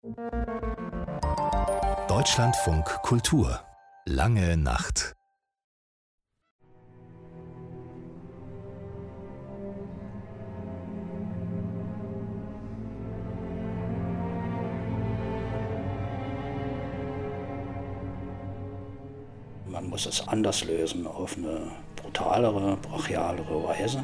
Deutschlandfunk Kultur. Lange Nacht. Man muss es anders lösen, auf eine brutalere, brachialere Weise.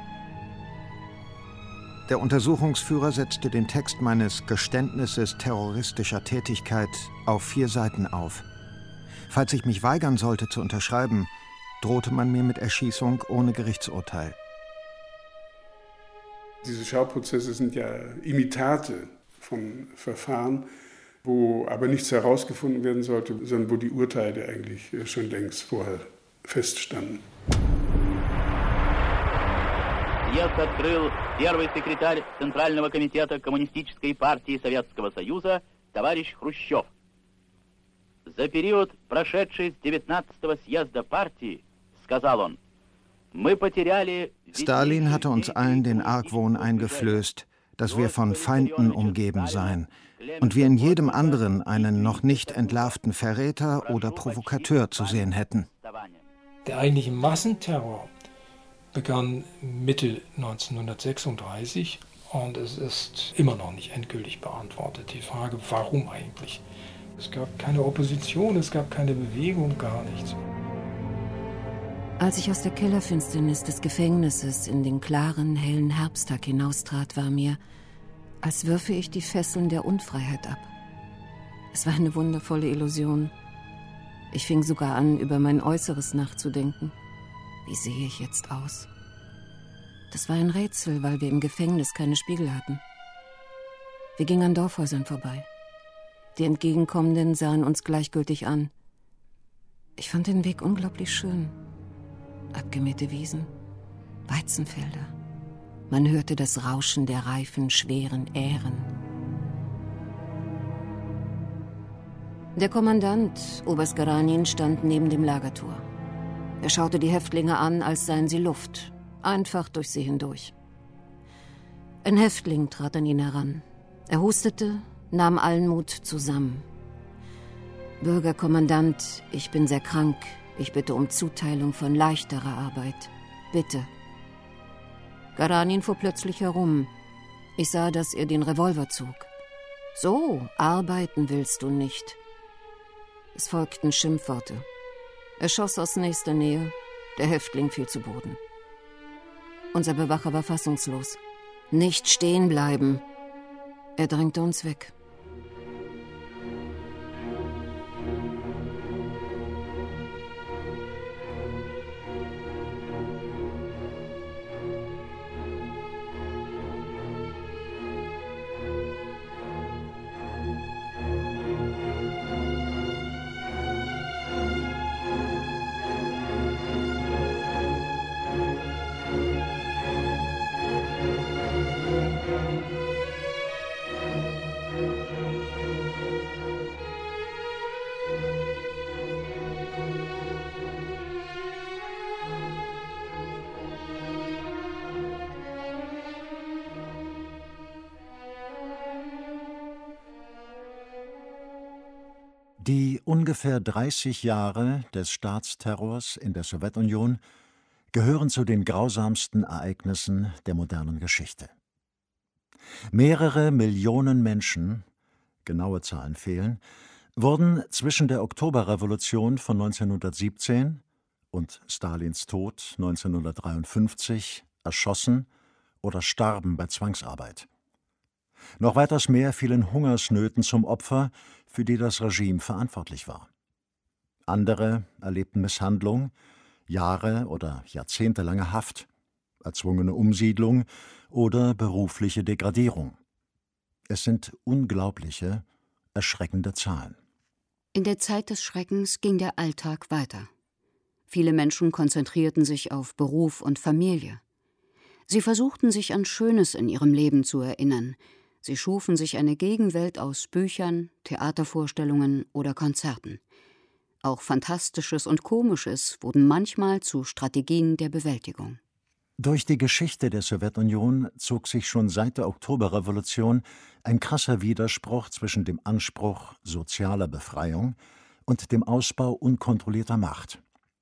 Der Untersuchungsführer setzte den Text meines Geständnisses terroristischer Tätigkeit auf 4 Seiten auf. Falls ich mich weigern sollte zu unterschreiben, drohte man mir mit Erschießung ohne Gerichtsurteil. Diese Schauprozesse sind ja Imitate von Verfahren, wo aber nichts herausgefunden werden sollte, sondern wo die Urteile eigentlich schon längst vorher feststanden. Съезд открыл первый секретарь Центрального комитета Коммунистической партии Советского Союза товарищ Хрущев. За период, прошедший с 19-го съезда партии, сказал он, мы потеряли... Stalin hatte uns allen den Argwohn eingeflößt, dass wir von Feinden umgeben seien und wir in jedem anderen einen noch nicht entlarvten Verräter oder Provokateur zu sehen hätten. Der eigentliche Massenterror begann Mitte 1936 und es ist immer noch nicht endgültig beantwortet. Die Frage, warum eigentlich? Es gab keine Opposition, es gab keine Bewegung, gar nichts. Als ich aus der Kellerfinsternis des Gefängnisses in den klaren, hellen Herbsttag hinaustrat, war mir, als würfe ich die Fesseln der Unfreiheit ab. Es war eine wundervolle Illusion. Ich fing sogar an, über mein Äußeres nachzudenken. Wie sehe ich jetzt aus? Das war ein Rätsel, weil wir im Gefängnis keine Spiegel hatten. Wir gingen an Dorfhäusern vorbei. Die Entgegenkommenden sahen uns gleichgültig an. Ich fand den Weg unglaublich schön. Abgemähte Wiesen, Weizenfelder. Man hörte das Rauschen der reifen, schweren Ähren. Der Kommandant, Oberst Garanin, stand neben dem Lagertor. Er schaute die Häftlinge an, als seien sie Luft, einfach durch sie hindurch. Ein Häftling trat an ihn heran. Er hustete, nahm allen Mut zusammen. »Bürgerkommandant, ich bin sehr krank. Ich bitte um Zuteilung von leichterer Arbeit. Bitte.« Garanin fuhr plötzlich herum. Ich sah, dass er den Revolver zog. »So, arbeiten willst du nicht.« Es folgten Schimpfworte. Er schoss aus nächster Nähe. Der Häftling fiel zu Boden. Unser Bewacher war fassungslos. »Nicht stehen bleiben!« Er drängte uns weg. Die ungefähr 30 Jahre des Staatsterrors in der Sowjetunion gehören zu den grausamsten Ereignissen der modernen Geschichte. Mehrere Millionen Menschen, genaue Zahlen fehlen, wurden zwischen der Oktoberrevolution von 1917 und Stalins Tod 1953 erschossen oder starben bei Zwangsarbeit. Noch weitaus mehr fielen Hungersnöten zum Opfer, für die das Regime verantwortlich war. Andere erlebten Misshandlung, Jahre- oder jahrzehntelange Haft, erzwungene Umsiedlung oder berufliche Degradierung. Es sind unglaubliche, erschreckende Zahlen. In der Zeit des Schreckens ging der Alltag weiter. Viele Menschen konzentrierten sich auf Beruf und Familie. Sie versuchten sich an Schönes in ihrem Leben zu erinnern. Sie schufen sich eine Gegenwelt aus Büchern, Theatervorstellungen oder Konzerten. Auch Fantastisches und Komisches wurden manchmal zu Strategien der Bewältigung. Durch die Geschichte der Sowjetunion zog sich schon seit der Oktoberrevolution ein krasser Widerspruch zwischen dem Anspruch sozialer Befreiung und dem Ausbau unkontrollierter Macht.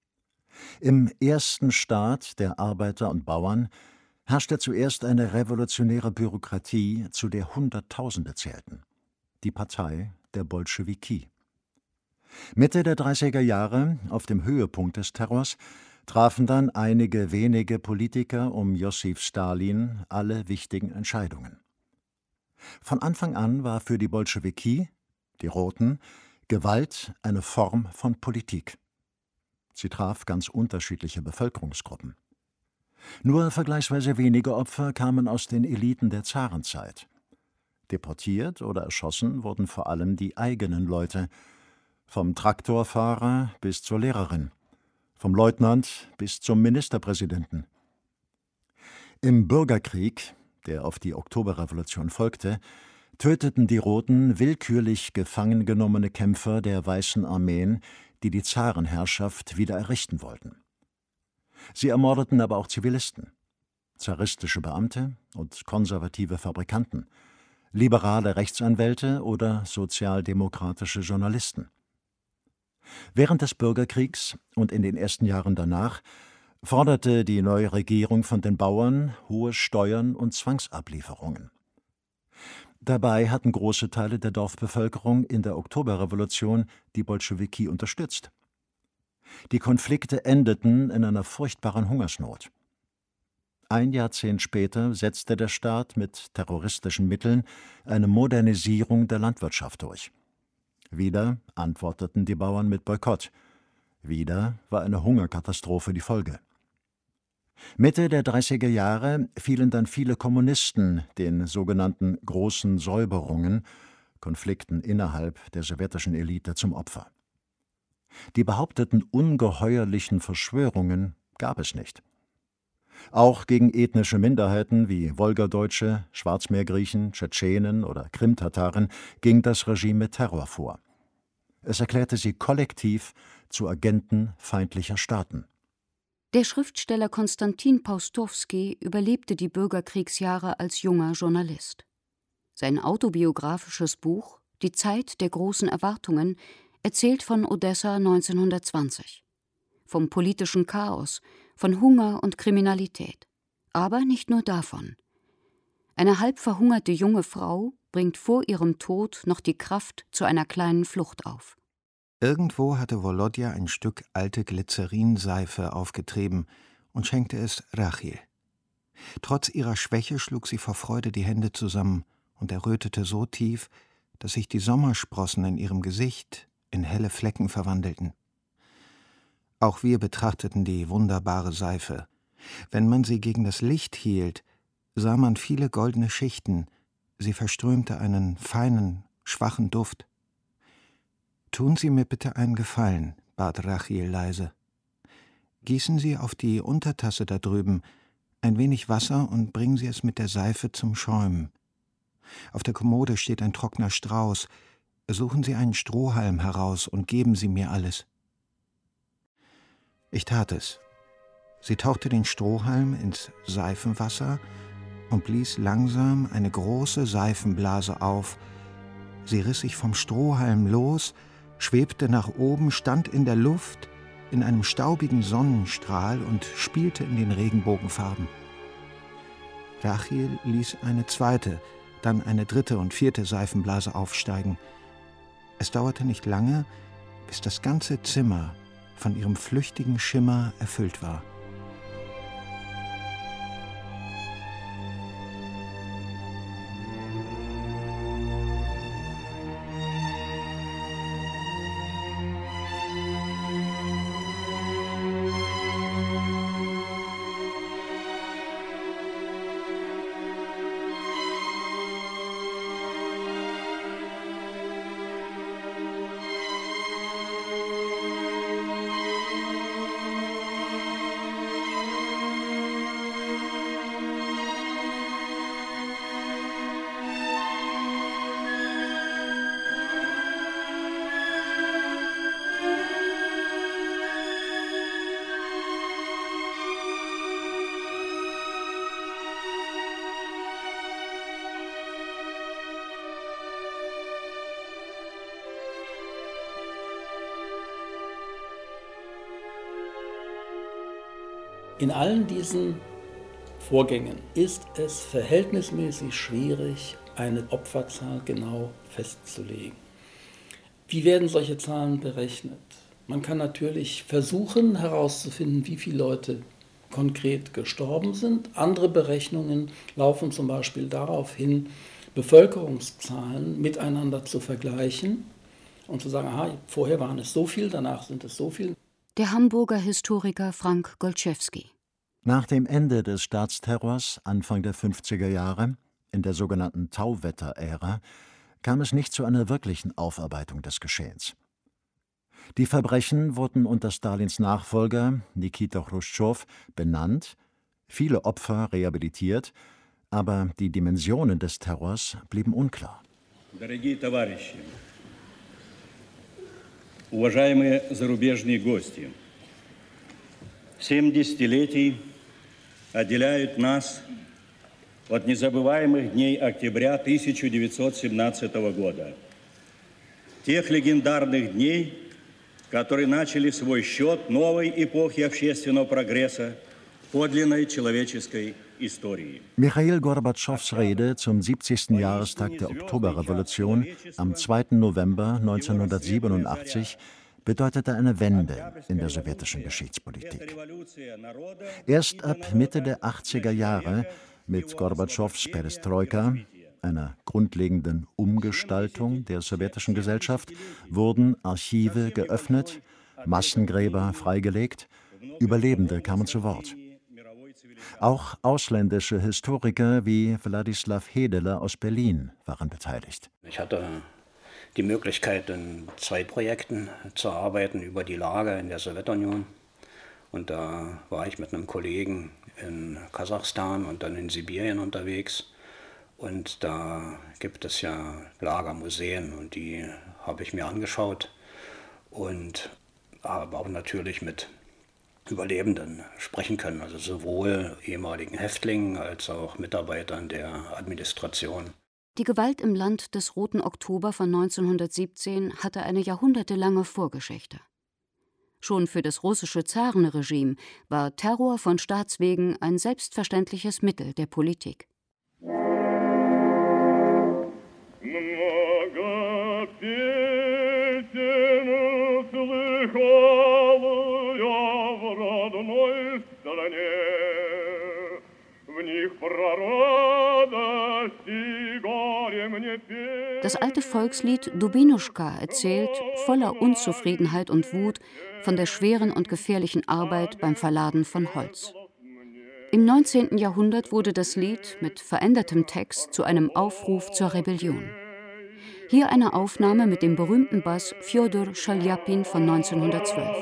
Im ersten Staat der Arbeiter und Bauern herrschte zuerst eine revolutionäre Bürokratie, zu der Hunderttausende zählten: die Partei der Bolschewiki. Mitte der 30er Jahre, auf dem Höhepunkt des Terrors, trafen dann einige wenige Politiker um Josif Stalin alle wichtigen Entscheidungen. Von Anfang an war für die Bolschewiki, die Roten, Gewalt eine Form von Politik. Sie traf ganz unterschiedliche Bevölkerungsgruppen. Nur vergleichsweise wenige Opfer kamen aus den Eliten der Zarenzeit. Deportiert oder erschossen wurden vor allem die eigenen Leute, vom Traktorfahrer bis zur Lehrerin, vom Leutnant bis zum Ministerpräsidenten. Im Bürgerkrieg, der auf die Oktoberrevolution folgte, töteten die Roten willkürlich gefangen genommene Kämpfer der Weißen Armeen, die die Zarenherrschaft wieder errichten wollten. Sie ermordeten aber auch Zivilisten, zaristische Beamte und konservative Fabrikanten, liberale Rechtsanwälte oder sozialdemokratische Journalisten. Während des Bürgerkriegs und in den ersten Jahren danach forderte die neue Regierung von den Bauern hohe Steuern und Zwangsablieferungen. Dabei hatten große Teile der Dorfbevölkerung in der Oktoberrevolution die Bolschewiki unterstützt. Die Konflikte endeten in einer furchtbaren Hungersnot. Ein Jahrzehnt später setzte der Staat mit terroristischen Mitteln eine Modernisierung der Landwirtschaft durch. Wieder antworteten die Bauern mit Boykott. Wieder war eine Hungerkatastrophe die Folge. Mitte der 30er Jahre fielen dann viele Kommunisten den sogenannten Großen Säuberungen, Konflikten innerhalb der sowjetischen Elite, zum Opfer. Die behaupteten ungeheuerlichen Verschwörungen gab es nicht. Auch gegen ethnische Minderheiten wie Wolgadeutsche, Schwarzmeergriechen, Tschetschenen oder Krimtataren ging das Regime mit Terror vor. Es erklärte sie kollektiv zu Agenten feindlicher Staaten. Der Schriftsteller Konstantin Paustowski überlebte die Bürgerkriegsjahre als junger Journalist. Sein autobiografisches Buch »Die Zeit der großen Erwartungen« erzählt von Odessa 1920. Vom politischen Chaos, von Hunger und Kriminalität. Aber nicht nur davon. Eine halb verhungerte junge Frau bringt vor ihrem Tod noch die Kraft zu einer kleinen Flucht auf. Irgendwo hatte Wolodja ein Stück alte Glycerinseife aufgetrieben und schenkte es Rachel. Trotz ihrer Schwäche schlug sie vor Freude die Hände zusammen und errötete so tief, dass sich die Sommersprossen in ihrem Gesicht in helle Flecken verwandelten. Auch wir betrachteten die wunderbare Seife. Wenn man sie gegen das Licht hielt, sah man viele goldene Schichten. Sie verströmte einen feinen, schwachen Duft. »Tun Sie mir bitte einen Gefallen«, bat Rachel leise. »Gießen Sie auf die Untertasse da drüben ein wenig Wasser und bringen Sie es mit der Seife zum Schäumen. Auf der Kommode steht ein trockener Strauß. Suchen Sie einen Strohhalm heraus und geben Sie mir alles.« Ich tat es. Sie tauchte den Strohhalm ins Seifenwasser und blies langsam eine große Seifenblase auf. Sie riss sich vom Strohhalm los, schwebte nach oben, stand in der Luft, in einem staubigen Sonnenstrahl und spielte in den Regenbogenfarben. Rachel ließ eine zweite, dann eine dritte und vierte Seifenblase aufsteigen. Es dauerte nicht lange, bis das ganze Zimmer von ihrem flüchtigen Schimmer erfüllt war. In allen diesen Vorgängen ist es verhältnismäßig schwierig, eine Opferzahl genau festzulegen. Wie werden solche Zahlen berechnet? Man kann natürlich versuchen herauszufinden, wie viele Leute konkret gestorben sind. Andere Berechnungen laufen zum Beispiel darauf hin, Bevölkerungszahlen miteinander zu vergleichen und zu sagen, aha, vorher waren es so viel, danach sind es so viel. Der Hamburger Historiker Frank Golczewski. Nach dem Ende des Staatsterrors Anfang der 50er Jahre, in der sogenannten Tauwetter-Ära, kam es nicht zu einer wirklichen Aufarbeitung des Geschehens. Die Verbrechen wurden unter Stalins Nachfolger Nikita Chruschtschow benannt, viele Opfer rehabilitiert, aber die Dimensionen des Terrors blieben unklar. Дорогие товарищи, уважаемые зарубежные гости, 7 десятилетий отделяют нас от незабываемых дней октября 1917 года. Тех легендарных дней, которые начали свой счет новой эпохи общественного прогресса, подлинной человеческой истории. Michail Gorbatschows Rede zum 70. Jahrestag der Oktoberrevolution am 2. November 1987 bedeutete eine Wende in der sowjetischen Geschichtspolitik. Erst ab Mitte der 80er Jahre mit Gorbatschows Perestroika, einer grundlegenden Umgestaltung der sowjetischen Gesellschaft, wurden Archive geöffnet, Massengräber freigelegt, Überlebende kamen zu Wort. Auch ausländische Historiker wie Wladislaw Hedeler aus Berlin waren beteiligt. Ich hatte die Möglichkeit, in 2 Projekten zu arbeiten über die Lage in der Sowjetunion. Und da war ich mit einem Kollegen in Kasachstan und dann in Sibirien unterwegs. Und da gibt es ja Lagermuseen und die habe ich mir angeschaut und habe auch natürlich mit Überlebenden sprechen können, also sowohl ehemaligen Häftlingen als auch Mitarbeitern der Administration. Die Gewalt im Land des Roten Oktober von 1917 hatte eine jahrhundertelange Vorgeschichte. Schon für das russische Zarenregime war Terror von Staatswegen ein selbstverständliches Mittel der Politik. Das alte Volkslied Dubinuschka erzählt, voller Unzufriedenheit und Wut, von der schweren und gefährlichen Arbeit beim Verladen von Holz. Im 19. Jahrhundert wurde das Lied mit verändertem Text zu einem Aufruf zur Rebellion. Hier eine Aufnahme mit dem berühmten Bass Fjodor Schaljapin von 1912.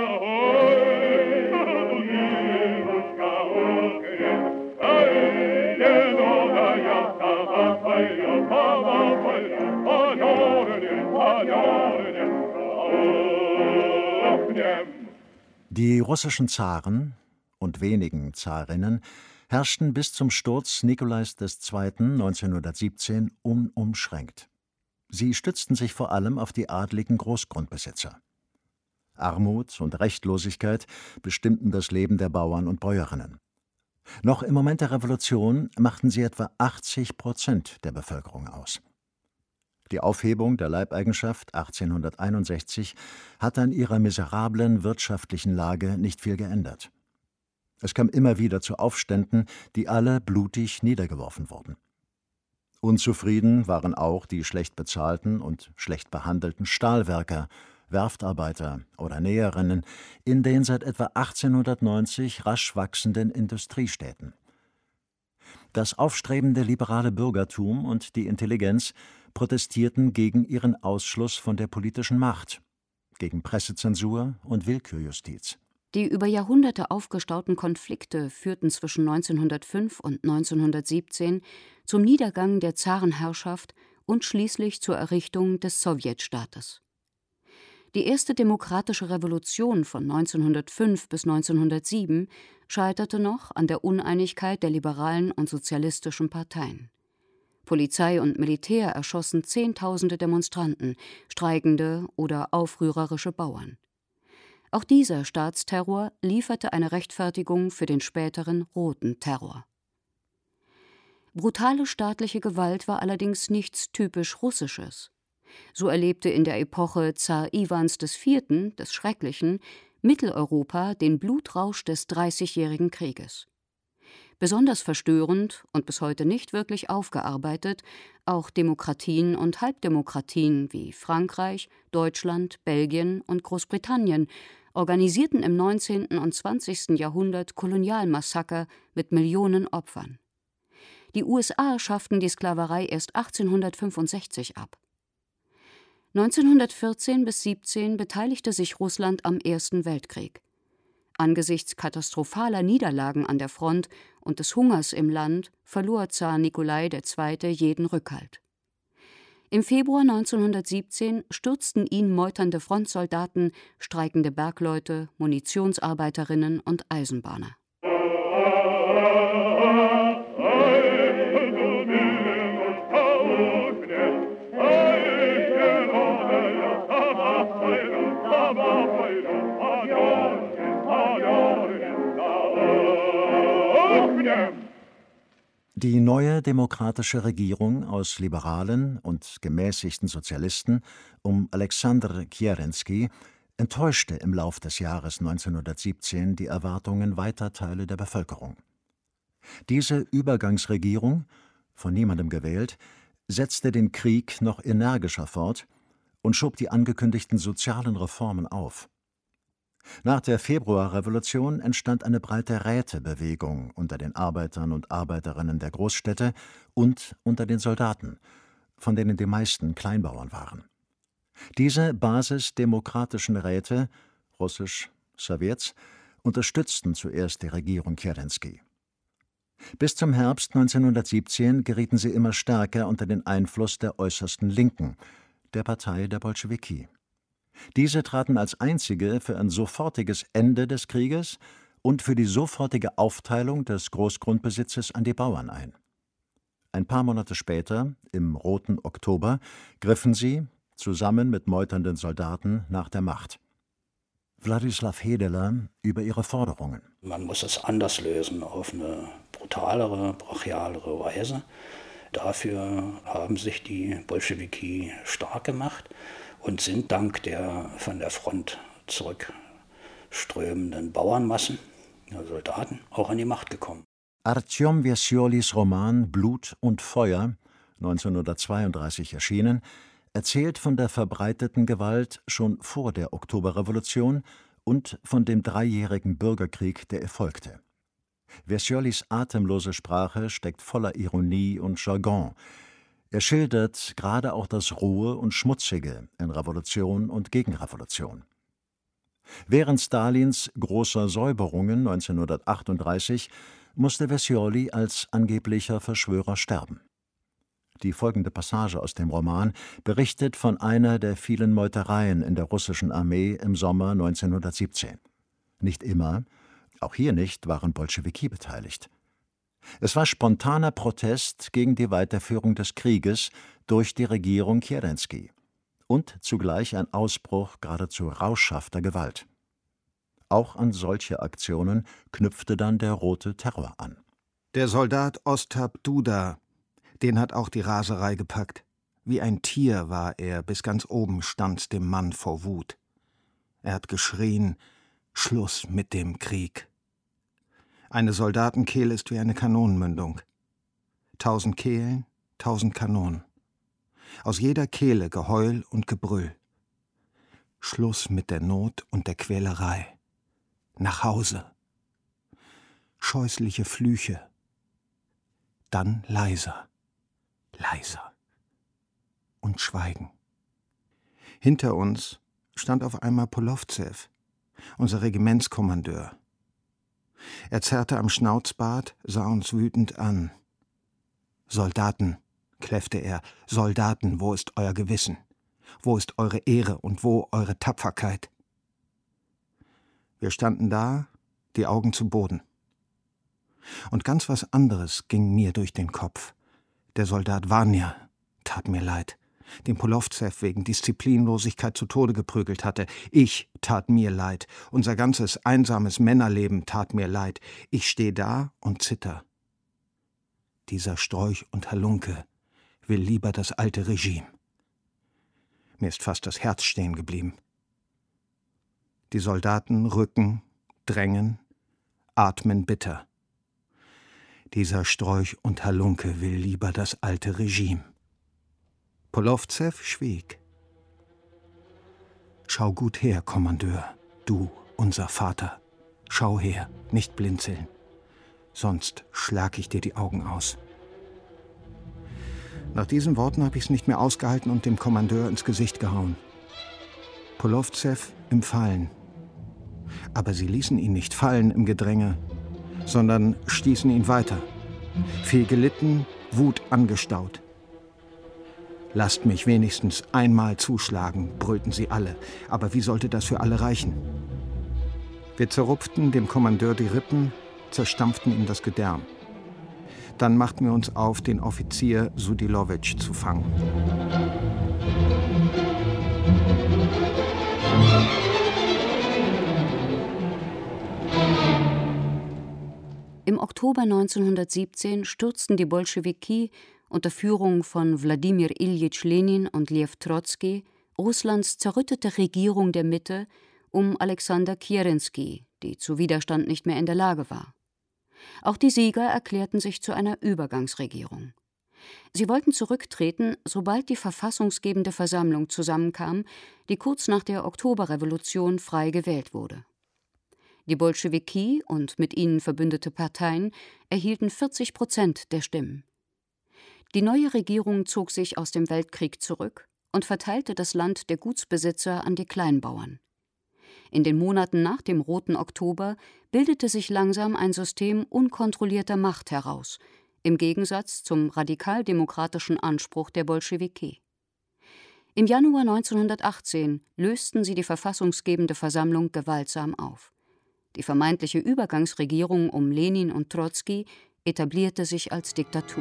Die russischen Zaren und wenigen Zarinnen herrschten bis zum Sturz Nikolais II. 1917 unumschränkt. Sie stützten sich vor allem auf die adligen Großgrundbesitzer. Armut und Rechtlosigkeit bestimmten das Leben der Bauern und Bäuerinnen. Noch im Moment der Revolution machten sie etwa 80% der Bevölkerung aus. Die Aufhebung der Leibeigenschaft 1861 hat an ihrer miserablen wirtschaftlichen Lage nicht viel geändert. Es kam immer wieder zu Aufständen, die alle blutig niedergeworfen wurden. Unzufrieden waren auch die schlecht bezahlten und schlecht behandelten Stahlwerker, Werftarbeiter oder Näherinnen in den seit etwa 1890 rasch wachsenden Industriestädten. Das aufstrebende liberale Bürgertum und die Intelligenz protestierten gegen ihren Ausschluss von der politischen Macht, gegen Pressezensur und Willkürjustiz. Die über Jahrhunderte aufgestauten Konflikte führten zwischen 1905 und 1917 zum Niedergang der Zarenherrschaft und schließlich zur Errichtung des Sowjetstaates. Die erste demokratische Revolution von 1905 bis 1907 scheiterte noch an der Uneinigkeit der liberalen und sozialistischen Parteien. Polizei und Militär erschossen Zehntausende Demonstranten, streikende oder aufrührerische Bauern. Auch dieser Staatsterror lieferte eine Rechtfertigung für den späteren Roten Terror. Brutale staatliche Gewalt war allerdings nichts typisch Russisches. So erlebte in der Epoche Zar Iwans IV., des Schrecklichen, Mitteleuropa den Blutrausch des Dreißigjährigen Krieges. Besonders verstörend und bis heute nicht wirklich aufgearbeitet, auch Demokratien und Halbdemokratien wie Frankreich, Deutschland, Belgien und Großbritannien organisierten im 19. und 20. Jahrhundert Kolonialmassaker mit Millionen Opfern. Die USA schafften die Sklaverei erst 1865 ab. 1914 bis 1917 beteiligte sich Russland am Ersten Weltkrieg. Angesichts katastrophaler Niederlagen an der Front und des Hungers im Land verlor Zar Nikolai II. Jeden Rückhalt. Im Februar 1917 stürzten ihn meuternde Frontsoldaten, streikende Bergleute, Munitionsarbeiterinnen und Eisenbahner. Die neue demokratische Regierung aus liberalen und gemäßigten Sozialisten um Alexander Kerensky enttäuschte im Lauf des Jahres 1917 die Erwartungen weiter Teile der Bevölkerung. Diese Übergangsregierung, von niemandem gewählt, setzte den Krieg noch energischer fort und schob die angekündigten sozialen Reformen auf. Nach der Februarrevolution entstand eine breite Rätebewegung unter den Arbeitern und Arbeiterinnen der Großstädte und unter den Soldaten, von denen die meisten Kleinbauern waren. Diese basisdemokratischen Räte, russisch Sowjets, unterstützten zuerst die Regierung Kerensky. Bis zum Herbst 1917 gerieten sie immer stärker unter den Einfluss der äußersten Linken, der Partei der Bolschewiki. Diese traten als einzige für ein sofortiges Ende des Krieges und für die sofortige Aufteilung des Großgrundbesitzes an die Bauern ein. Ein paar Monate später, im Roten Oktober, griffen sie, zusammen mit meuternden Soldaten, nach der Macht. Wladislaw Hedeler über ihre Forderungen. Man muss es anders lösen, auf eine brutalere, brachialere Weise. Dafür haben sich die Bolschewiki stark gemacht und sind dank der von der Front zurückströmenden Bauernmassen, der Soldaten, auch an die Macht gekommen. Artjom Wesjolis Roman Blut und Feuer, 1932 erschienen, erzählt von der verbreiteten Gewalt schon vor der Oktoberrevolution und von dem dreijährigen Bürgerkrieg, der ihr folgte. Wesjolis atemlose Sprache steckt voller Ironie und Jargon. Er schildert gerade auch das Rohe und Schmutzige in Revolution und Gegenrevolution. Während Stalins großer Säuberungen 1938 musste Wesjoli als angeblicher Verschwörer sterben. Die folgende Passage aus dem Roman berichtet von einer der vielen Meutereien in der russischen Armee im Sommer 1917. Nicht immer, auch hier nicht, waren Bolschewiki beteiligt. Es war spontaner Protest gegen die Weiterführung des Krieges durch die Regierung Kerensky und zugleich ein Ausbruch geradezu rauschhafter Gewalt. Auch an solche Aktionen knüpfte dann der Rote Terror an. Der Soldat Ostap Duda, den hat auch die Raserei gepackt. Wie ein Tier war er, bis ganz oben stand dem Mann vor Wut. Er hat geschrien: Schluss mit dem Krieg. Eine Soldatenkehle ist wie eine Kanonenmündung. 1000 Kehlen, 1000 Kanonen. Aus jeder Kehle Geheul und Gebrüll. Schluss mit der Not und der Quälerei. Nach Hause. Scheußliche Flüche. Dann leiser, leiser. Und Schweigen. Hinter uns stand auf einmal Polowzew, unser Regimentskommandeur. Er zerrte am Schnauzbart, sah uns wütend an. »Soldaten«, kläffte er, »Soldaten, wo ist euer Gewissen? Wo ist eure Ehre und wo eure Tapferkeit?« Wir standen da, die Augen zu Boden. Und ganz was anderes ging mir durch den Kopf. Der Soldat Vanja tat mir leid. den Polowzew wegen Disziplinlosigkeit zu Tode geprügelt hatte. Ich tat mir leid. Unser ganzes einsames Männerleben tat mir leid. Ich stehe da und zitter. Dieser Strolch und Halunke will lieber das alte Regime. Mir ist fast das Herz stehen geblieben. Die Soldaten rücken, drängen, atmen bitter. Dieser Strolch und Halunke will lieber das alte Regime. Polowzew schwieg. Schau gut her, Kommandeur, du, unser Vater. Schau her, nicht blinzeln. Sonst schlag ich dir die Augen aus. Nach diesen Worten habe ich es nicht mehr ausgehalten und dem Kommandeur ins Gesicht gehauen. Polowzew im Fallen. Aber sie ließen ihn nicht fallen im Gedränge, sondern stießen ihn weiter. Viel gelitten, Wut angestaut. »Lasst mich wenigstens einmal zuschlagen«, brüllten sie alle. Aber wie sollte das für alle reichen? Wir zerrupften dem Kommandeur die Rippen, zerstampften ihm das Gedärm. Dann machten wir uns auf, den Offizier Sudilowitsch zu fangen. Im Oktober 1917 stürzten die Bolschewiki unter Führung von Wladimir Iljitsch Lenin und Lew Trotzki Russlands zerrüttete Regierung der Mitte um Alexander Kerensky, die zu Widerstand nicht mehr in der Lage war. Auch die Sieger erklärten sich zu einer Übergangsregierung. Sie wollten zurücktreten, sobald die verfassungsgebende Versammlung zusammenkam, die kurz nach der Oktoberrevolution frei gewählt wurde. Die Bolschewiki und mit ihnen verbündete Parteien erhielten 40% der Stimmen. Die neue Regierung zog sich aus dem Weltkrieg zurück und verteilte das Land der Gutsbesitzer an die Kleinbauern. In den Monaten nach dem Roten Oktober bildete sich langsam ein System unkontrollierter Macht heraus, im Gegensatz zum radikaldemokratischen Anspruch der Bolschewiki. Im Januar 1918 lösten sie die verfassungsgebende Versammlung gewaltsam auf. Die vermeintliche Übergangsregierung um Lenin und Trotzki etablierte sich als Diktatur.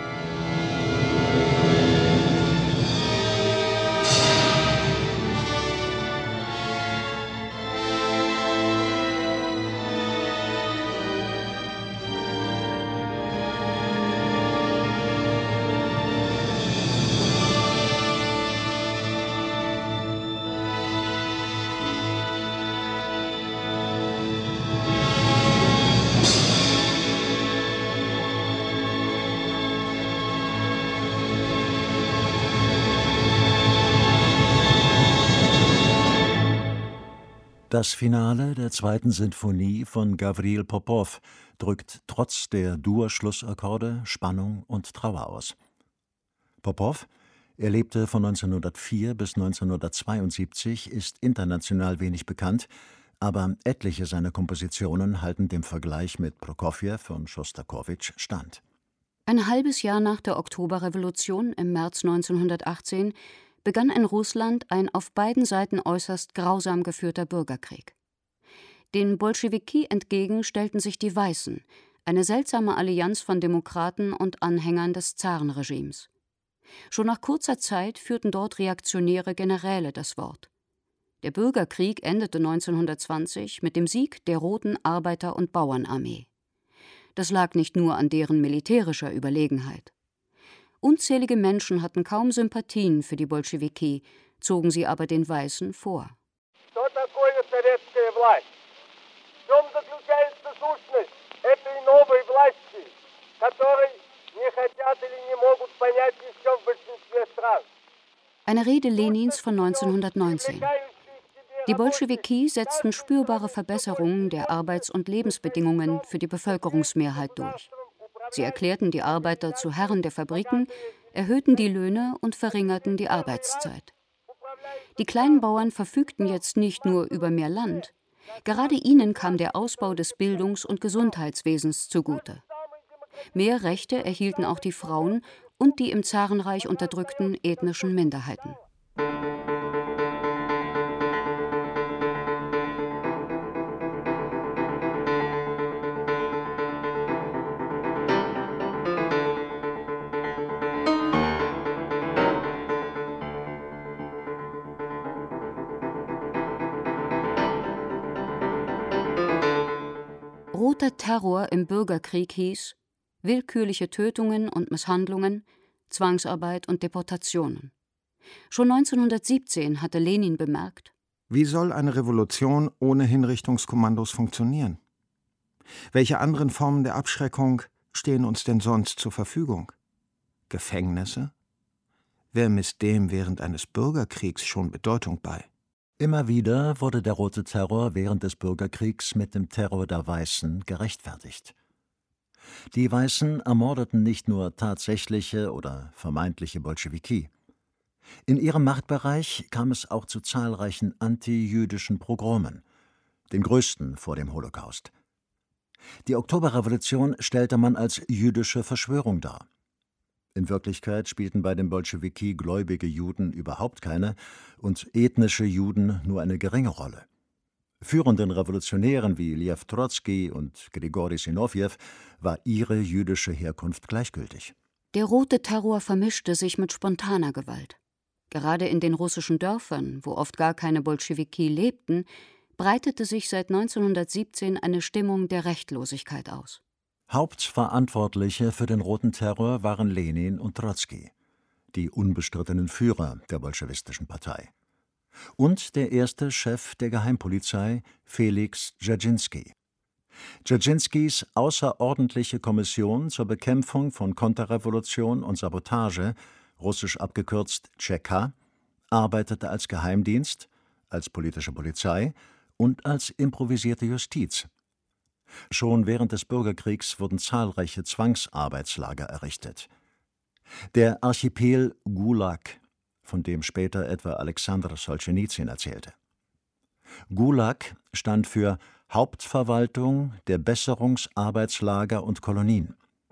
Das Finale der 2. Sinfonie von Gavril Popow drückt trotz der Dur-Schlussakkorde Spannung und Trauer aus. Popow, er lebte von 1904 bis 1972, ist international wenig bekannt, aber etliche seiner Kompositionen halten dem Vergleich mit Prokofjew und Schostakowitsch stand. Ein halbes Jahr nach der Oktoberrevolution im März 1918 begann in Russland ein auf beiden Seiten äußerst grausam geführter Bürgerkrieg. Den Bolschewiki entgegen stellten sich die Weißen, eine seltsame Allianz von Demokraten und Anhängern des Zarenregimes. Schon nach kurzer Zeit führten dort reaktionäre Generäle das Wort. Der Bürgerkrieg endete 1920 mit dem Sieg der Roten Arbeiter- und Bauernarmee. Das lag nicht nur an deren militärischer Überlegenheit. Unzählige Menschen hatten kaum Sympathien für die Bolschewiki, zogen sie aber den Weißen vor. Eine Rede Lenins von 1919. Die Bolschewiki setzten spürbare Verbesserungen der Arbeits- und Lebensbedingungen für die Bevölkerungsmehrheit durch. Sie erklärten die Arbeiter zu Herren der Fabriken, erhöhten die Löhne und verringerten die Arbeitszeit. Die Kleinbauern verfügten jetzt nicht nur über mehr Land, gerade ihnen kam der Ausbau des Bildungs- und Gesundheitswesens zugute. Mehr Rechte erhielten auch die Frauen und die im Zarenreich unterdrückten ethnischen Minderheiten. rote Terror im Bürgerkrieg hieß willkürliche Tötungen und Misshandlungen, Zwangsarbeit und Deportationen. Schon 1917 hatte Lenin bemerkt: Wie soll eine Revolution ohne Hinrichtungskommandos funktionieren? Welche anderen Formen der Abschreckung stehen uns denn sonst zur Verfügung? Gefängnisse? Wer misst dem während eines Bürgerkriegs schon Bedeutung bei? Immer wieder wurde der rote Terror während des Bürgerkriegs mit dem Terror der Weißen gerechtfertigt. Die Weißen ermordeten nicht nur tatsächliche oder vermeintliche Bolschewiki. In ihrem Machtbereich kam es auch zu zahlreichen antijüdischen Pogromen, den größten vor dem Holocaust. Die Oktoberrevolution stellte man als jüdische Verschwörung dar. In Wirklichkeit spielten bei den Bolschewiki gläubige Juden überhaupt keine und ethnische Juden nur eine geringe Rolle. Führenden Revolutionären wie Lew Trotzki und Grigori Sinowjew war ihre jüdische Herkunft gleichgültig. Der rote Terror vermischte sich mit spontaner Gewalt. Gerade in den russischen Dörfern, wo oft gar keine Bolschewiki lebten, breitete sich seit 1917 eine Stimmung der Rechtlosigkeit aus. Hauptverantwortliche für den roten Terror waren Lenin und Trotzki, die unbestrittenen Führer der bolschewistischen Partei. Und der erste Chef der Geheimpolizei, Felix Dzerzhinsky. Dzerzhinskys außerordentliche Kommission zur Bekämpfung von Konterrevolution und Sabotage, russisch abgekürzt ČK, arbeitete als Geheimdienst, als politische Polizei und als improvisierte Justiz. Schon während des Bürgerkriegs wurden zahlreiche Zwangsarbeitslager errichtet. Der Archipel Gulag, von dem später etwa Alexander Solschenizyn erzählte. Gulag stand für Hauptverwaltung der Besserungsarbeitslager und Kolonien.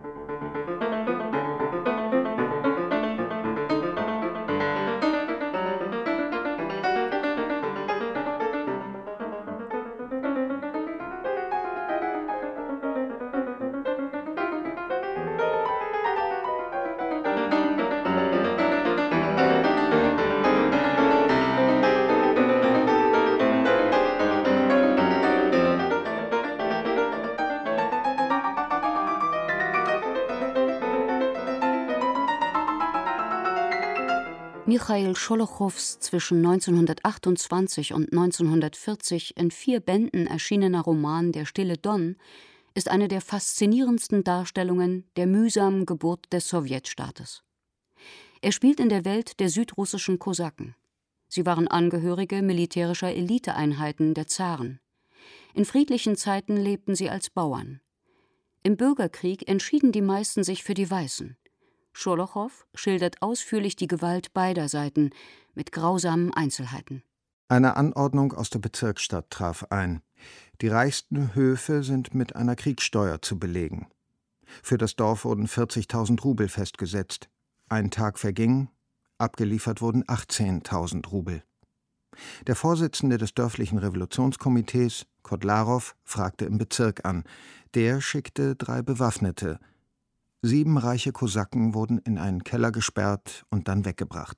Michail Scholochows zwischen 1928 und 1940 in 4 Bänden erschienener Roman »Der stille Don« ist eine der faszinierendsten Darstellungen der mühsamen Geburt des Sowjetstaates. Er spielt in der Welt der südrussischen Kosaken. Sie waren Angehörige militärischer Eliteeinheiten der Zaren. In friedlichen Zeiten lebten sie als Bauern. Im Bürgerkrieg entschieden die meisten sich für die Weißen. Scholochow schildert ausführlich die Gewalt beider Seiten mit grausamen Einzelheiten. Eine Anordnung aus der Bezirksstadt traf ein. Die reichsten Höfe sind mit einer Kriegssteuer zu belegen. Für das Dorf wurden 40.000 Rubel festgesetzt. Ein Tag verging, abgeliefert wurden 18.000 Rubel. Der Vorsitzende des dörflichen Revolutionskomitees, Kotlarow, fragte im Bezirk an. Der schickte 3 Bewaffnete. 7 reiche Kosaken wurden in einen Keller gesperrt und dann weggebracht.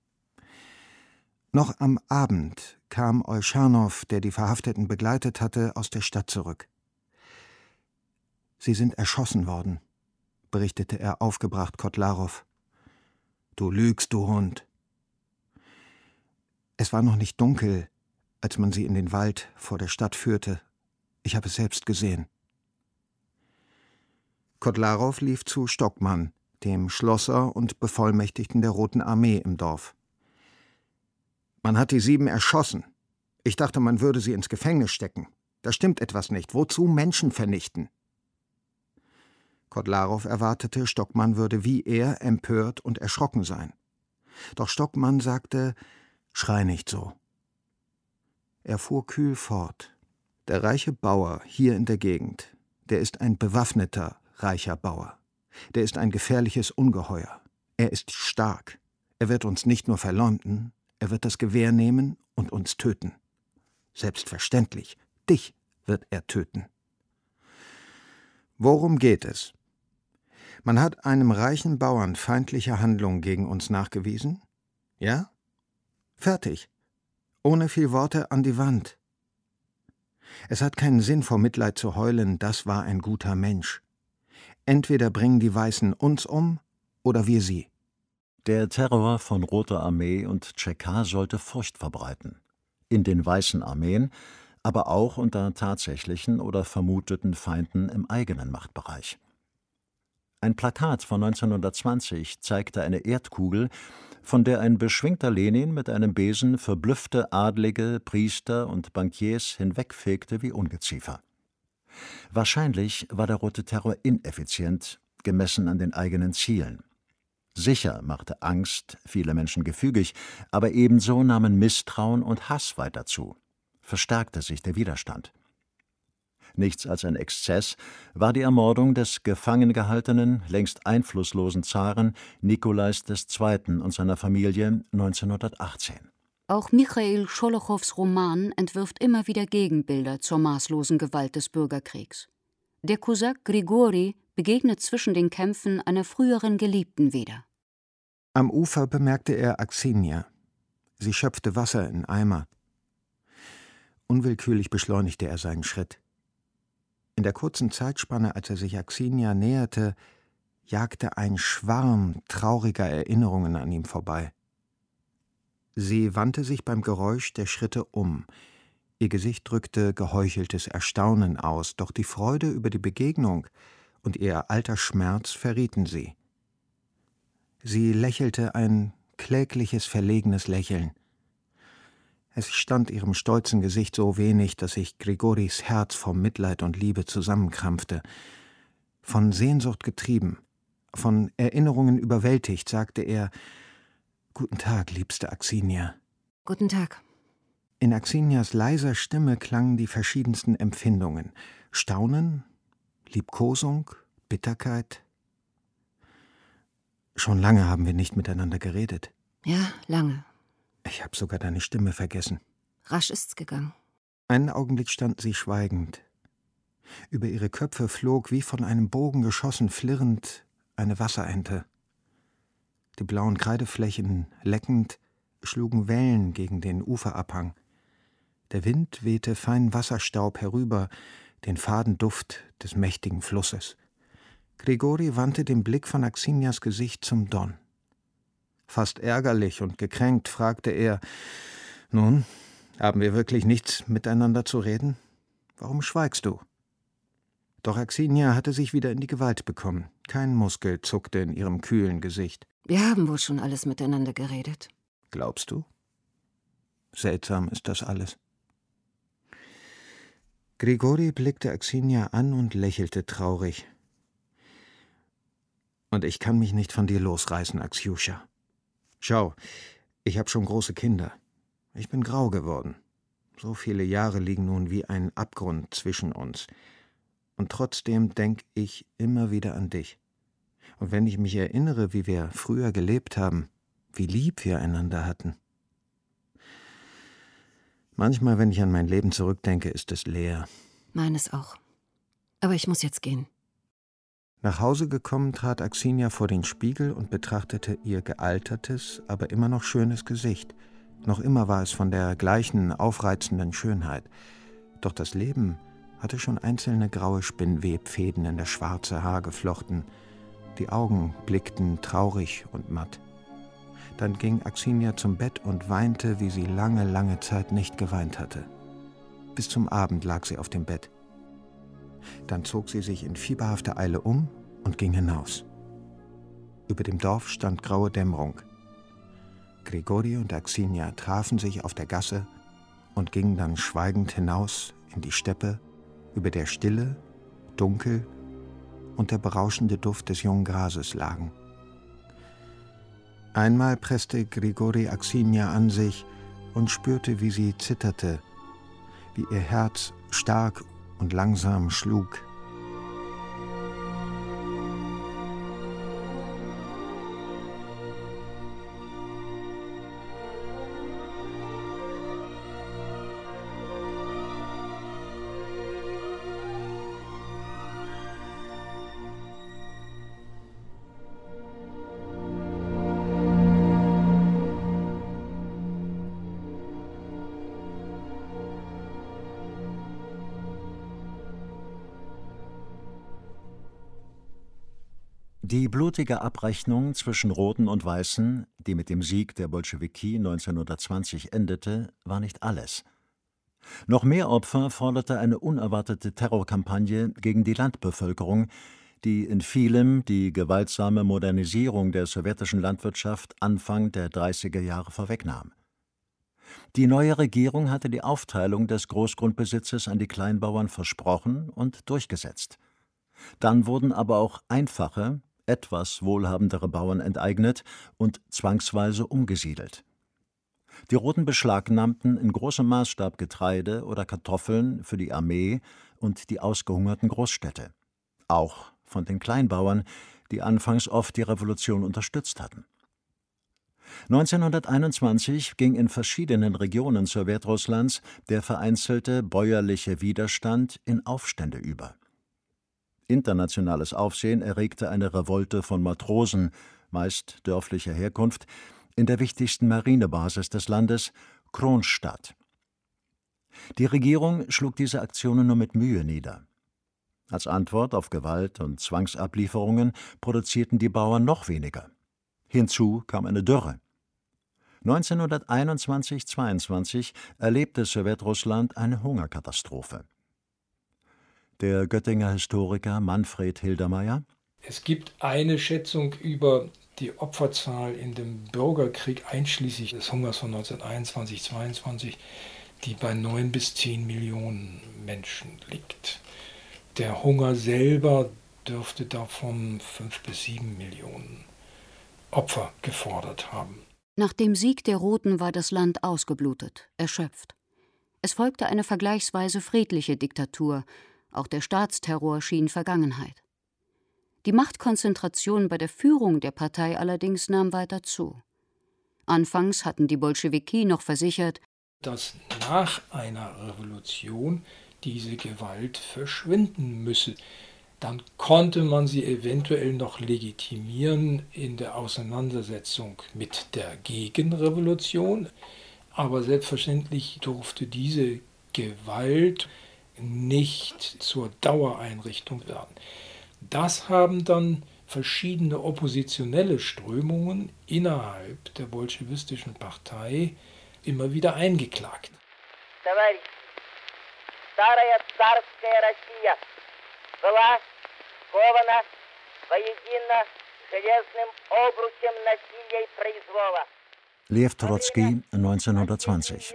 Noch am Abend kam Olschanow, der die Verhafteten begleitet hatte, aus der Stadt zurück. »Sie sind erschossen worden«, berichtete er aufgebracht Kotlarow. »Du lügst, du Hund!« Es war noch nicht dunkel, als man sie in den Wald vor der Stadt führte. Ich habe es selbst gesehen. Kotlarow lief zu Stockmann, dem Schlosser und Bevollmächtigten der Roten Armee im Dorf. »Man hat die 7 erschossen. Ich dachte, man würde sie ins Gefängnis stecken. Da stimmt etwas nicht. Wozu Menschen vernichten?« Kotlarow erwartete, Stockmann würde wie er empört und erschrocken sein. Doch Stockmann sagte, »Schrei nicht so.« Er fuhr kühl fort. »Der reiche Bauer hier in der Gegend, der ist ein bewaffneter, reicher Bauer. Der ist ein gefährliches Ungeheuer. Er ist stark. Er wird uns nicht nur verleumden, er wird das Gewehr nehmen und uns töten. Selbstverständlich, dich wird er töten.« Worum geht es? Man hat einem reichen Bauern feindliche Handlungen gegen uns nachgewiesen? Ja? Fertig. Ohne viel Worte an die Wand. Es hat keinen Sinn, vor Mitleid zu heulen, das war ein guter Mensch. Entweder bringen die Weißen uns um oder wir sie. Der Terror von Roter Armee und Tscheka sollte Furcht verbreiten. In den Weißen Armeen, aber auch unter tatsächlichen oder vermuteten Feinden im eigenen Machtbereich. Ein Plakat von 1920 zeigte eine Erdkugel, von der ein beschwingter Lenin mit einem Besen verblüffte Adlige, Priester und Bankiers hinwegfegte wie Ungeziefer. Wahrscheinlich war der Rote Terror ineffizient, gemessen an den eigenen Zielen. Sicher machte Angst viele Menschen gefügig, aber ebenso nahmen Misstrauen und Hass weiter zu. Verstärkte sich der Widerstand. Nichts als ein Exzess war die Ermordung des gefangen gehaltenen, längst einflusslosen Zaren Nikolais II. Und seiner Familie 1918. Auch Michail Scholochows Roman entwirft immer wieder Gegenbilder zur maßlosen Gewalt des Bürgerkriegs. Der Kosak Grigori begegnet zwischen den Kämpfen einer früheren Geliebten wieder. Am Ufer bemerkte er Aksenia. Sie schöpfte Wasser in Eimer. Unwillkürlich beschleunigte er seinen Schritt. In der kurzen Zeitspanne, als er sich Aksenia näherte, jagte ein Schwarm trauriger Erinnerungen an ihm vorbei. Sie wandte sich beim Geräusch der Schritte um. Ihr Gesicht drückte geheucheltes Erstaunen aus, doch die Freude über die Begegnung und ihr alter Schmerz verrieten sie. Sie lächelte ein klägliches, verlegenes Lächeln. Es stand ihrem stolzen Gesicht so wenig, dass sich Grigoris Herz vor Mitleid und Liebe zusammenkrampfte. Von Sehnsucht getrieben, von Erinnerungen überwältigt, sagte er: »Guten Tag, liebste Aksenia.« »Guten Tag.« In Aksenias leiser Stimme klangen die verschiedensten Empfindungen: Staunen, Liebkosung, Bitterkeit. »Schon lange haben wir nicht miteinander geredet.« »Ja, lange.« »Ich habe sogar deine Stimme vergessen.« »Rasch ist's gegangen.« Einen Augenblick stand sie schweigend. Über ihre Köpfe flog, wie von einem Bogen geschossen, flirrend, eine Wasserente. Die blauen Kreideflächen, leckend, schlugen Wellen gegen den Uferabhang. Der Wind wehte feinen Wasserstaub herüber, den faden Duft des mächtigen Flusses. Grigori wandte den Blick von Aksenias Gesicht zum Don. Fast ärgerlich und gekränkt fragte er: »Nun, haben wir wirklich nichts miteinander zu reden? Warum schweigst du?« Doch Aksenia hatte sich wieder in die Gewalt bekommen. Kein Muskel zuckte in ihrem kühlen Gesicht. »Wir haben wohl schon alles miteinander geredet.« »Glaubst du?« Seltsam ist das alles. Grigori blickte Aksenia an und lächelte traurig. »Und ich kann mich nicht von dir losreißen, Aksjuscha. Schau, ich habe schon große Kinder. Ich bin grau geworden. So viele Jahre liegen nun wie ein Abgrund zwischen uns. Und trotzdem denk ich immer wieder an dich. Und wenn ich mich erinnere, wie wir früher gelebt haben, wie lieb wir einander hatten. Manchmal, wenn ich an mein Leben zurückdenke, ist es leer.« »Meines auch. Aber ich muss jetzt gehen.« Nach Hause gekommen, trat Aksenia vor den Spiegel und betrachtete ihr gealtertes, aber immer noch schönes Gesicht. Noch immer war es von der gleichen aufreizenden Schönheit. Doch das Leben hatte schon einzelne graue Spinnwebfäden in das schwarze Haar geflochten. Die Augen blickten traurig und matt. Dann ging Aksenia zum Bett und weinte, wie sie lange, lange Zeit nicht geweint hatte. Bis zum Abend lag sie auf dem Bett. Dann zog sie sich in fieberhafter Eile um und ging hinaus. Über dem Dorf stand graue Dämmerung. Grigori und Aksenia trafen sich auf der Gasse und gingen dann schweigend hinaus in die Steppe, über der Stille, dunkel und der berauschende Duft des jungen Grases lagen. Einmal presste Grigori Aksenia an sich und spürte, wie sie zitterte, wie ihr Herz stark und langsam schlug. Die blutige Abrechnung zwischen Roten und Weißen, die mit dem Sieg der Bolschewiki 1920 endete, war nicht alles. Noch mehr Opfer forderte eine unerwartete Terrorkampagne gegen die Landbevölkerung, die in vielem die gewaltsame Modernisierung der sowjetischen Landwirtschaft Anfang der 30er Jahre vorwegnahm. Die neue Regierung hatte die Aufteilung des Großgrundbesitzes an die Kleinbauern versprochen und durchgesetzt. Dann wurden aber auch einfache, etwas wohlhabendere Bauern enteignet und zwangsweise umgesiedelt. Die Roten beschlagnahmten in großem Maßstab Getreide oder Kartoffeln für die Armee und die ausgehungerten Großstädte. Auch von den Kleinbauern, die anfangs oft die Revolution unterstützt hatten. 1921 ging in verschiedenen Regionen Sowjetrusslands der vereinzelte bäuerliche Widerstand in Aufstände über. Internationales Aufsehen erregte eine Revolte von Matrosen, meist dörflicher Herkunft, in der wichtigsten Marinebasis des Landes, Kronstadt. Die Regierung schlug diese Aktionen nur mit Mühe nieder. Als Antwort auf Gewalt und Zwangsablieferungen produzierten die Bauern noch weniger. Hinzu kam eine Dürre. 1921/22 erlebte Sowjetrussland eine Hungerkatastrophe. Der Göttinger Historiker Manfred Hildermeier: Es gibt eine Schätzung über die Opferzahl in dem Bürgerkrieg einschließlich des Hungers von 1921/22, die bei 9 bis 10 Millionen Menschen liegt. Der Hunger selber dürfte davon 5 bis 7 Millionen Opfer gefordert haben. Nach dem Sieg der Roten war das Land ausgeblutet, erschöpft. Es folgte eine vergleichsweise friedliche Diktatur. Auch der Staatsterror schien Vergangenheit. Die Machtkonzentration bei der Führung der Partei allerdings nahm weiter zu. Anfangs hatten die Bolschewiki noch versichert, dass nach einer Revolution diese Gewalt verschwinden müsse. Dann konnte man sie eventuell noch legitimieren in der Auseinandersetzung mit der Gegenrevolution. Aber selbstverständlich durfte diese Gewalt nicht zur Dauereinrichtung werden. Das haben dann verschiedene oppositionelle Strömungen innerhalb der bolschewistischen Partei immer wieder eingeklagt. Lew Trotzki, 1920.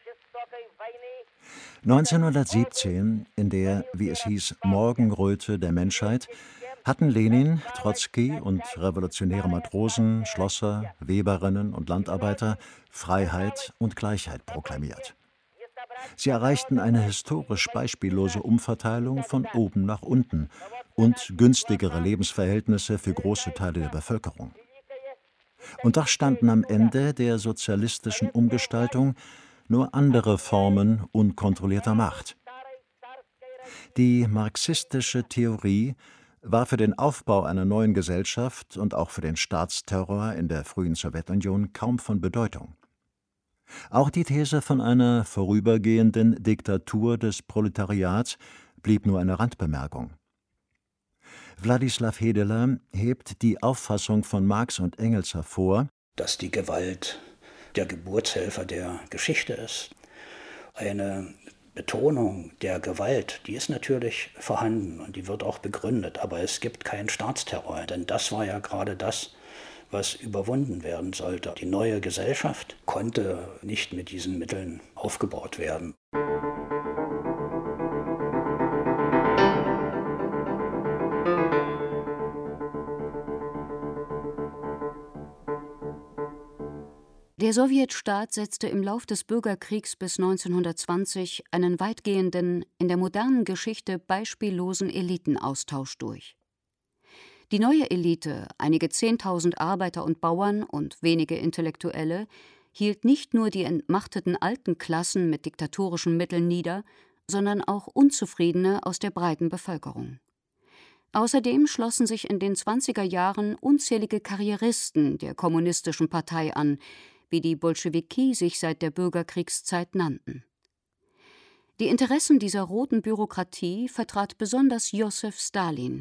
1917, in der, wie es hieß, Morgenröte der Menschheit, hatten Lenin, Trotzki und revolutionäre Matrosen, Schlosser, Weberinnen und Landarbeiter Freiheit und Gleichheit proklamiert. Sie erreichten eine historisch beispiellose Umverteilung von oben nach unten und günstigere Lebensverhältnisse für große Teile der Bevölkerung. Und doch standen am Ende der sozialistischen Umgestaltung nur andere Formen unkontrollierter Macht. Die marxistische Theorie war für den Aufbau einer neuen Gesellschaft und auch für den Staatsterror in der frühen Sowjetunion kaum von Bedeutung. Auch die These von einer vorübergehenden Diktatur des Proletariats blieb nur eine Randbemerkung. Wladislaw Hedeler hebt die Auffassung von Marx und Engels hervor, dass die Gewalt der Geburtshelfer der Geschichte ist. Eine Betonung der Gewalt, die ist natürlich vorhanden und die wird auch begründet, aber es gibt keinen Staatsterror, denn das war ja gerade das, was überwunden werden sollte. Die neue Gesellschaft konnte nicht mit diesen Mitteln aufgebaut werden. Der Sowjetstaat setzte im Lauf des Bürgerkriegs bis 1920 einen weitgehenden, in der modernen Geschichte beispiellosen Elitenaustausch durch. Die neue Elite, einige 10.000 Arbeiter und Bauern und wenige Intellektuelle, hielt nicht nur die entmachteten alten Klassen mit diktatorischen Mitteln nieder, sondern auch Unzufriedene aus der breiten Bevölkerung. Außerdem schlossen sich in den 20er Jahren unzählige Karrieristen der kommunistischen Partei an, wie die Bolschewiki sich seit der Bürgerkriegszeit nannten. Die Interessen dieser roten Bürokratie vertrat besonders Josef Stalin,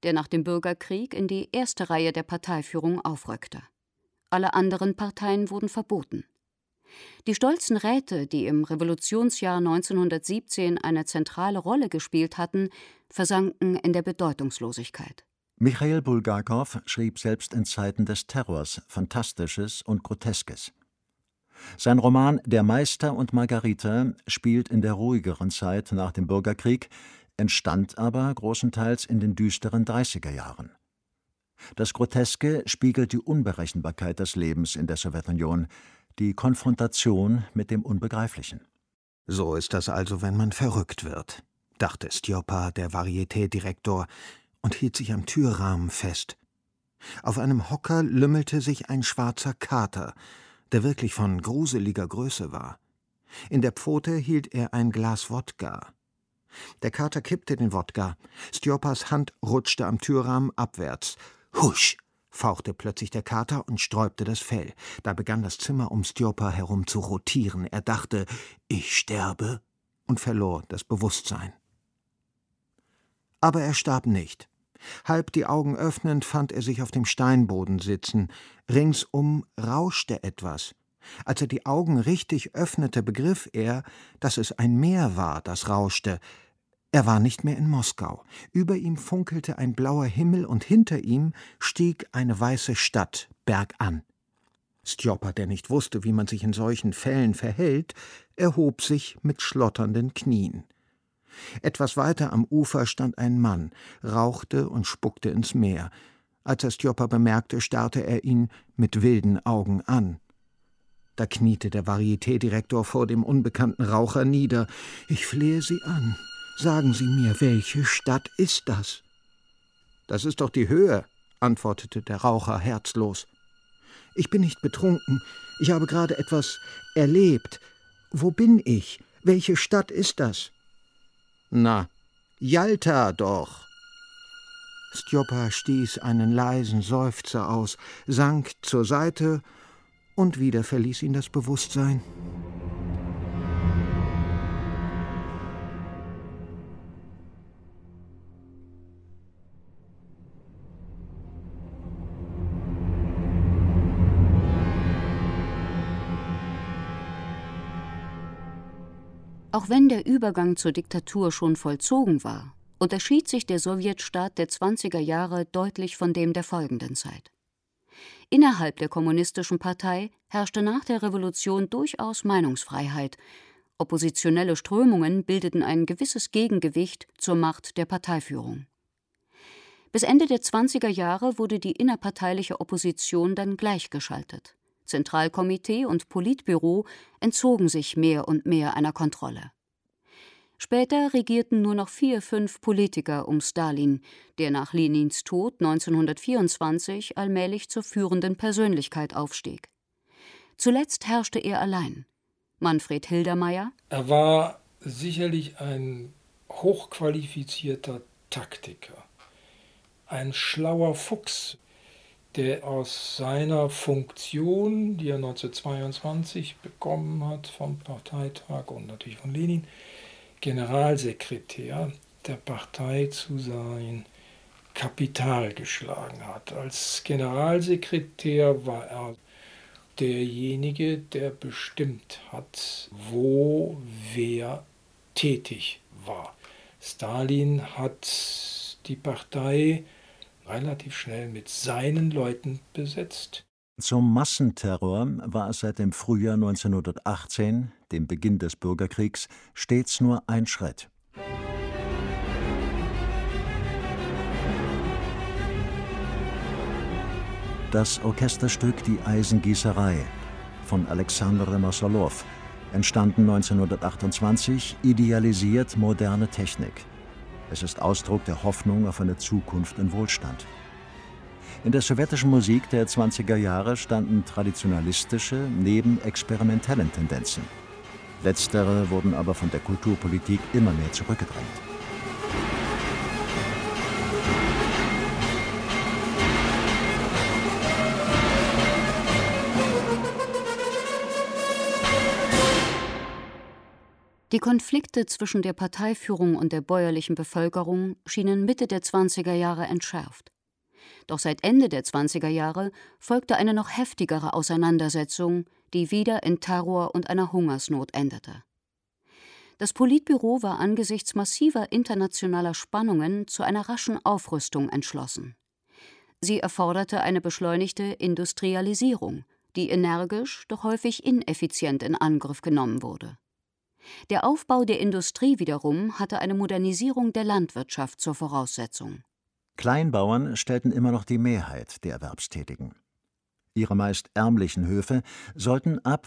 der nach dem Bürgerkrieg in die erste Reihe der Parteiführung aufrückte. Alle anderen Parteien wurden verboten. Die stolzen Räte, die im Revolutionsjahr 1917 eine zentrale Rolle gespielt hatten, versanken in der Bedeutungslosigkeit. Michail Bulgakow schrieb selbst in Zeiten des Terrors Fantastisches und Groteskes. Sein Roman »Der Meister und Margarita« spielt in der ruhigeren Zeit nach dem Bürgerkrieg, entstand aber großenteils in den düsteren 30er Jahren. Das Groteske spiegelt die Unberechenbarkeit des Lebens in der Sowjetunion, die Konfrontation mit dem Unbegreiflichen. So ist das also, wenn man verrückt wird, dachte Stjopa, der Varieté-Direktor, und hielt sich am Türrahmen fest. Auf einem Hocker lümmelte sich ein schwarzer Kater, der wirklich von gruseliger Größe war. In der Pfote hielt er ein Glas Wodka. Der Kater kippte den Wodka. Stjopas Hand rutschte am Türrahmen abwärts. »Husch«, fauchte plötzlich der Kater und sträubte das Fell. Da begann das Zimmer um Stjopa herum zu rotieren. Er dachte, »Ich sterbe«, und verlor das Bewusstsein. Aber er starb nicht. Halb die Augen öffnend fand er sich auf dem Steinboden sitzen. Ringsum rauschte etwas. Als er die Augen richtig öffnete, begriff er, dass es ein Meer war, das rauschte. Er war nicht mehr in Moskau. Über ihm funkelte ein blauer Himmel und hinter ihm stieg eine weiße Stadt bergan. Stjopa, der nicht wusste, wie man sich in solchen Fällen verhält, erhob sich mit schlotternden Knien. Etwas weiter am Ufer stand ein Mann, rauchte und spuckte ins Meer. Als er Stjopa bemerkte, starrte er ihn mit wilden Augen an. Da kniete der Varieté-Direktor vor dem unbekannten Raucher nieder. »Ich flehe Sie an. Sagen Sie mir, welche Stadt ist das?« »Das ist doch die Höhe«, antwortete der Raucher herzlos. »Ich bin nicht betrunken. Ich habe gerade etwas erlebt. Wo bin ich? Welche Stadt ist das?« »Na, Jalta doch.« Stjopa stieß einen leisen Seufzer aus, sank zur Seite und wieder verließ ihn das Bewusstsein. Auch wenn der Übergang zur Diktatur schon vollzogen war, unterschied sich der Sowjetstaat der 20er Jahre deutlich von dem der folgenden Zeit. Innerhalb der Kommunistischen Partei herrschte nach der Revolution durchaus Meinungsfreiheit. Oppositionelle Strömungen bildeten ein gewisses Gegengewicht zur Macht der Parteiführung. Bis Ende der 20er Jahre wurde die innerparteiliche Opposition dann gleichgeschaltet. Zentralkomitee und Politbüro entzogen sich mehr und mehr einer Kontrolle. Später regierten nur noch 4, 5 Politiker um Stalin, der nach Lenins Tod 1924 allmählich zur führenden Persönlichkeit aufstieg. Zuletzt herrschte er allein. Manfred Hildermeier: Er war sicherlich ein hochqualifizierter Taktiker, ein schlauer Fuchs, der aus seiner Funktion, die er 1922 bekommen hat vom Parteitag und natürlich von Lenin, Generalsekretär der Partei, zu sein Kapital geschlagen hat. Als Generalsekretär war er derjenige, der bestimmt hat, wo wer tätig war. Stalin hat die Partei relativ schnell mit seinen Leuten besetzt. Zum Massenterror war es seit dem Frühjahr 1918, dem Beginn des Bürgerkriegs, stets nur ein Schritt. Das Orchesterstück »Die Eisengießerei« von Alexander Mosolow, entstanden 1928, idealisiert moderne Technik. Es ist Ausdruck der Hoffnung auf eine Zukunft in Wohlstand. In der sowjetischen Musik der 20er Jahre standen traditionalistische neben experimentellen Tendenzen. Letztere wurden aber von der Kulturpolitik immer mehr zurückgedrängt. Die Konflikte zwischen der Parteiführung und der bäuerlichen Bevölkerung schienen Mitte der 20er Jahre entschärft. Doch seit Ende der 20er Jahre folgte eine noch heftigere Auseinandersetzung, die wieder in Terror und einer Hungersnot endete. Das Politbüro war angesichts massiver internationaler Spannungen zu einer raschen Aufrüstung entschlossen. Sie erforderte eine beschleunigte Industrialisierung, die energisch, doch häufig ineffizient in Angriff genommen wurde. Der Aufbau der Industrie wiederum hatte eine Modernisierung der Landwirtschaft zur Voraussetzung. Kleinbauern stellten immer noch die Mehrheit der Erwerbstätigen. Ihre meist ärmlichen Höfe sollten ab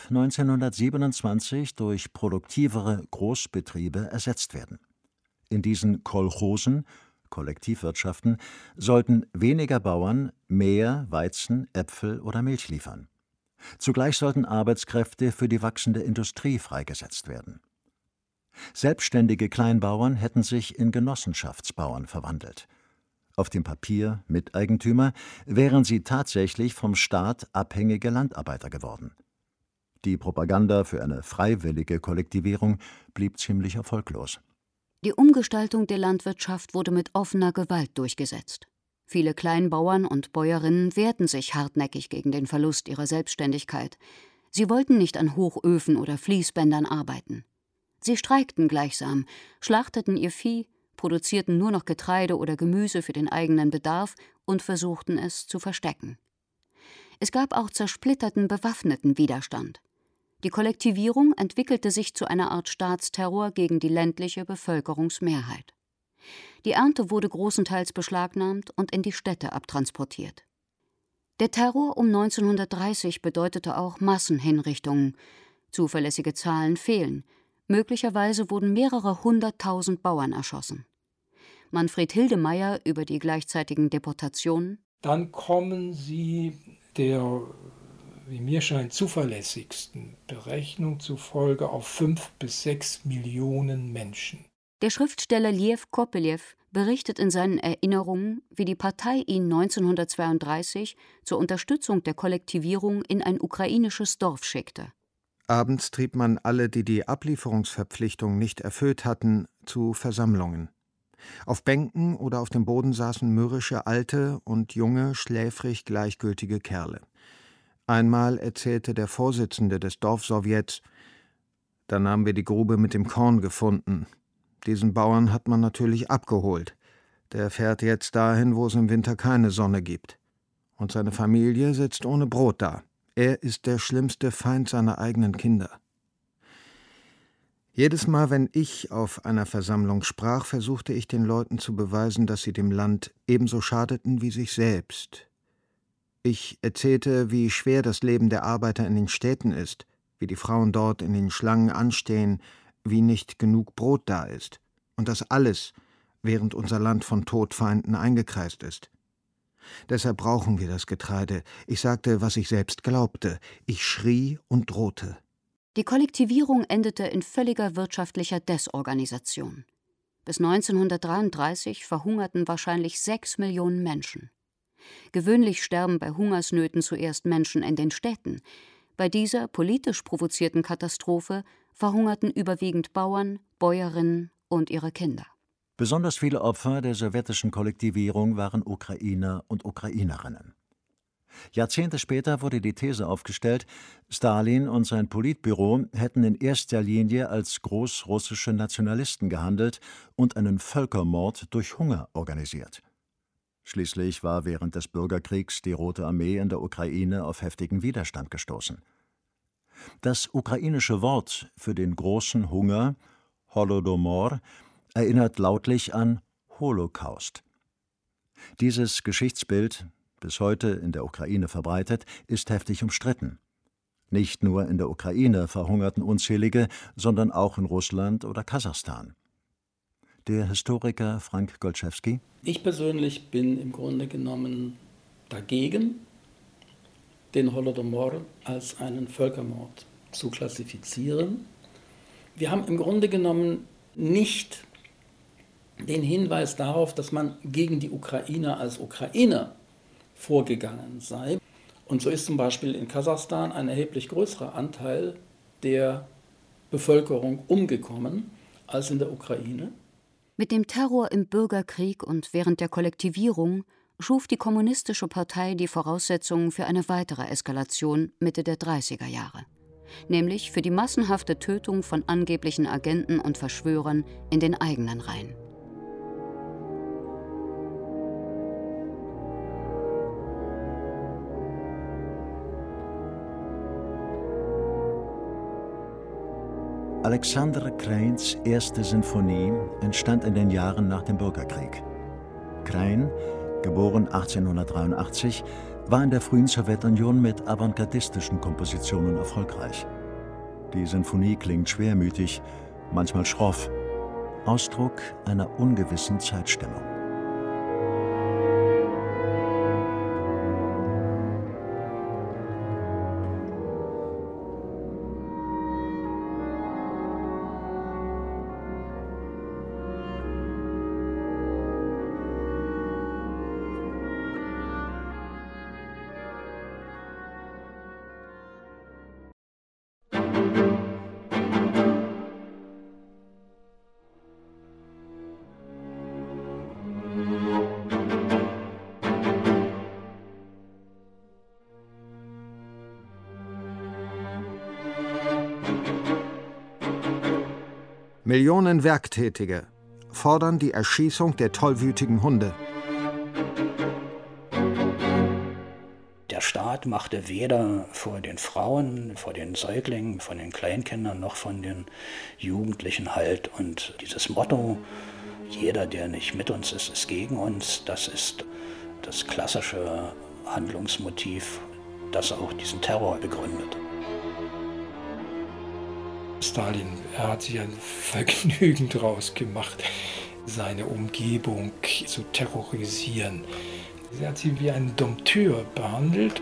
1927 durch produktivere Großbetriebe ersetzt werden. In diesen Kolchosen, Kollektivwirtschaften, sollten weniger Bauern mehr Weizen, Äpfel oder Milch liefern. Zugleich sollten Arbeitskräfte für die wachsende Industrie freigesetzt werden. Selbstständige Kleinbauern hätten sich in Genossenschaftsbauern verwandelt. Auf dem Papier Miteigentümer, wären sie tatsächlich vom Staat abhängige Landarbeiter geworden. Die Propaganda für eine freiwillige Kollektivierung blieb ziemlich erfolglos. Die Umgestaltung der Landwirtschaft wurde mit offener Gewalt durchgesetzt. Viele Kleinbauern und Bäuerinnen wehrten sich hartnäckig gegen den Verlust ihrer Selbstständigkeit. Sie wollten nicht an Hochöfen oder Fließbändern arbeiten. Sie streikten gleichsam, schlachteten ihr Vieh, produzierten nur noch Getreide oder Gemüse für den eigenen Bedarf und versuchten es zu verstecken. Es gab auch zersplitterten bewaffneten Widerstand. Die Kollektivierung entwickelte sich zu einer Art Staatsterror gegen die ländliche Bevölkerungsmehrheit. Die Ernte wurde großenteils beschlagnahmt und in die Städte abtransportiert. Der Terror um 1930 bedeutete auch Massenhinrichtungen. Zuverlässige Zahlen fehlen. Möglicherweise wurden mehrere 100.000 Bauern erschossen. Manfred Hildemeyer über die gleichzeitigen Deportationen. Dann kommen sie der, wie mir scheint, zuverlässigsten Berechnung zufolge auf 5 bis 6 Millionen Menschen. Der Schriftsteller Lew Kopelew berichtet in seinen Erinnerungen, wie die Partei ihn 1932 zur Unterstützung der Kollektivierung in ein ukrainisches Dorf schickte. Abends trieb man alle, die die Ablieferungsverpflichtung nicht erfüllt hatten, zu Versammlungen. Auf Bänken oder auf dem Boden saßen mürrische alte und junge, schläfrig gleichgültige Kerle. Einmal erzählte der Vorsitzende des Dorfsowjets: »Dann haben wir die Grube mit dem Korn gefunden. Diesen Bauern hat man natürlich abgeholt. Der fährt jetzt dahin, wo es im Winter keine Sonne gibt. Und seine Familie sitzt ohne Brot da. Er ist der schlimmste Feind seiner eigenen Kinder.« Jedes Mal, wenn ich auf einer Versammlung sprach, versuchte ich den Leuten zu beweisen, dass sie dem Land ebenso schadeten wie sich selbst. Ich erzählte, wie schwer das Leben der Arbeiter in den Städten ist, wie die Frauen dort in den Schlangen anstehen, wie nicht genug Brot da ist. Und das alles, während unser Land von Todfeinden eingekreist ist. Deshalb brauchen wir das Getreide. Ich sagte, was ich selbst glaubte. Ich schrie und drohte. Die Kollektivierung endete in völliger wirtschaftlicher Desorganisation. Bis 1933 verhungerten wahrscheinlich 6 Millionen Menschen. Gewöhnlich sterben bei Hungersnöten zuerst Menschen in den Städten. Bei dieser politisch provozierten Katastrophe verhungerten überwiegend Bauern, Bäuerinnen und ihre Kinder. Besonders viele Opfer der sowjetischen Kollektivierung waren Ukrainer und Ukrainerinnen. Jahrzehnte später wurde die These aufgestellt, Stalin und sein Politbüro hätten in erster Linie als großrussische Nationalisten gehandelt und einen Völkermord durch Hunger organisiert. Schließlich war während des Bürgerkriegs die Rote Armee in der Ukraine auf heftigen Widerstand gestoßen. Das ukrainische Wort für den großen Hunger, Holodomor, erinnert lautlich an Holocaust. Dieses Geschichtsbild, bis heute in der Ukraine verbreitet, ist heftig umstritten. Nicht nur in der Ukraine verhungerten Unzählige, sondern auch in Russland oder Kasachstan. Der Historiker Frank Golczewski: Ich persönlich bin im Grunde genommen dagegen, den Holodomor als einen Völkermord zu klassifizieren. Wir haben im Grunde genommen nicht den Hinweis darauf, dass man gegen die Ukrainer als Ukrainer vorgegangen sei. Und so ist zum Beispiel in Kasachstan ein erheblich größerer Anteil der Bevölkerung umgekommen als in der Ukraine. Mit dem Terror im Bürgerkrieg und während der Kollektivierung schuf die Kommunistische Partei die Voraussetzungen für eine weitere Eskalation Mitte der 30er Jahre. Nämlich für die massenhafte Tötung von angeblichen Agenten und Verschwörern in den eigenen Reihen. Alexander Krains erste Sinfonie entstand in den Jahren nach dem Bürgerkrieg. Krain, geboren 1883, war in der frühen Sowjetunion mit avantgardistischen Kompositionen erfolgreich. Die Sinfonie klingt schwermütig, manchmal schroff, Ausdruck einer ungewissen Zeitstimmung. Millionen Werktätige fordern die Erschießung der tollwütigen Hunde. Der Staat machte weder vor den Frauen, vor den Säuglingen, von den Kleinkindern noch von den Jugendlichen Halt. Und dieses Motto, jeder, der nicht mit uns ist, ist gegen uns, das ist das klassische Handlungsmotiv, das auch diesen Terror begründet. Stalin, er hat sich ein Vergnügen draus gemacht, seine Umgebung zu terrorisieren. Er hat sie wie einen Dompteur behandelt.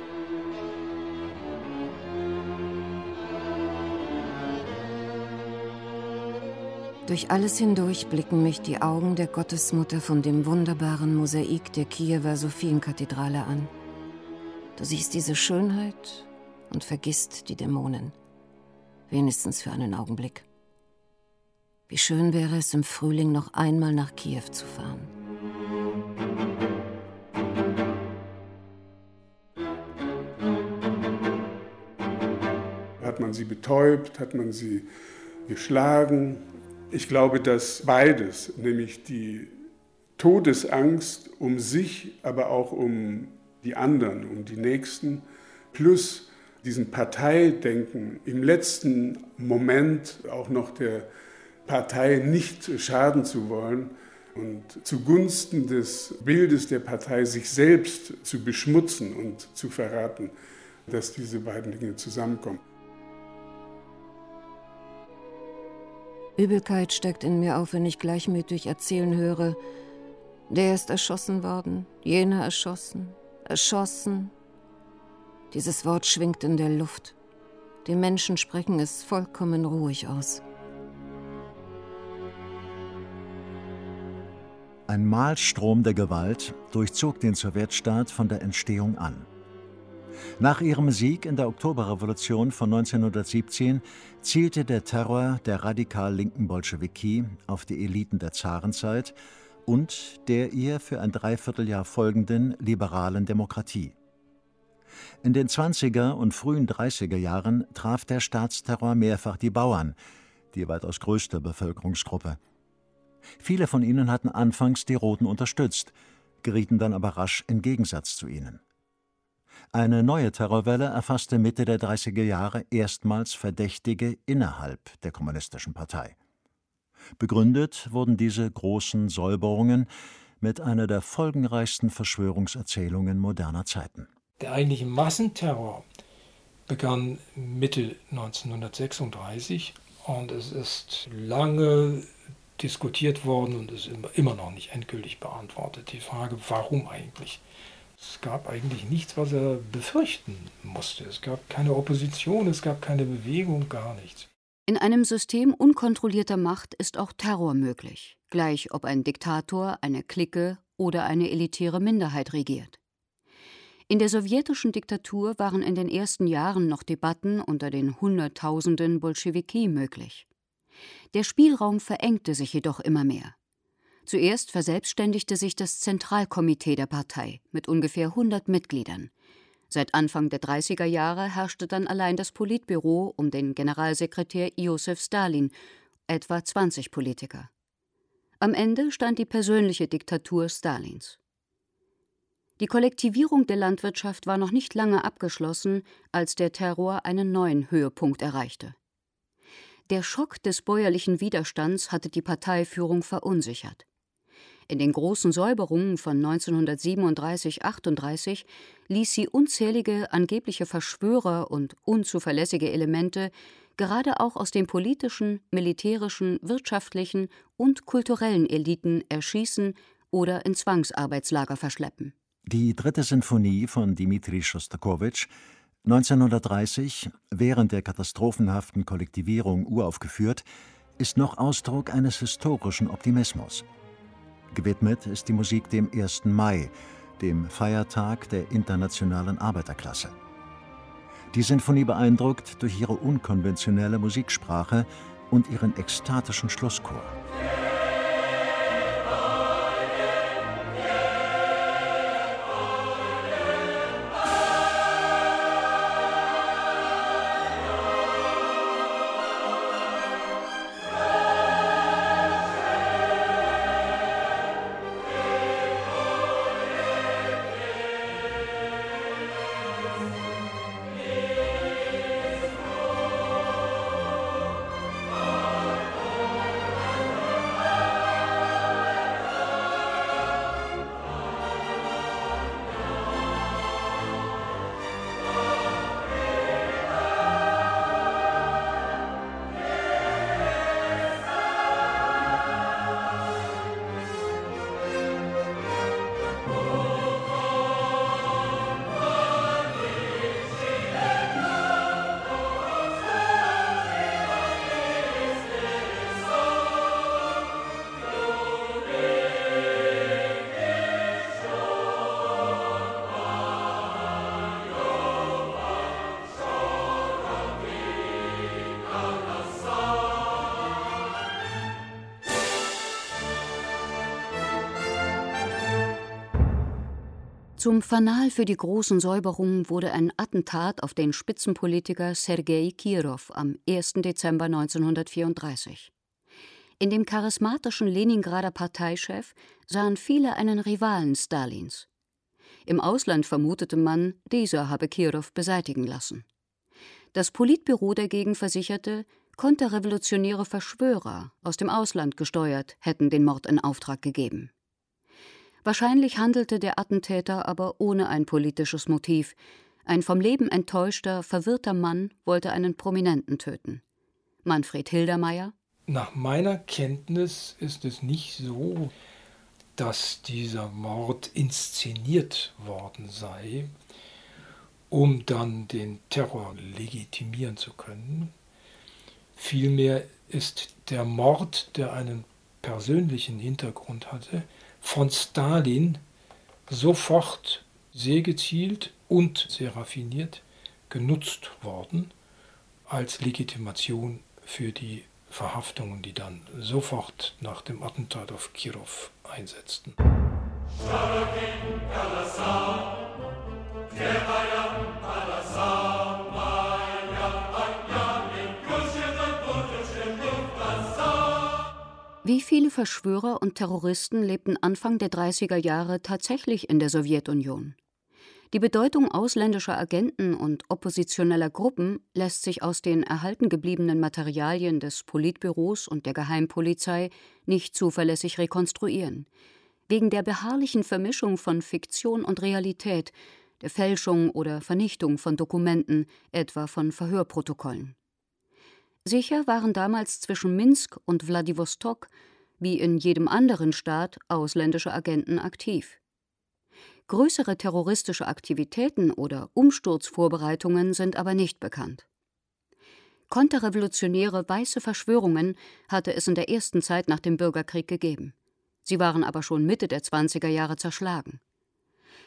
Durch alles hindurch blicken mich die Augen der Gottesmutter von dem wunderbaren Mosaik der Kiewer Sophienkathedrale an. Du siehst diese Schönheit und vergisst die Dämonen. Wenigstens für einen Augenblick. Wie schön wäre es, im Frühling noch einmal nach Kiew zu fahren. Hat man sie betäubt, hat man sie geschlagen? Ich glaube, dass beides, nämlich die Todesangst um sich, aber auch um die anderen, um die Nächsten, plus diesen Parteidenken, im letzten Moment auch noch der Partei nicht schaden zu wollen und zugunsten des Bildes der Partei sich selbst zu beschmutzen und zu verraten, dass diese beiden Dinge zusammenkommen. Übelkeit steigt in mir auf, wenn ich gleichmütig erzählen höre, der ist erschossen worden, jener erschossen, erschossen. Dieses Wort schwingt in der Luft. Die Menschen sprechen es vollkommen ruhig aus. Ein Mahlstrom der Gewalt durchzog den Sowjetstaat von der Entstehung an. Nach ihrem Sieg in der Oktoberrevolution von 1917 zielte der Terror der radikal linken Bolschewiki auf die Eliten der Zarenzeit und der ihr für ein Dreivierteljahr folgenden liberalen Demokratie. In den 20er und frühen 30er Jahren traf der Staatsterror mehrfach die Bauern, die weitaus größte Bevölkerungsgruppe. Viele von ihnen hatten anfangs die Roten unterstützt, gerieten dann aber rasch in Gegensatz zu ihnen. Eine neue Terrorwelle erfasste Mitte der 30er Jahre erstmals Verdächtige innerhalb der Kommunistischen Partei. Begründet wurden diese großen Säuberungen mit einer der folgenreichsten Verschwörungserzählungen moderner Zeiten. Der eigentliche Massenterror begann Mitte 1936 und es ist lange diskutiert worden und ist immer noch nicht endgültig beantwortet. Die Frage, warum eigentlich? Es gab eigentlich nichts, was er befürchten musste. Es gab keine Opposition, es gab keine Bewegung, gar nichts. In einem System unkontrollierter Macht ist auch Terror möglich, gleich ob ein Diktator, eine Clique oder eine elitäre Minderheit regiert. In der sowjetischen Diktatur waren in den ersten Jahren noch Debatten unter den Hunderttausenden Bolschewiki möglich. Der Spielraum verengte sich jedoch immer mehr. Zuerst verselbstständigte sich das Zentralkomitee der Partei mit ungefähr 100 Mitgliedern. Seit Anfang der 30er Jahre herrschte dann allein das Politbüro um den Generalsekretär Josef Stalin, etwa 20 Politiker. Am Ende stand die persönliche Diktatur Stalins. Die Kollektivierung der Landwirtschaft war noch nicht lange abgeschlossen, als der Terror einen neuen Höhepunkt erreichte. Der Schock des bäuerlichen Widerstands hatte die Parteiführung verunsichert. In den großen Säuberungen von 1937/38 ließ sie unzählige angebliche Verschwörer und unzuverlässige Elemente gerade auch aus den politischen, militärischen, wirtschaftlichen und kulturellen Eliten erschießen oder in Zwangsarbeitslager verschleppen. Die 3. Sinfonie von Dmitri Schostakowitsch, 1930 während der katastrophenhaften Kollektivierung uraufgeführt, ist noch Ausdruck eines historischen Optimismus. Gewidmet ist die Musik dem 1. Mai, dem Feiertag der internationalen Arbeiterklasse. Die Sinfonie beeindruckt durch ihre unkonventionelle Musiksprache und ihren ekstatischen Schlusschor. Zum Fanal für die großen Säuberungen wurde ein Attentat auf den Spitzenpolitiker Sergei Kirov am 1. Dezember 1934. In dem charismatischen Leningrader Parteichef sahen viele einen Rivalen Stalins. Im Ausland vermutete man, dieser habe Kirov beseitigen lassen. Das Politbüro dagegen versicherte, konterrevolutionäre Verschwörer, aus dem Ausland gesteuert, hätten den Mord in Auftrag gegeben. Wahrscheinlich handelte der Attentäter aber ohne ein politisches Motiv. Ein vom Leben enttäuschter, verwirrter Mann wollte einen Prominenten töten. Manfred Hildermeier: Nach meiner Kenntnis ist es nicht so, dass dieser Mord inszeniert worden sei, um dann den Terror legitimieren zu können. Vielmehr ist der Mord, der einen persönlichen Hintergrund hatte, von Stalin sofort sehr gezielt und sehr raffiniert genutzt worden als Legitimation für die Verhaftungen, die dann sofort nach dem Attentat auf Kirov einsetzten. Wie viele Verschwörer und Terroristen lebten Anfang der 30er Jahre tatsächlich in der Sowjetunion? Die Bedeutung ausländischer Agenten und oppositioneller Gruppen lässt sich aus den erhalten gebliebenen Materialien des Politbüros und der Geheimpolizei nicht zuverlässig rekonstruieren. Wegen der beharrlichen Vermischung von Fiktion und Realität, der Fälschung oder Vernichtung von Dokumenten, etwa von Verhörprotokollen. Sicher waren damals zwischen Minsk und Wladiwostok, wie in jedem anderen Staat, ausländische Agenten aktiv. Größere terroristische Aktivitäten oder Umsturzvorbereitungen sind aber nicht bekannt. Konterrevolutionäre weiße Verschwörungen hatte es in der ersten Zeit nach dem Bürgerkrieg gegeben. Sie waren aber schon Mitte der 20er Jahre zerschlagen.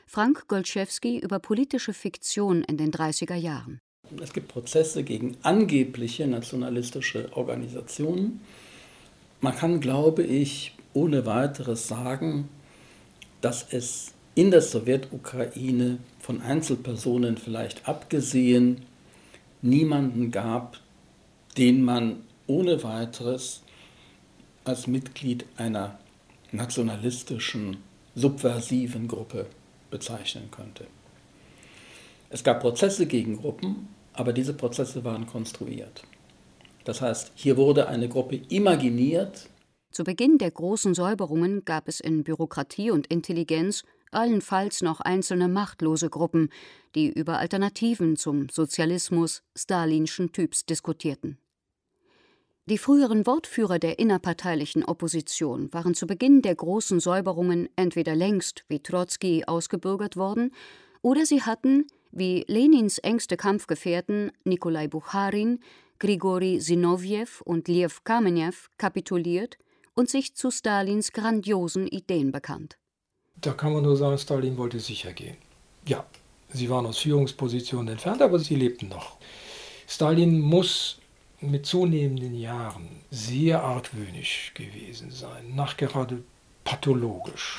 Frank Golczewski über politische Fiktion in den 30er Jahren. Es gibt Prozesse gegen angebliche nationalistische Organisationen. Man kann, glaube ich, ohne weiteres sagen, dass es in der Sowjetukraine von Einzelpersonen vielleicht abgesehen niemanden gab, den man ohne weiteres als Mitglied einer nationalistischen, subversiven Gruppe bezeichnen könnte. Es gab Prozesse gegen Gruppen, aber diese Prozesse waren konstruiert. Das heißt, hier wurde eine Gruppe imaginiert. Zu Beginn der großen Säuberungen gab es in Bürokratie und Intelligenz allenfalls noch einzelne machtlose Gruppen, die über Alternativen zum Sozialismus stalinschen Typs diskutierten. Die früheren Wortführer der innerparteilichen Opposition waren zu Beginn der großen Säuberungen entweder längst wie Trotzki ausgebürgert worden, oder sie hatten, wie Lenins engste Kampfgefährten Nikolai Bucharin, Grigori Sinowjew und Lew Kamenew kapituliert und sich zu Stalins grandiosen Ideen bekannt. Da kann man nur sagen, Stalin wollte sicher gehen. Ja, sie waren aus Führungspositionen entfernt, aber sie lebten noch. Stalin muss mit zunehmenden Jahren sehr argwöhnisch gewesen sein, nachgerade pathologisch.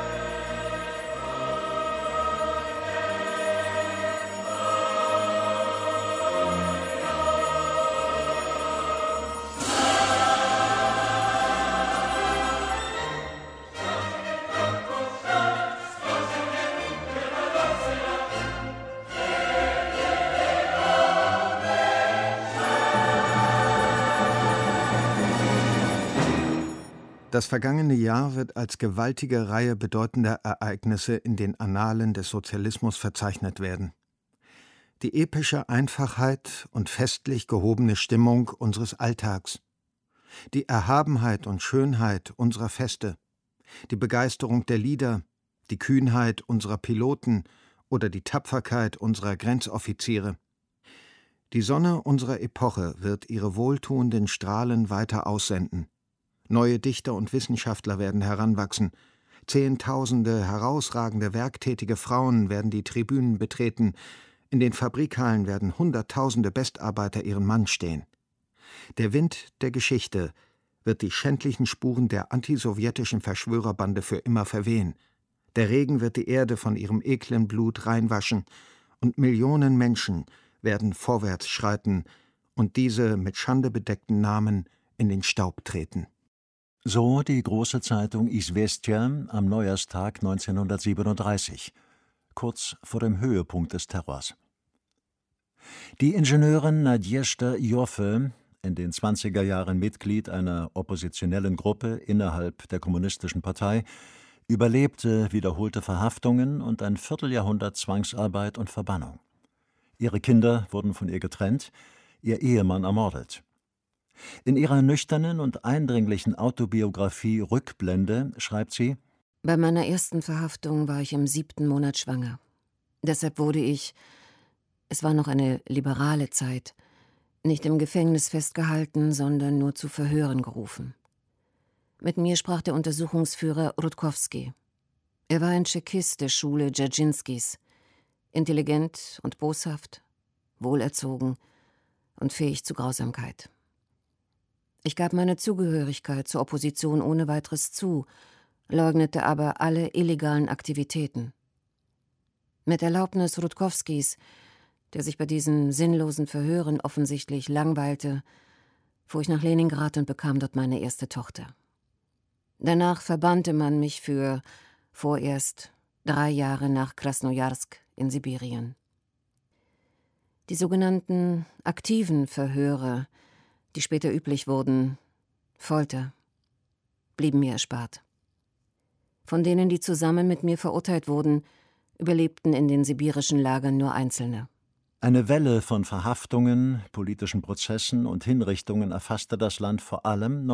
Das vergangene Jahr wird als gewaltige Reihe bedeutender Ereignisse in den Annalen des Sozialismus verzeichnet werden. Die epische Einfachheit und festlich gehobene Stimmung unseres Alltags, die Erhabenheit und Schönheit unserer Feste, die Begeisterung der Lieder, die Kühnheit unserer Piloten oder die Tapferkeit unserer Grenzoffiziere. Die Sonne unserer Epoche wird ihre wohltuenden Strahlen weiter aussenden. Neue Dichter und Wissenschaftler werden heranwachsen. Zehntausende herausragende werktätige Frauen werden die Tribünen betreten. In den Fabrikhallen werden Hunderttausende Bestarbeiter ihren Mann stehen. Der Wind der Geschichte wird die schändlichen Spuren der antisowjetischen Verschwörerbande für immer verwehen. Der Regen wird die Erde von ihrem eklen Blut reinwaschen und Millionen Menschen werden vorwärts schreiten und diese mit Schande bedeckten Namen in den Staub treten. So die große Zeitung Izvestia am Neujahrstag 1937, kurz vor dem Höhepunkt des Terrors. Die Ingenieurin Nadjezhda Joffe, in den 20er Jahren Mitglied einer oppositionellen Gruppe innerhalb der Kommunistischen Partei, überlebte wiederholte Verhaftungen und ein Vierteljahrhundert Zwangsarbeit und Verbannung. Ihre Kinder wurden von ihr getrennt, ihr Ehemann ermordet. In ihrer nüchternen und eindringlichen Autobiografie Rückblende schreibt sie: Bei meiner ersten Verhaftung war ich im 7. Monat schwanger. Deshalb wurde ich, es war noch eine liberale Zeit, nicht im Gefängnis festgehalten, sondern nur zu Verhören gerufen. Mit mir sprach der Untersuchungsführer Rutkowski. Er war ein Tschechist der Schule Dzerzhinskis, intelligent und boshaft, wohlerzogen und fähig zu Grausamkeit. Ich gab meine Zugehörigkeit zur Opposition ohne weiteres zu, leugnete aber alle illegalen Aktivitäten. Mit Erlaubnis Rutkowskis, der sich bei diesen sinnlosen Verhören offensichtlich langweilte, fuhr ich nach Leningrad und bekam dort meine erste Tochter. Danach verbannte man mich für vorerst 3 Jahre nach Krasnojarsk in Sibirien. Die sogenannten aktiven Verhöre, die später üblich wurden, Folter, blieben mir erspart. Von denen, die zusammen mit mir verurteilt wurden, überlebten in den sibirischen Lagern nur Einzelne. Eine Welle von Verhaftungen, politischen Prozessen und Hinrichtungen erfasste das Land vor allem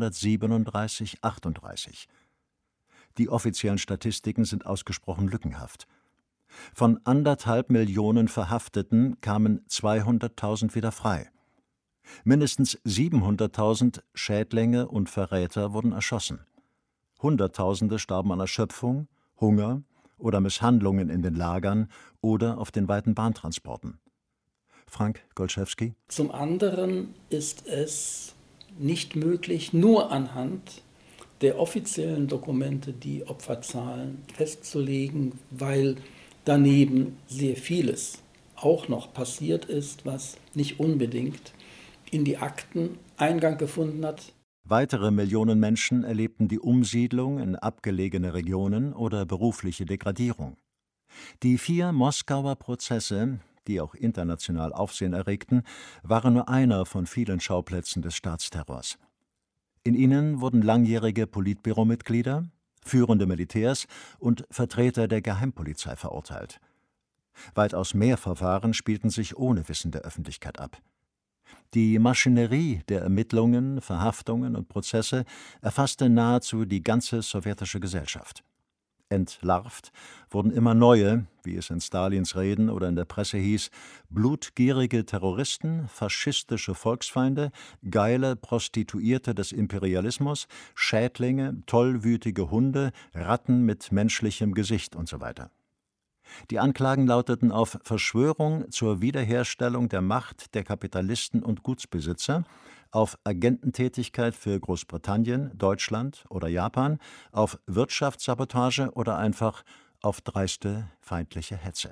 1937/38. Die offiziellen Statistiken sind ausgesprochen lückenhaft. Von 1,5 Millionen Verhafteten kamen 200.000 wieder frei. Mindestens 700.000 Schädlinge und Verräter wurden erschossen. Hunderttausende starben an Erschöpfung, Hunger oder Misshandlungen in den Lagern oder auf den weiten Bahntransporten. Frank Golczewski. Zum anderen ist es nicht möglich, nur anhand der offiziellen Dokumente die Opferzahlen festzulegen, weil daneben sehr vieles auch noch passiert ist, was nicht unbedingt in die Akten Eingang gefunden hat. Weitere Millionen Menschen erlebten die Umsiedlung in abgelegene Regionen oder berufliche Degradierung. Die 4 Moskauer Prozesse, die auch international Aufsehen erregten, waren nur einer von vielen Schauplätzen des Staatsterrors. In ihnen wurden langjährige Politbüromitglieder, führende Militärs und Vertreter der Geheimpolizei verurteilt. Weitaus mehr Verfahren spielten sich ohne Wissen der Öffentlichkeit ab. Die Maschinerie der Ermittlungen, Verhaftungen und Prozesse erfasste nahezu die ganze sowjetische Gesellschaft. Entlarvt wurden immer neue, wie es in Stalins Reden oder in der Presse hieß, blutgierige Terroristen, faschistische Volksfeinde, geile Prostituierte des Imperialismus, Schädlinge, tollwütige Hunde, Ratten mit menschlichem Gesicht usw. Die Anklagen lauteten auf Verschwörung zur Wiederherstellung der Macht der Kapitalisten und Gutsbesitzer, auf Agententätigkeit für Großbritannien, Deutschland oder Japan, auf Wirtschaftssabotage oder einfach auf dreiste feindliche Hetze.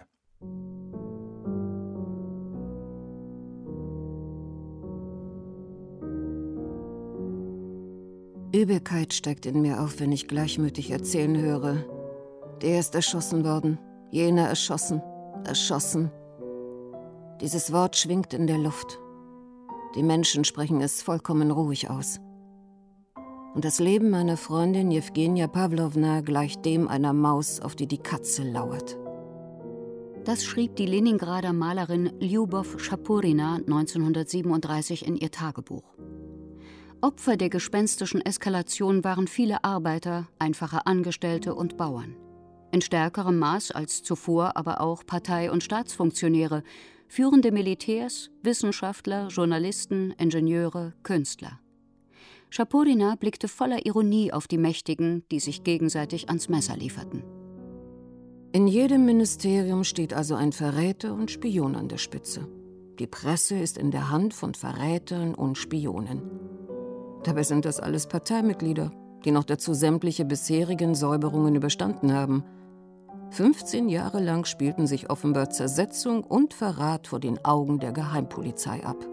Übelkeit steigt in mir auf, wenn ich gleichmütig erzählen höre. Der ist erschossen worden. Jener erschossen, erschossen. Dieses Wort schwingt in der Luft. Die Menschen sprechen es vollkommen ruhig aus. Und das Leben meiner Freundin Jewgenia Pawlowna gleicht dem einer Maus, auf die die Katze lauert. Das schrieb die Leningrader Malerin Ljubow Schapurina 1937 in ihr Tagebuch. Opfer der gespenstischen Eskalation waren viele Arbeiter, einfache Angestellte und Bauern. In stärkerem Maß als zuvor aber auch Partei- und Staatsfunktionäre, führende Militärs, Wissenschaftler, Journalisten, Ingenieure, Künstler. Schapurina blickte voller Ironie auf die Mächtigen, die sich gegenseitig ans Messer lieferten. In jedem Ministerium steht also ein Verräter und Spion an der Spitze. Die Presse ist in der Hand von Verrätern und Spionen. Dabei sind das alles Parteimitglieder, die noch dazu sämtliche bisherigen Säuberungen überstanden haben. 15 Jahre lang spielten sich offenbar Zersetzung und Verrat vor den Augen der Geheimpolizei ab.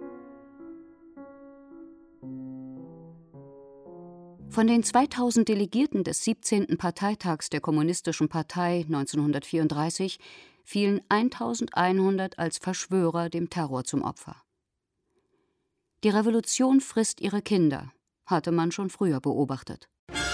Von den 2000 Delegierten des 17. Parteitags der Kommunistischen Partei 1934 fielen 1100 als Verschwörer dem Terror zum Opfer. Die Revolution frisst ihre Kinder, hatte man schon früher beobachtet.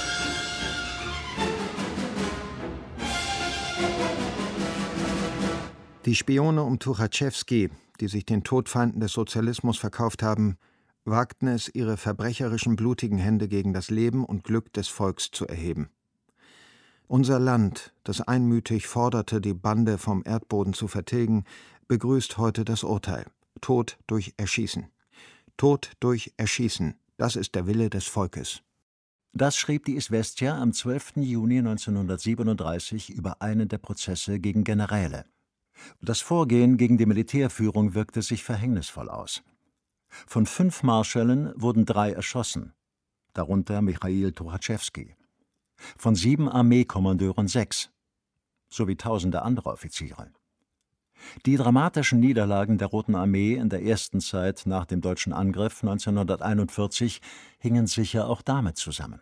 Die Spione um Tuchatschewski, die sich den Todfeinden des Sozialismus verkauft haben, wagten es, ihre verbrecherischen, blutigen Hände gegen das Leben und Glück des Volks zu erheben. Unser Land, das einmütig forderte, die Bande vom Erdboden zu vertilgen, begrüßt heute das Urteil: Tod durch Erschießen. Tod durch Erschießen, das ist der Wille des Volkes. Das schrieb die Izvestja am 12. Juni 1937 über einen der Prozesse gegen Generäle. Das Vorgehen gegen die Militärführung wirkte sich verhängnisvoll aus. Von 5 Marschällen wurden 3 erschossen, darunter Michail Tuchatschewski. Von 7 Armeekommandeuren 6, sowie tausende andere Offiziere. Die dramatischen Niederlagen der Roten Armee in der ersten Zeit nach dem deutschen Angriff 1941 hingen sicher auch damit zusammen.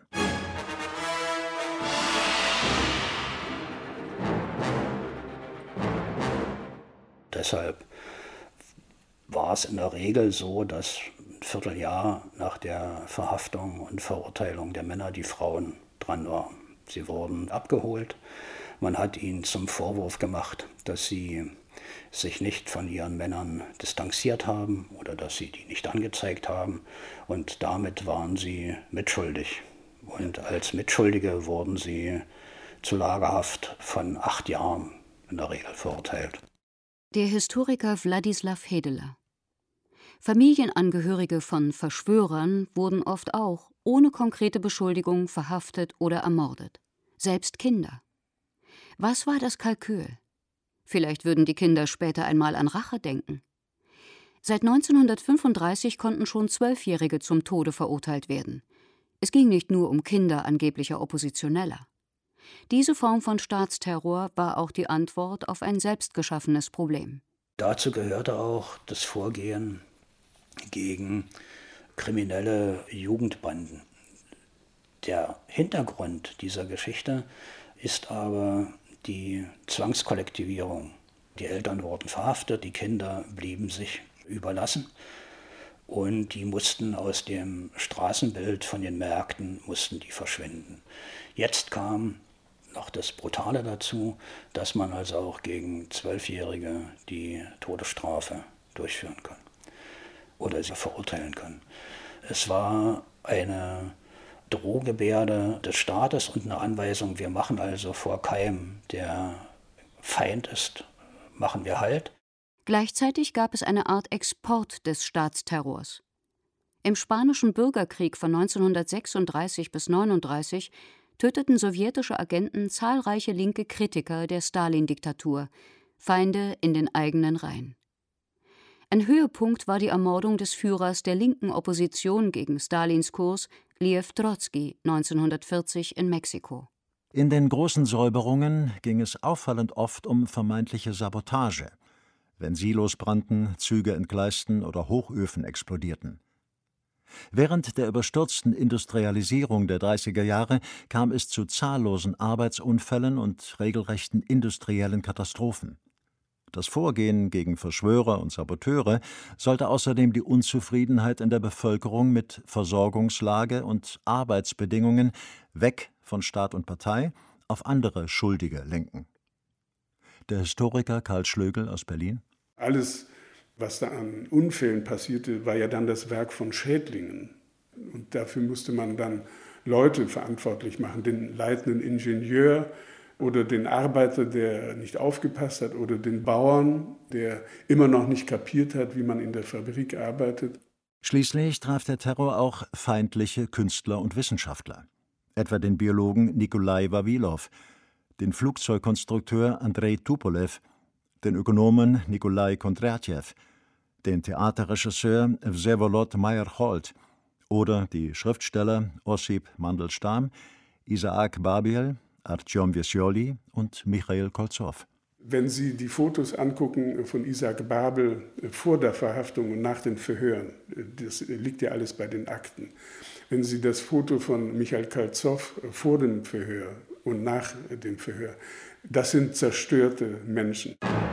Deshalb war es in der Regel so, dass ein Vierteljahr nach der Verhaftung und Verurteilung der Männer die Frauen dran waren. Sie wurden abgeholt. Man hat ihnen zum Vorwurf gemacht, dass sie sich nicht von ihren Männern distanziert haben oder dass sie die nicht angezeigt haben. Und damit waren sie mitschuldig. Und als Mitschuldige wurden sie zu Lagerhaft von 8 Jahren in der Regel verurteilt. Der Historiker Wladislaw Hedeler. Familienangehörige von Verschwörern wurden oft auch ohne konkrete Beschuldigung verhaftet oder ermordet. Selbst Kinder. Was war das Kalkül? Vielleicht würden die Kinder später einmal an Rache denken. Seit 1935 konnten schon 12-Jährige zum Tode verurteilt werden. Es ging nicht nur um Kinder angeblicher Oppositioneller. Diese Form von Staatsterror war auch die Antwort auf ein selbstgeschaffenes Problem. Dazu gehörte auch das Vorgehen gegen kriminelle Jugendbanden. Der Hintergrund dieser Geschichte ist aber die Zwangskollektivierung. Die Eltern wurden verhaftet, die Kinder blieben sich überlassen und die mussten aus dem Straßenbild von den Märkten mussten die verschwinden. Jetzt kam noch das Brutale dazu, dass man also auch gegen 12-Jährige die Todesstrafe durchführen kann oder sie verurteilen kann. Es war eine Drohgebärde des Staates und eine Anweisung, wir machen also vor keinem, der Feind ist, machen wir Halt. Gleichzeitig gab es eine Art Export des Staatsterrors. Im Spanischen Bürgerkrieg von 1936 bis 1939 töteten sowjetische Agenten zahlreiche linke Kritiker der Stalin-Diktatur, Feinde in den eigenen Reihen. Ein Höhepunkt war die Ermordung des Führers der linken Opposition gegen Stalins Kurs, Lew Trotzki, 1940 in Mexiko. In den großen Säuberungen ging es auffallend oft um vermeintliche Sabotage, wenn Silos brannten, Züge entgleisten oder Hochöfen explodierten. Während der überstürzten Industrialisierung der 30er Jahre kam es zu zahllosen Arbeitsunfällen und regelrechten industriellen Katastrophen. Das Vorgehen gegen Verschwörer und Saboteure sollte außerdem die Unzufriedenheit in der Bevölkerung mit Versorgungslage und Arbeitsbedingungen weg von Staat und Partei auf andere Schuldige lenken. Der Historiker Karl Schlögel aus Berlin: Alles, was da an Unfällen passierte, war ja dann das Werk von Schädlingen. Und dafür musste man dann Leute verantwortlich machen, den leitenden Ingenieur oder den Arbeiter, der nicht aufgepasst hat, oder den Bauern, der immer noch nicht kapiert hat, wie man in der Fabrik arbeitet. Schließlich traf der Terror auch feindliche Künstler und Wissenschaftler, etwa den Biologen Nikolai Vavilov, den Flugzeugkonstrukteur Andrei Tupolew, den Ökonomen Nikolai Kondratjew, den Theaterregisseur Vsevolod Meyerhold oder die Schriftsteller Ossip Mandelstam, Isaac Babel, Artyom Vesioli und Michail Kolzow. Wenn Sie die Fotos angucken von Isaac Babel vor der Verhaftung und nach den Verhören, das liegt ja alles bei den Akten. Wenn Sie das Foto von Michail Kolzow vor dem Verhör und nach dem Verhör, das sind zerstörte Menschen.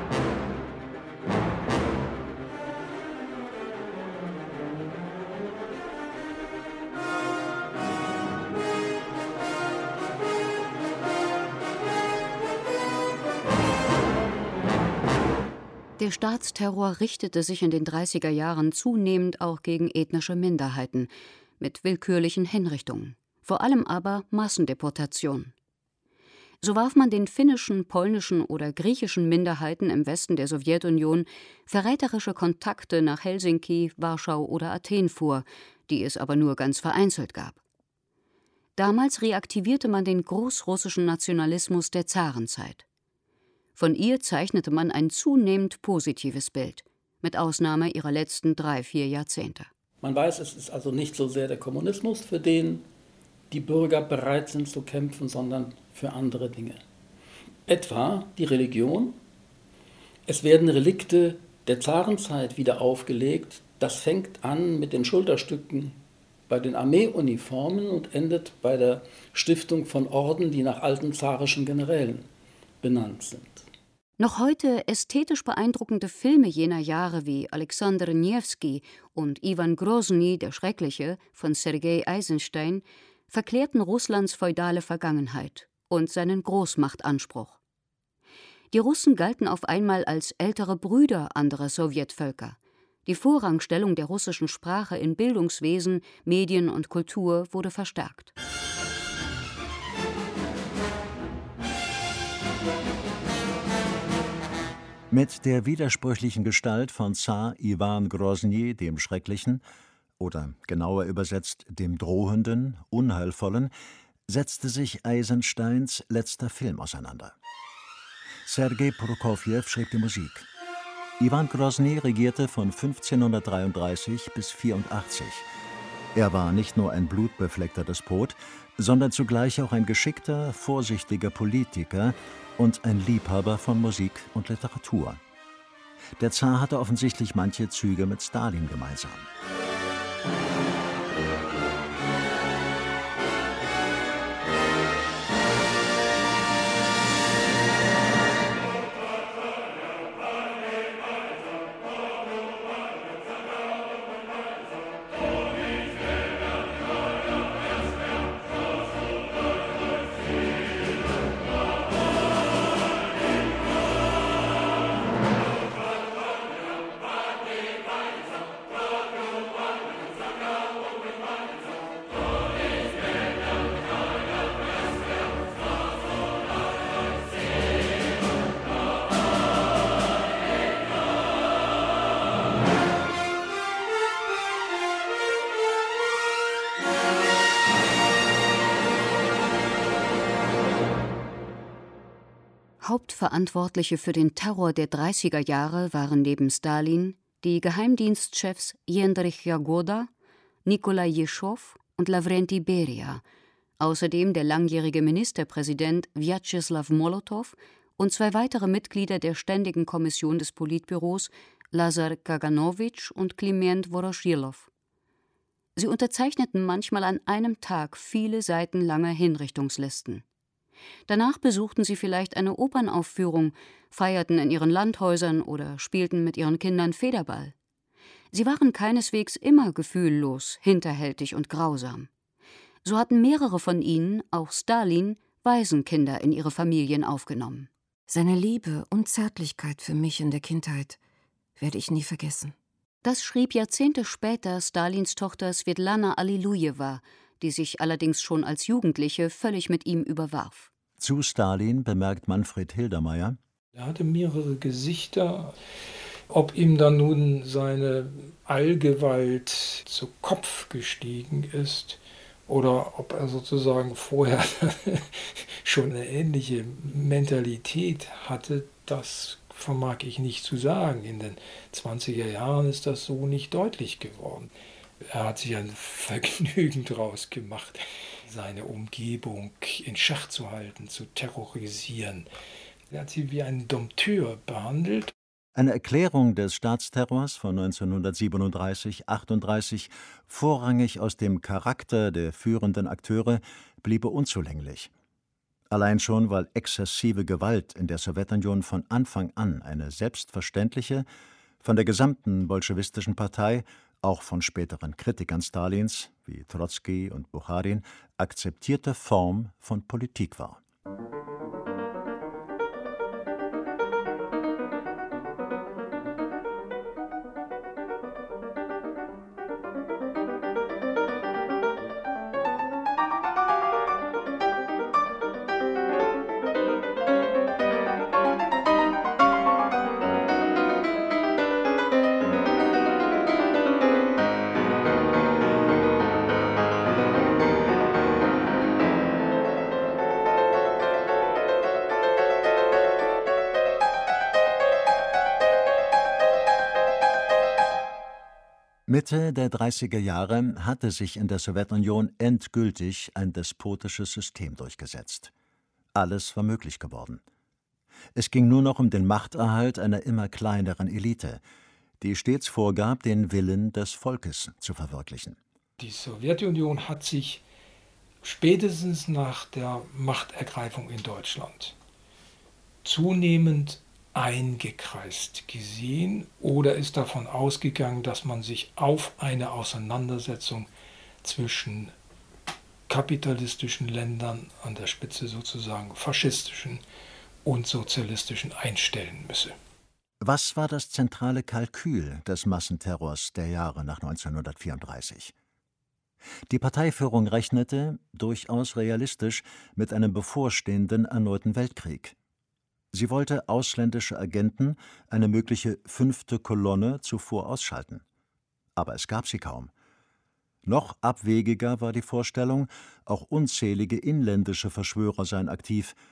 Der Staatsterror richtete sich in den 30er Jahren zunehmend auch gegen ethnische Minderheiten mit willkürlichen Hinrichtungen, vor allem aber Massendeportation. So warf man den finnischen, polnischen oder griechischen Minderheiten im Westen der Sowjetunion verräterische Kontakte nach Helsinki, Warschau oder Athen vor, die es aber nur ganz vereinzelt gab. Damals reaktivierte man den großrussischen Nationalismus der Zarenzeit. Von ihr zeichnete man ein zunehmend positives Bild, mit Ausnahme ihrer letzten 3-4 Jahrzehnte. Man weiß, es ist also nicht so sehr der Kommunismus, für den die Bürger bereit sind zu kämpfen, sondern für andere Dinge. Etwa die Religion. Es werden Relikte der Zarenzeit wieder aufgelegt. Das fängt an mit den Schulterstücken bei den Armeeuniformen und endet bei der Stiftung von Orden, die nach alten zarischen Generälen benannt sind. Noch heute ästhetisch beeindruckende Filme jener Jahre wie Alexander Newski und Iwan Grosny, der Schreckliche, von Sergei Eisenstein, verklärten Russlands feudale Vergangenheit und seinen Großmachtanspruch. Die Russen galten auf einmal als ältere Brüder anderer Sowjetvölker. Die Vorrangstellung der russischen Sprache in Bildungswesen, Medien und Kultur wurde verstärkt. Mit der widersprüchlichen Gestalt von Zar Iwan Grosny, dem Schrecklichen, oder genauer übersetzt dem Drohenden, Unheilvollen, setzte sich Eisensteins letzter Film auseinander. Sergei Prokofjew schrieb die Musik. Iwan Grosny regierte von 1533 bis 1584. Er war nicht nur ein blutbefleckter Despot, sondern zugleich auch ein geschickter, vorsichtiger Politiker und ein Liebhaber von Musik und Literatur. Der Zar hatte offensichtlich manche Züge mit Stalin gemeinsam. Hauptverantwortliche für den Terror der 30er Jahre waren neben Stalin die Geheimdienstchefs Jendrich Jagoda, Nikolai Jeschow und Lavrenti Beria, außerdem der langjährige Ministerpräsident Wjatscheslaw Molotow und zwei weitere Mitglieder der Ständigen Kommission des Politbüros, Lazar Kaganowitsch und Kliment Voroschilov. Sie unterzeichneten manchmal an einem Tag viele seitenlange Hinrichtungslisten. Danach besuchten sie vielleicht eine Opernaufführung, feierten in ihren Landhäusern oder spielten mit ihren Kindern Federball. Sie waren keineswegs immer gefühllos, hinterhältig und grausam. So hatten mehrere von ihnen, auch Stalin, Waisenkinder in ihre Familien aufgenommen. Seine Liebe und Zärtlichkeit für mich in der Kindheit werde ich nie vergessen. Das schrieb Jahrzehnte später Stalins Tochter Svetlana Allilujewa, die sich allerdings schon als Jugendliche völlig mit ihm überwarf. Zu Stalin bemerkt Manfred Hildermeier: Er hatte mehrere Gesichter. Ob ihm dann nun seine Allgewalt zu Kopf gestiegen ist oder ob er sozusagen vorher schon eine ähnliche Mentalität hatte, das vermag ich nicht zu sagen. In den 20er Jahren ist das so nicht deutlich geworden. Er hat sich ein Vergnügen draus gemacht, seine Umgebung in Schach zu halten, zu terrorisieren. Er hat sie wie einen Dompteur behandelt. Eine Erklärung des Staatsterrors von 1937/38, vorrangig aus dem Charakter der führenden Akteure, bliebe unzulänglich. Allein schon, weil exzessive Gewalt in der Sowjetunion von Anfang an eine selbstverständliche, von der gesamten bolschewistischen Partei, auch von späteren Kritikern Stalins wie Trotzki und Bucharin, akzeptierte Form von Politik war. Mitte der 30er Jahre hatte sich in der Sowjetunion endgültig ein despotisches System durchgesetzt. Alles war möglich geworden. Es ging nur noch um den Machterhalt einer immer kleineren Elite, die stets vorgab, den Willen des Volkes zu verwirklichen. Die Sowjetunion hat sich spätestens nach der Machtergreifung in Deutschland zunehmend eingekreist gesehen oder ist davon ausgegangen, dass man sich auf eine Auseinandersetzung zwischen kapitalistischen Ländern, an der Spitze sozusagen faschistischen und sozialistischen, einstellen müsse. Was war das zentrale Kalkül des Massenterrors der Jahre nach 1934? Die Parteiführung rechnete, durchaus realistisch, mit einem bevorstehenden erneuten Weltkrieg. Sie wollte ausländische Agenten, eine mögliche 5. Kolonne, zuvor ausschalten. Aber es gab sie kaum. Noch abwegiger war die Vorstellung, auch unzählige inländische Verschwörer seien aktiv,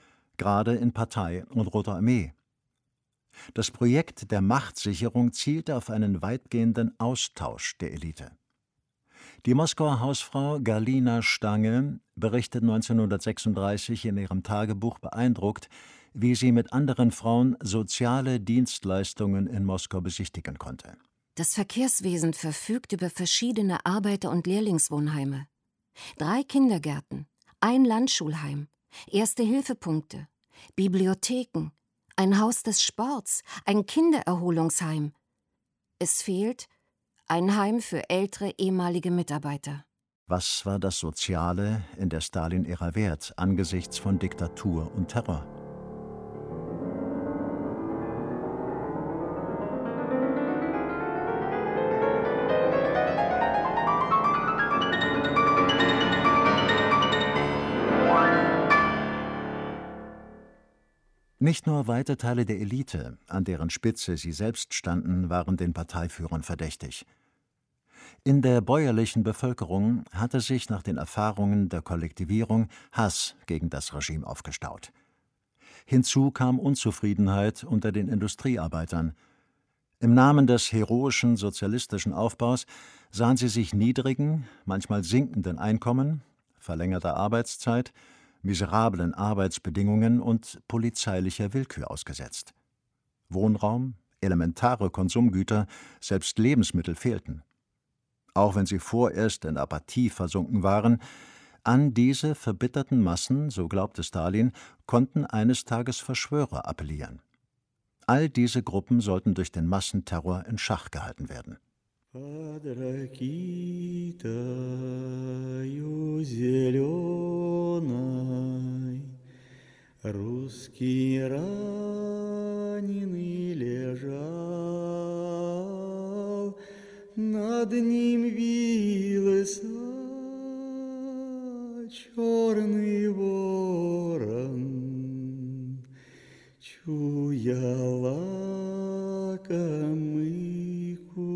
gerade in Partei und Roter Armee. Das Projekt der Machtsicherung zielte auf einen weitgehenden Austausch der Elite. Die Moskauer Hausfrau Galina Stange berichtet 1936 in ihrem Tagebuch beeindruckt, wie sie mit anderen Frauen soziale Dienstleistungen in Moskau besichtigen konnte. Das Verkehrswesen verfügt über verschiedene Arbeiter- und Lehrlingswohnheime, 3 Kindergärten, ein Landschulheim, Erste-Hilfe-Punkte, Bibliotheken, ein Haus des Sports, ein Kindererholungsheim. Es fehlt ein Heim für ältere ehemalige Mitarbeiter. Was war das Soziale in der Stalin-Ära wert angesichts von Diktatur und Terror? Nicht nur weite Teile der Elite, an deren Spitze sie selbst standen, waren den Parteiführern verdächtig. In der bäuerlichen Bevölkerung hatte sich nach den Erfahrungen der Kollektivierung Hass gegen das Regime aufgestaut. Hinzu kam Unzufriedenheit unter den Industriearbeitern. Im Namen des heroischen sozialistischen Aufbaus sahen sie sich niedrigen, manchmal sinkenden Einkommen, verlängerter Arbeitszeit, miserablen Arbeitsbedingungen und polizeilicher Willkür ausgesetzt. Wohnraum, elementare Konsumgüter, selbst Lebensmittel fehlten. Auch wenn sie vorerst in Apathie versunken waren, an diese verbitterten Massen, so glaubte Stalin, konnten eines Tages Verschwörer appellieren. All diese Gruppen sollten durch den Massenterror in Schach gehalten werden. Русский раненый лежал, над ним вился черный ворон, чуя лакомый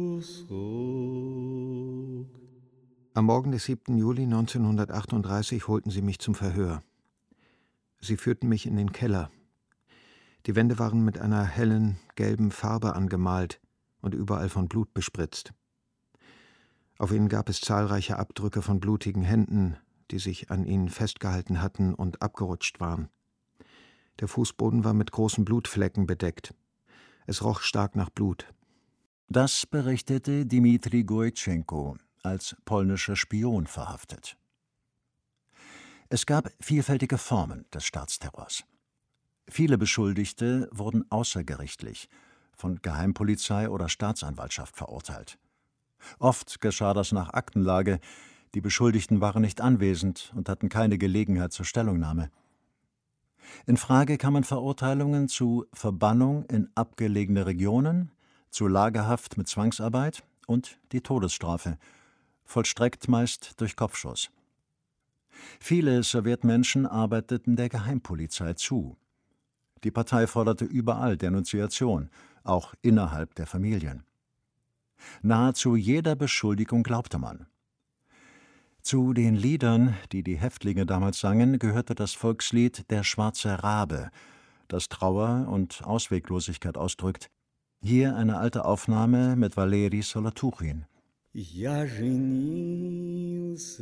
кусок. Am Morgen des 7. Juli 1938 holten sie mich zum Verhör. Sie führten mich in den Keller. Die Wände waren mit einer hellen, gelben Farbe angemalt und überall von Blut bespritzt. Auf ihnen gab es zahlreiche Abdrücke von blutigen Händen, die sich an ihnen festgehalten hatten und abgerutscht waren. Der Fußboden war mit großen Blutflecken bedeckt. Es roch stark nach Blut. Das berichtete Dmitri Goitschenko, als polnischer Spion verhaftet. Es gab vielfältige Formen des Staatsterrors. Viele Beschuldigte wurden außergerichtlich, von Geheimpolizei oder Staatsanwaltschaft verurteilt. Oft geschah das nach Aktenlage, die Beschuldigten waren nicht anwesend und hatten keine Gelegenheit zur Stellungnahme. In Frage kamen Verurteilungen zu Verbannung in abgelegene Regionen, zu Lagerhaft mit Zwangsarbeit und die Todesstrafe, vollstreckt meist durch Kopfschuss. Viele Sowjetmenschen arbeiteten der Geheimpolizei zu. Die Partei forderte überall Denunziation, auch innerhalb der Familien. Nahezu jeder Beschuldigung glaubte man. Zu den Liedern, die die Häftlinge damals sangen, gehörte das Volkslied »Der schwarze Rabe«, das Trauer und Ausweglosigkeit ausdrückt. Hier eine alte Aufnahme mit Valeri Solatuchin. Я женился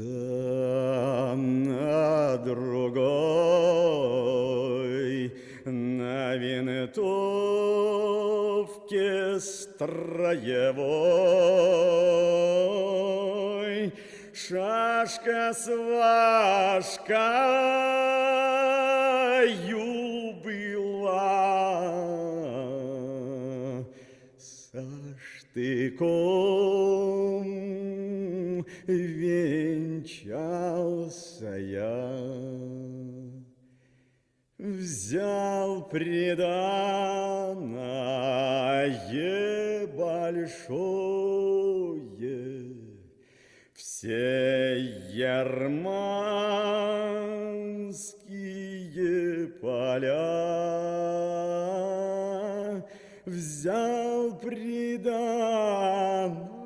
на другой, на винтовке строевой, шашка с важкою была, со штыком венчался я, взял приданое большое, все ярманские поля, взял приданое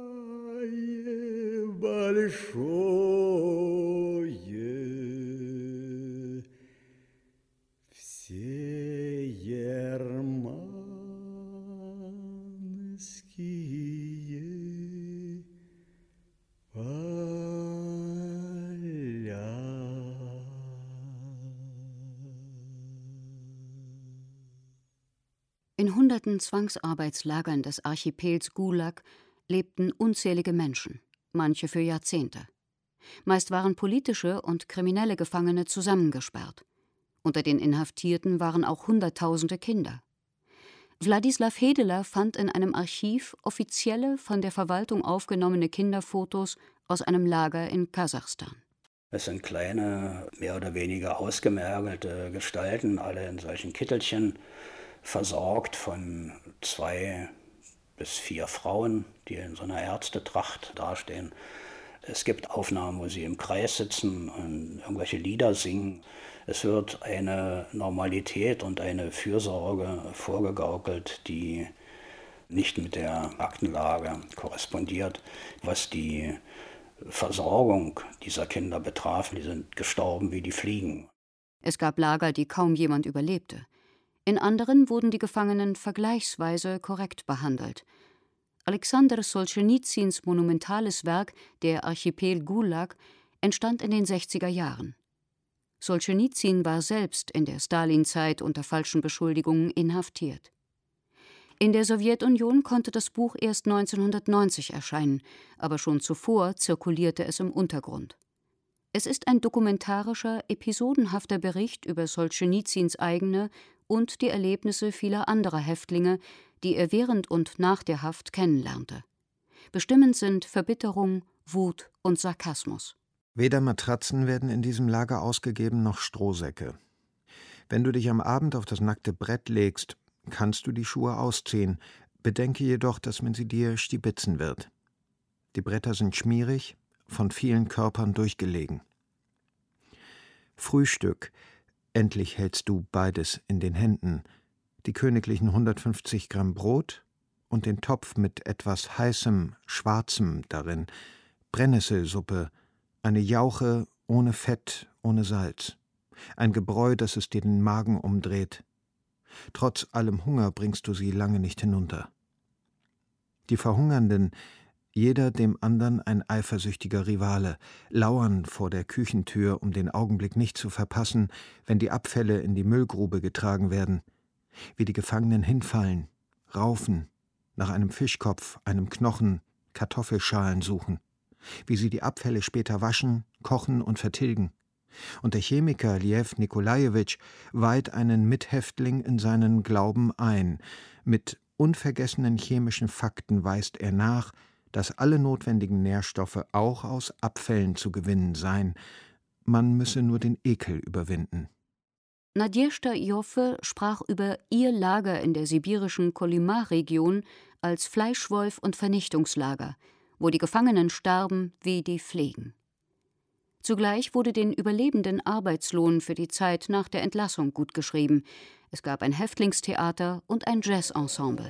большое. In hunderten Zwangsarbeitslagern des Archipels Gulag lebten unzählige Menschen, manche für Jahrzehnte. Meist waren politische und kriminelle Gefangene zusammengesperrt. Unter den Inhaftierten waren auch Hunderttausende Kinder. Wladislaw Hedeler fand in einem Archiv offizielle, von der Verwaltung aufgenommene Kinderfotos aus einem Lager in Kasachstan. Es sind kleine, mehr oder weniger ausgemergelte Gestalten, alle in solchen Kittelchen, versorgt von 2 bis 4 Frauen, die in so einer Ärztetracht dastehen. Es gibt Aufnahmen, wo sie im Kreis sitzen und irgendwelche Lieder singen. Es wird eine Normalität und eine Fürsorge vorgegaukelt, die nicht mit der Aktenlage korrespondiert. Was die Versorgung dieser Kinder betraf, die sind gestorben wie die Fliegen. Es gab Lager, die kaum jemand überlebte. In anderen wurden die Gefangenen vergleichsweise korrekt behandelt. Alexander Solschenitsyns monumentales Werk Der Archipel Gulag entstand in den 60er Jahren. Solschenitsyn war selbst in der Stalinzeit unter falschen Beschuldigungen inhaftiert. In der Sowjetunion konnte das Buch erst 1990 erscheinen, aber schon zuvor zirkulierte es im Untergrund. Es ist ein dokumentarischer, episodenhafter Bericht über Solschenizyns eigene und die Erlebnisse vieler anderer Häftlinge, die er während und nach der Haft kennenlernte. Bestimmend sind Verbitterung, Wut und Sarkasmus. Weder Matratzen werden in diesem Lager ausgegeben, noch Strohsäcke. Wenn du dich am Abend auf das nackte Brett legst, kannst du die Schuhe ausziehen, bedenke jedoch, dass man sie dir stibitzen wird. Die Bretter sind schmierig, von vielen Körpern durchgelegen. Frühstück. Endlich hältst du beides in den Händen. Die königlichen 150 Gramm Brot und den Topf mit etwas heißem, schwarzem darin, Brennnesselsuppe, eine Jauche ohne Fett, ohne Salz, ein Gebräu, das es dir den Magen umdreht. Trotz allem Hunger bringst du sie lange nicht hinunter. Die Verhungernden, jeder dem anderen ein eifersüchtiger Rivale, lauern vor der Küchentür, um den Augenblick nicht zu verpassen, wenn die Abfälle in die Müllgrube getragen werden. Wie die Gefangenen hinfallen, raufen, nach einem Fischkopf, einem Knochen, Kartoffelschalen suchen. Wie sie die Abfälle später waschen, kochen und vertilgen. Und der Chemiker Liew Nikolajewitsch weiht einen Mithäftling in seinen Glauben ein. Mit unvergessenen chemischen Fakten weist er nach, dass alle notwendigen Nährstoffe auch aus Abfällen zu gewinnen seien. Man müsse nur den Ekel überwinden. Nadjezhda Joffe sprach über ihr Lager in der sibirischen Kolyma-Region als Fleischwolf und Vernichtungslager, wo die Gefangenen starben wie die Fliegen. Zugleich wurde den Überlebenden Arbeitslohn für die Zeit nach der Entlassung gutgeschrieben. Es gab ein Häftlingstheater und ein Jazzensemble.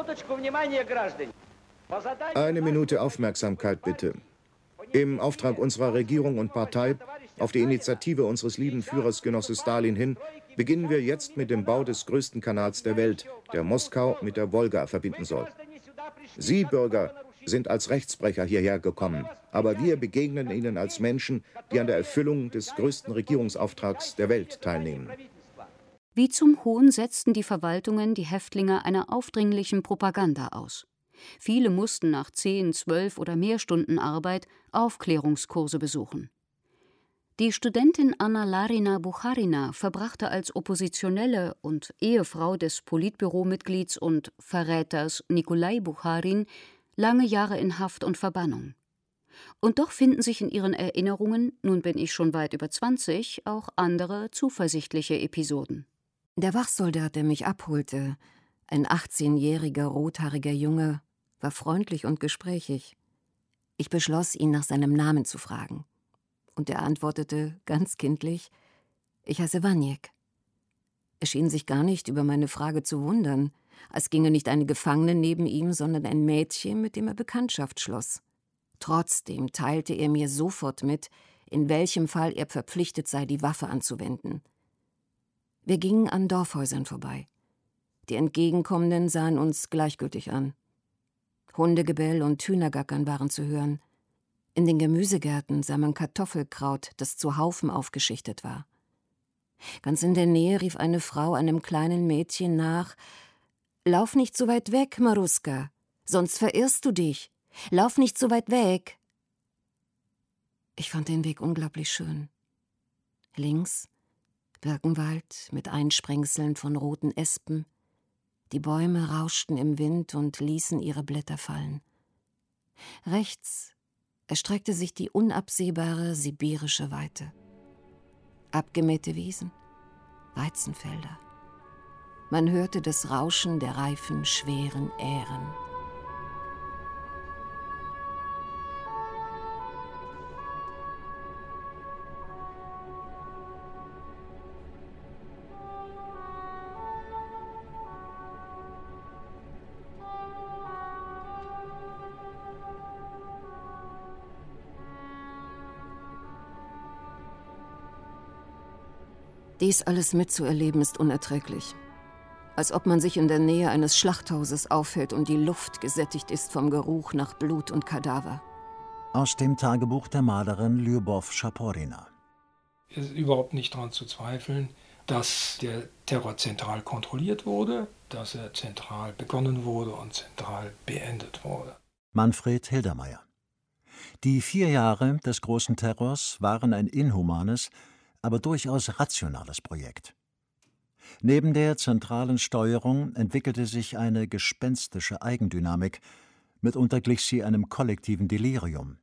Eine Minute Aufmerksamkeit bitte. Im Auftrag unserer Regierung und Partei, auf die Initiative unseres lieben Führers Genosse Stalin hin, beginnen wir jetzt mit dem Bau des größten Kanals der Welt, der Moskau mit der Wolga verbinden soll. Sie, Bürger, sind als Rechtsbrecher hierher gekommen, aber wir begegnen ihnen als Menschen, die an der Erfüllung des größten Regierungsauftrags der Welt teilnehmen. Wie zum Hohn setzten die Verwaltungen die Häftlinge einer aufdringlichen Propaganda aus. Viele mussten nach 10, 12 oder mehr Stunden Arbeit Aufklärungskurse besuchen. Die Studentin Anna Larina Bucharina verbrachte als Oppositionelle und Ehefrau des Politbüromitglieds und Verräters Nikolai Bucharin lange Jahre in Haft und Verbannung. Und doch finden sich in ihren Erinnerungen, nun bin ich schon weit über 20, auch andere zuversichtliche Episoden. Der Wachsoldat, der mich abholte, ein 18-jähriger, rothaariger Junge, war freundlich und gesprächig. Ich beschloss, ihn nach seinem Namen zu fragen. Und er antwortete, ganz kindlich, ich heiße Waniek. Er schien sich gar nicht über meine Frage zu wundern, als ginge nicht eine Gefangene neben ihm, sondern ein Mädchen, mit dem er Bekanntschaft schloss. Trotzdem teilte er mir sofort mit, in welchem Fall er verpflichtet sei, die Waffe anzuwenden. Wir gingen an Dorfhäusern vorbei. Die Entgegenkommenden sahen uns gleichgültig an. Hundegebell und Hühnergackern waren zu hören. In den Gemüsegärten sah man Kartoffelkraut, das zu Haufen aufgeschichtet war. Ganz in der Nähe rief eine Frau einem kleinen Mädchen nach: »Lauf nicht so weit weg, Maruska, sonst verirrst du dich. Lauf nicht so weit weg.« Ich fand den Weg unglaublich schön. Links Birkenwald mit Einsprengseln von roten Espen. Die Bäume rauschten im Wind und ließen ihre Blätter fallen. Rechts erstreckte sich die unabsehbare sibirische Weite. Abgemähte Wiesen, Weizenfelder. Man hörte das Rauschen der reifen, schweren Ähren. Dies alles mitzuerleben ist unerträglich. Als ob man sich in der Nähe eines Schlachthauses aufhält und die Luft gesättigt ist vom Geruch nach Blut und Kadaver. Aus dem Tagebuch der Malerin Lyubov Schaporina. Es ist überhaupt nicht daran zu zweifeln, dass der Terror zentral kontrolliert wurde, dass er zentral begonnen wurde und zentral beendet wurde. Manfred Hildermeier. Die 4 Jahre des großen Terrors waren ein inhumanes, aber durchaus rationales Projekt. Neben der zentralen Steuerung entwickelte sich eine gespenstische Eigendynamik, mitunter glich sie einem kollektiven Delirium.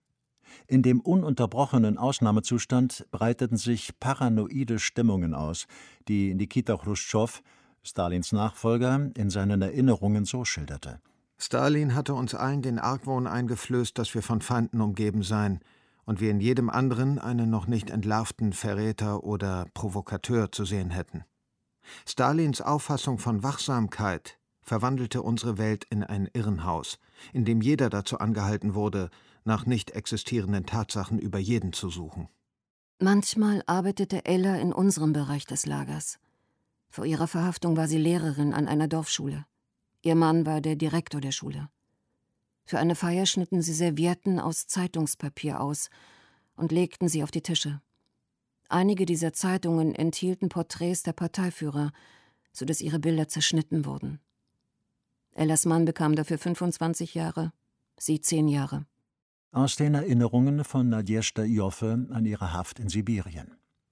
In dem ununterbrochenen Ausnahmezustand breiteten sich paranoide Stimmungen aus, die Nikita Chruschtschow, Stalins Nachfolger, in seinen Erinnerungen so schilderte. Stalin hatte uns allen den Argwohn eingeflößt, dass wir von Feinden umgeben seien und wir in jedem anderen einen noch nicht entlarvten Verräter oder Provokateur zu sehen hätten. Stalins Auffassung von Wachsamkeit verwandelte unsere Welt in ein Irrenhaus, in dem jeder dazu angehalten wurde, nach nicht existierenden Tatsachen über jeden zu suchen. Manchmal arbeitete Ella in unserem Bereich des Lagers. Vor ihrer Verhaftung war sie Lehrerin an einer Dorfschule. Ihr Mann war der Direktor der Schule. Für eine Feier schnitten sie Servietten aus Zeitungspapier aus und legten sie auf die Tische. Einige dieser Zeitungen enthielten Porträts der Parteiführer, sodass ihre Bilder zerschnitten wurden. Ellas Mann bekam dafür 25 Jahre, sie 10 Jahre. Aus den Erinnerungen von Nadjezhda Joffe an ihre Haft in Sibirien.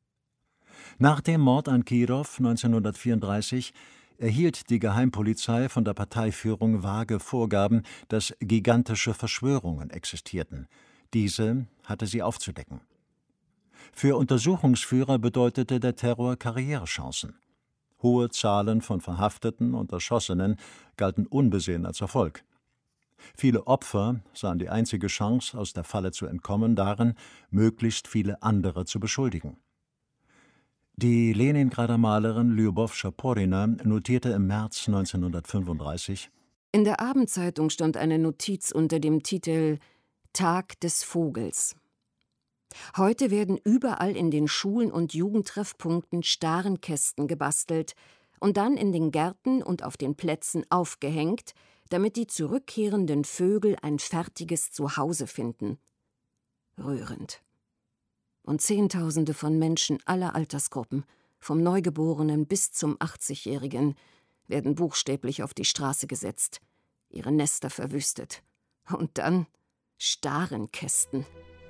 Nach dem Mord an Kirov 1934 erhielt die Geheimpolizei von der Parteiführung vage Vorgaben, dass gigantische Verschwörungen existierten. Diese hatte sie aufzudecken. Für Untersuchungsführer bedeutete der Terror Karrierechancen. Hohe Zahlen von Verhafteten und Erschossenen galten unbesehen als Erfolg. Viele Opfer sahen die einzige Chance, aus der Falle zu entkommen, darin, möglichst viele andere zu beschuldigen. Die Leningrader Malerin Lyubov Schaporina notierte im März 1935: In der Abendzeitung stand eine Notiz unter dem Titel »Tag des Vogels«. Heute werden überall in den Schulen und Jugendtreffpunkten Starenkästen gebastelt und dann in den Gärten und auf den Plätzen aufgehängt, damit die zurückkehrenden Vögel ein fertiges Zuhause finden. Rührend. Und Zehntausende von Menschen aller Altersgruppen, vom Neugeborenen bis zum 80-Jährigen, werden buchstäblich auf die Straße gesetzt, ihre Nester verwüstet. Und dann Starenkästen.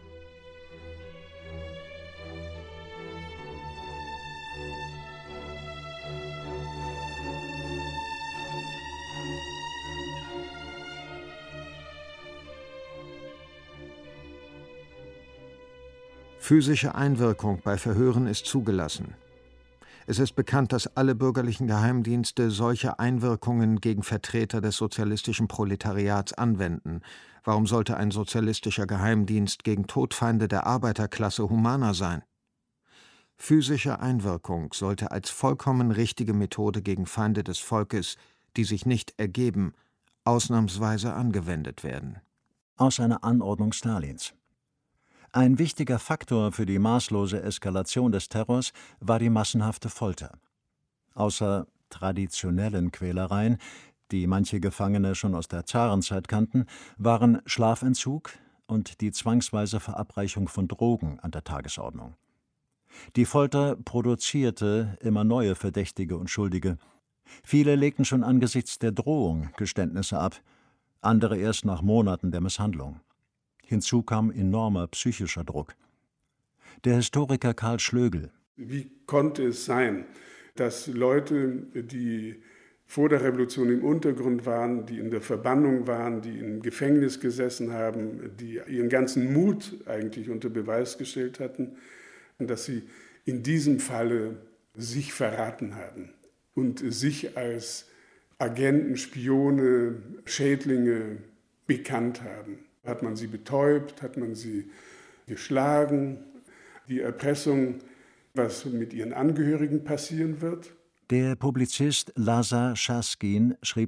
Physische Einwirkung bei Verhören ist zugelassen. Es ist bekannt, dass alle bürgerlichen Geheimdienste solche Einwirkungen gegen Vertreter des sozialistischen Proletariats anwenden. Warum sollte ein sozialistischer Geheimdienst gegen Todfeinde der Arbeiterklasse humaner sein? Physische Einwirkung sollte als vollkommen richtige Methode gegen Feinde des Volkes, die sich nicht ergeben, ausnahmsweise angewendet werden. Aus einer Anordnung Stalins. Ein wichtiger Faktor für die maßlose Eskalation des Terrors war die massenhafte Folter. Außer traditionellen Quälereien, die manche Gefangene schon aus der Zarenzeit kannten, waren Schlafentzug und die zwangsweise Verabreichung von Drogen an der Tagesordnung. Die Folter produzierte immer neue Verdächtige und Schuldige. Viele legten schon angesichts der Drohung Geständnisse ab, andere erst nach Monaten der Misshandlung. Hinzu kam enormer psychischer Druck. Der Historiker Karl Schlögel: Wie konnte es sein, dass Leute, die vor der Revolution im Untergrund waren, die in der Verbannung waren, die im Gefängnis gesessen haben, die ihren ganzen Mut eigentlich unter Beweis gestellt hatten, dass sie in diesem Falle sich verraten haben und sich als Agenten, Spione, Schädlinge bekannt haben. Hat man sie betäubt, hat man sie geschlagen, die Erpressung, was mit ihren Angehörigen passieren wird. Der Publizist Lazar Schaskin schrieb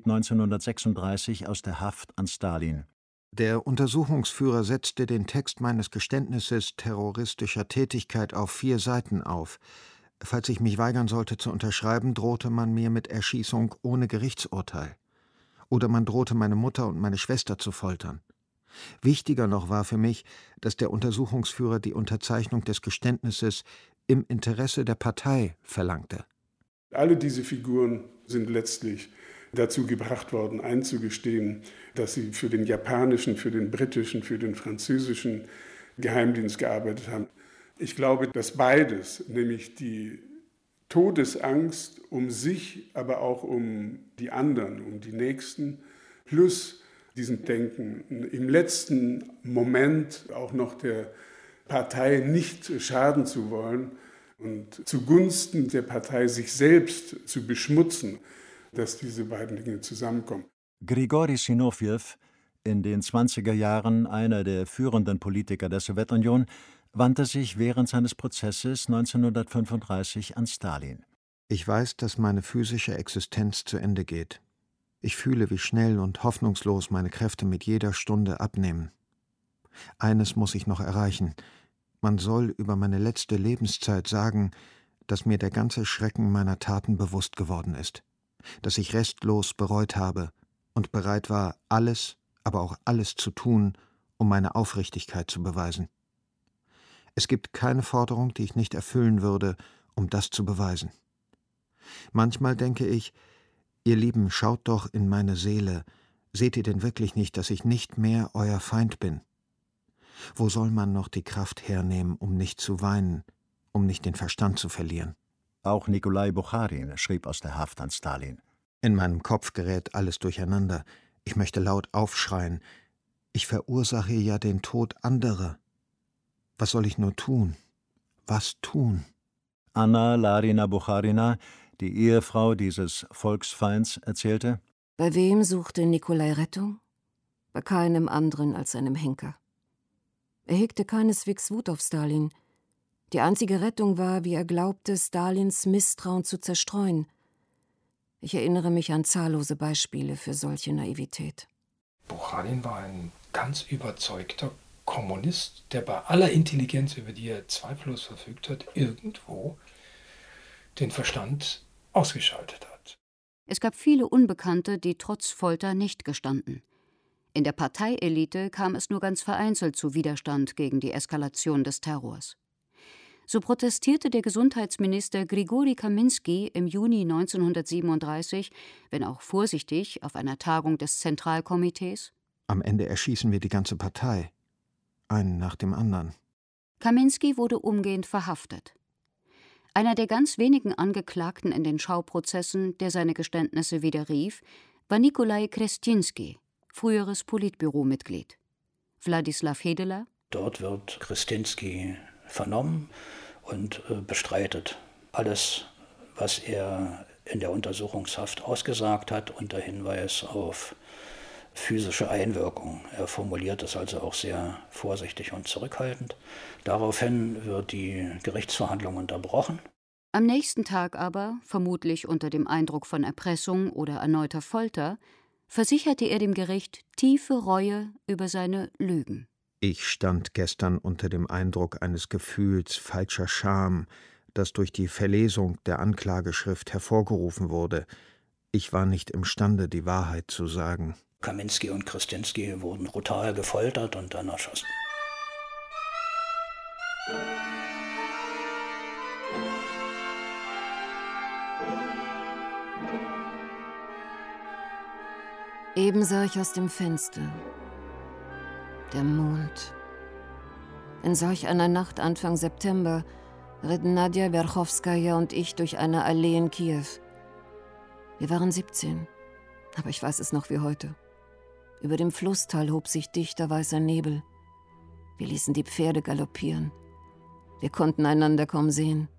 1936 aus der Haft an Stalin: Der Untersuchungsführer setzte den Text meines Geständnisses terroristischer Tätigkeit auf 4 Seiten auf. Falls ich mich weigern sollte zu unterschreiben, drohte man mir mit Erschießung ohne Gerichtsurteil. Oder man drohte meine Mutter und meine Schwester zu foltern. Wichtiger noch war für mich, dass der Untersuchungsführer die Unterzeichnung des Geständnisses im Interesse der Partei verlangte. Alle diese Figuren sind letztlich dazu gebracht worden, einzugestehen, dass sie für den japanischen, für den britischen, für den französischen Geheimdienst gearbeitet haben. Ich glaube, dass beides, nämlich die Todesangst um sich, aber auch um die anderen, um die Nächsten, plus diesen Denken, im letzten Moment auch noch der Partei nicht schaden zu wollen und zugunsten der Partei sich selbst zu beschmutzen, dass diese beiden Dinge zusammenkommen. Grigori Sinofjew, in den 20er Jahren einer der führenden Politiker der Sowjetunion, wandte sich während seines Prozesses 1935 an Stalin. Ich weiß, dass meine physische Existenz zu Ende geht. Ich fühle, wie schnell und hoffnungslos meine Kräfte mit jeder Stunde abnehmen. Eines muss ich noch erreichen. Man soll über meine letzte Lebenszeit sagen, dass mir der ganze Schrecken meiner Taten bewusst geworden ist, dass ich restlos bereut habe und bereit war, alles, aber auch alles zu tun, um meine Aufrichtigkeit zu beweisen. Es gibt keine Forderung, die ich nicht erfüllen würde, um das zu beweisen. Manchmal denke ich, ihr Lieben, schaut doch in meine Seele, seht ihr denn wirklich nicht, dass ich nicht mehr euer Feind bin? Wo soll man noch die Kraft hernehmen, um nicht zu weinen, um nicht den Verstand zu verlieren? Auch Nikolai Bucharin schrieb aus der Haft an Stalin: In meinem Kopf gerät alles durcheinander. Ich möchte laut aufschreien. Ich verursache ja den Tod anderer. Was soll ich nur tun? Was tun? Anna Larina Bucharina, die Ehefrau dieses Volksfeinds, erzählte: Bei wem suchte Nikolai Rettung? Bei keinem anderen als seinem Henker. Er hegte keineswegs Wut auf Stalin. Die einzige Rettung war, wie er glaubte, Stalins Misstrauen zu zerstreuen. Ich erinnere mich an zahllose Beispiele für solche Naivität. Bucharin war ein ganz überzeugter Kommunist, der bei aller Intelligenz, über die er zweifellos verfügt hat, irgendwo den Verstand ausgeschaltet hat. Es gab viele Unbekannte, die trotz Folter nicht gestanden. In der Parteielite kam es nur ganz vereinzelt zu Widerstand gegen die Eskalation des Terrors. So protestierte der Gesundheitsminister Grigori Kaminsky im Juni 1937, wenn auch vorsichtig, auf einer Tagung des Zentralkomitees: Am Ende erschießen wir die ganze Partei. Einen nach dem anderen. Kaminsky wurde umgehend verhaftet. Einer der ganz wenigen Angeklagten in den Schauprozessen, der seine Geständnisse widerrief, war Nikolai Krestinsky, früheres Politbüromitglied. Wladislaw Hedeler: Dort wird Krestinsky vernommen und bestreitet alles, was er in der Untersuchungshaft ausgesagt hat, unter Hinweis auf physische Einwirkung. Er formuliert es also auch sehr vorsichtig und zurückhaltend. Daraufhin wird die Gerichtsverhandlung unterbrochen. Am nächsten Tag aber, vermutlich unter dem Eindruck von Erpressung oder erneuter Folter, versicherte er dem Gericht tiefe Reue über seine Lügen. Ich stand gestern unter dem Eindruck eines Gefühls falscher Scham, das durch die Verlesung der Anklageschrift hervorgerufen wurde. Ich war nicht imstande, die Wahrheit zu sagen. Kaminsky und Krestinsky wurden brutal gefoltert und dann erschossen. Eben sah ich aus dem Fenster. Der Mond. In solch einer Nacht Anfang September ritten Nadja Werchowskaja und ich durch eine Allee in Kiew. Wir waren 17, aber ich weiß es noch wie heute. Über dem Flusstal hob sich dichter weißer Nebel. Wir ließen die Pferde galoppieren. Wir konnten einander kaum sehen.